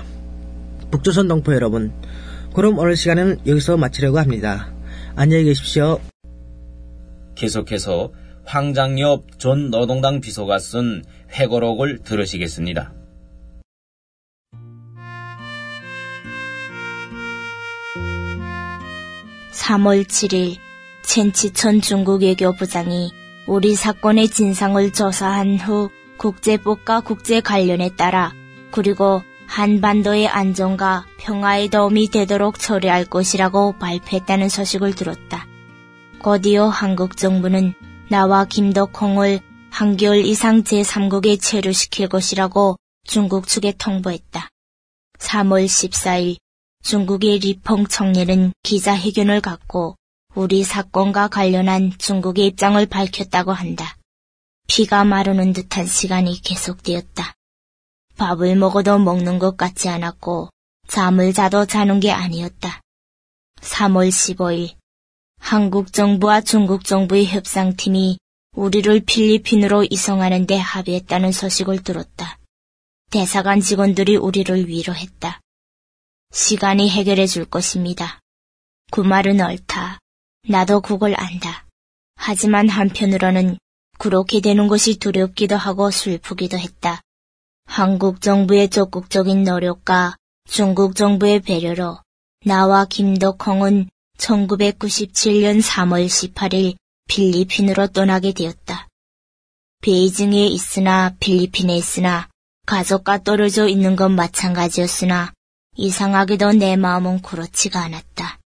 북조선 동포 여러분, 그럼 오늘 시간에는 여기서 마치려고 합니다. 안녕히 계십시오. 계속해서 황장엽 전 노동당 비서가 쓴 회고록을 들으시겠습니다. 3월 7일 첸치천 중국 외교부장이 우리 사건의 진상을 조사한 후 국제법과 국제 관련에 따라 그리고 한반도의 안정과 평화에 도움이 되도록 처리할 것이라고 발표했다는 소식을 들었다. 곧 이어 한국 정부는 나와 김덕홍을 한개월 이상 제3국에 체류시킬 것이라고 중국 측에 통보했다. 3월 14일 중국의 리펑 총리는 기자회견을 갖고 우리 사건과 관련한 중국의 입장을 밝혔다고 한다. 피가 마르는 듯한 시간이 계속되었다. 밥을 먹어도 먹는 것 같지 않았고 잠을 자도 자는 게 아니었다. 3월 15일 한국 정부와 중국 정부의 협상팀이 우리를 필리핀으로 이송하는 데 합의했다는 소식을 들었다. 대사관 직원들이 우리를 위로했다. 시간이 해결해 줄 것입니다. 그 말은 옳다. 나도 그걸 안다. 하지만 한편으로는 그렇게 되는 것이 두렵기도 하고 슬프기도 했다. 한국 정부의 적극적인 노력과 중국 정부의 배려로 나와 김덕홍은 1997년 3월 18일 필리핀으로 떠나게 되었다. 베이징에 있으나 필리핀에 있으나 가족과 떨어져 있는 건 마찬가지였으나 이상하게도 내 마음은 그렇지가 않았다.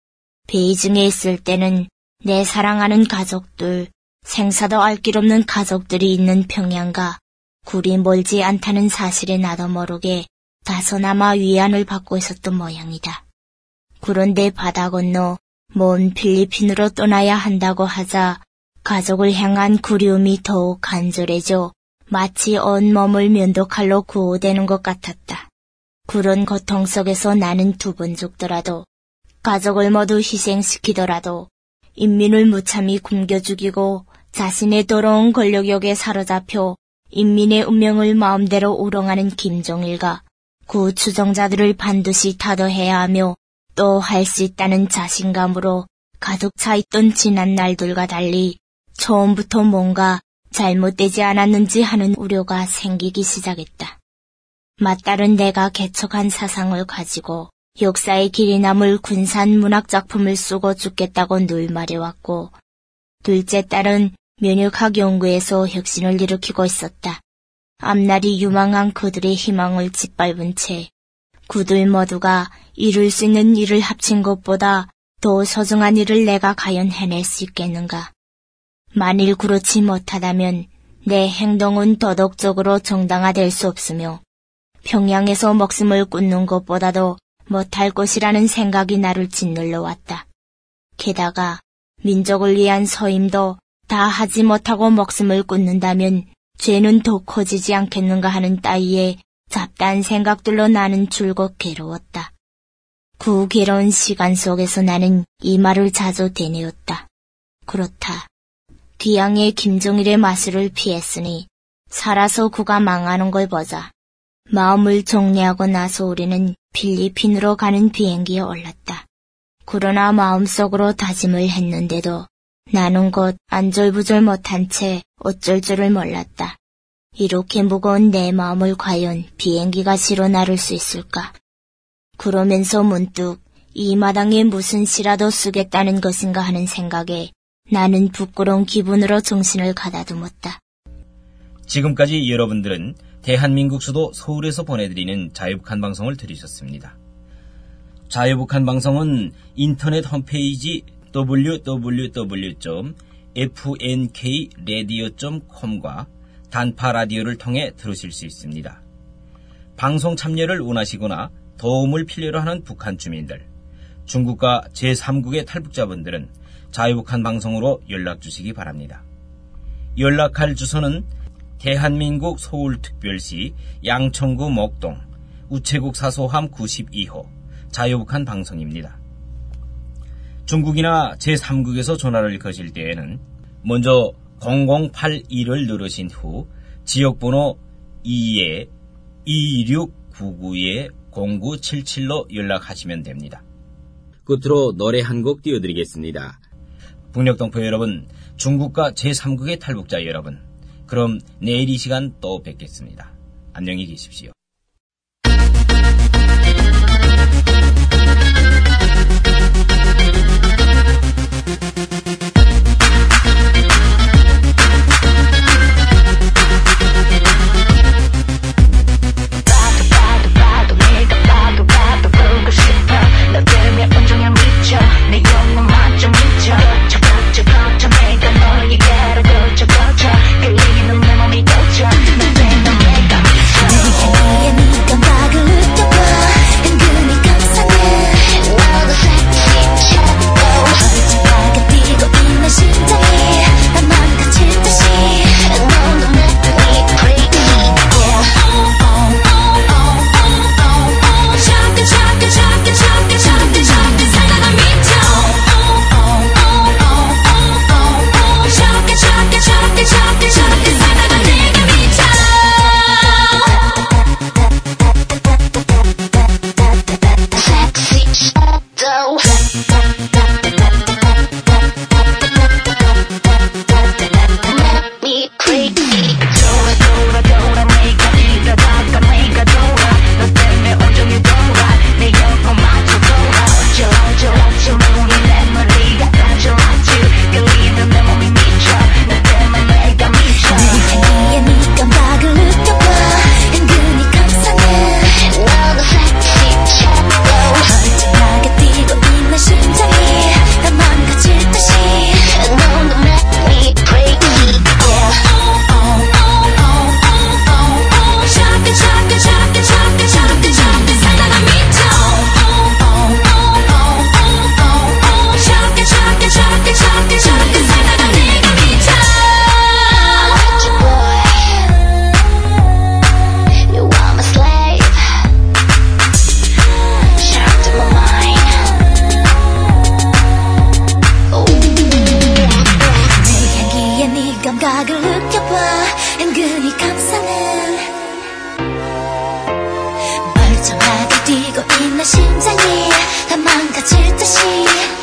베이징에 있을 때는 내 사랑하는 가족들, 생사도 알 길 없는 가족들이 있는 평양과 굴이 멀지 않다는 사실에 나도 모르게 다소나마 위안을 받고 있었던 모양이다. 그런데 바다 건너 먼 필리핀으로 떠나야 한다고 하자 가족을 향한 그리움이 더욱 간절해져 마치 온몸을 면도칼로 구워대는 것 같았다. 그런 고통 속에서 나는 두 번 죽더라도 가족을 모두 희생시키더라도 인민을 무참히 굶겨 죽이고 자신의 더러운 권력욕에 사로잡혀 인민의 운명을 마음대로 우롱하는 김정일과 그 추종자들을 반드시 타도해야 하며 또 할 수 있다는 자신감으로 가득 차 있던 지난 날들과 달리 처음부터 뭔가 잘못되지 않았는지 하는 우려가 생기기 시작했다. 맞다른 내가 개척한 사상을 가지고 역사의 길이 남을 군산 문학작품을 쓰고 죽겠다고 늘 말해왔고, 둘째 딸은 면역학 연구에서 혁신을 일으키고 있었다. 앞날이 유망한 그들의 희망을 짓밟은 채 그들 모두가 이룰 수 있는 일을 합친 것보다 더 소중한 일을 내가 과연 해낼 수 있겠는가? 만일 그렇지 못하다면 내 행동은 도덕적으로 정당화될 수 없으며 평양에서 목숨을 끊는 것보다도 못할 것이라는 생각이 나를 짓눌러 왔다. 게다가 민족을 위한 소임도 다 하지 못하고 목숨을 끊는다면 죄는 더 커지지 않겠는가 하는 따위의 잡다한 생각들로 나는 줄곧 괴로웠다. 그 괴로운 시간 속에서 나는 이 말을 자주 되뇌었다. 그렇다. 귀양의 김종일의 마술을 피했으니 살아서 그가 망하는 걸 보자. 마음을 정리하고 나서 우리는 필리핀으로 가는 비행기에 올랐다. 그러나 마음속으로 다짐을 했는데도 나는 곧 안절부절 못한 채 어쩔 줄을 몰랐다. 이렇게 무거운 내 마음을 과연 비행기가 실어 나를 수 있을까? 그러면서 문득 이 마당에 무슨 시라도 쓰겠다는 것인가 하는 생각에 나는 부끄러운 기분으로 정신을 가다듬었다. 지금까지 여러분들은 대한민국 수도 서울에서 보내드리는 자유북한 방송을 들으셨습니다. 자유북한 방송은 인터넷 홈페이지 www.fnkradio.com과 단파 라디오를 통해 들으실 수 있습니다. 방송 참여를 원하시거나 도움을 필요로 하는 북한 주민들, 중국과 제3국의 탈북자분들은 자유북한 방송으로 연락 주시기 바랍니다. 연락할 주소는 대한민국 서울특별시 양천구 목동 우체국 사소함 92호 자유북한 방송입니다. 중국이나 제3국에서 전화를 거실 때에는 먼저 0082를 누르신 후 지역번호 2-2699-0977로 연락하시면 됩니다. 끝으로 노래 한 곡 띄워드리겠습니다. 북녘동포 여러분, 중국과 제3국의 탈북자 여러분, 그럼 내일 이 시간 또 뵙겠습니다. 안녕히 계십시오. 멀쩡하게 뛰고 있는 심장이 다 망가질 듯이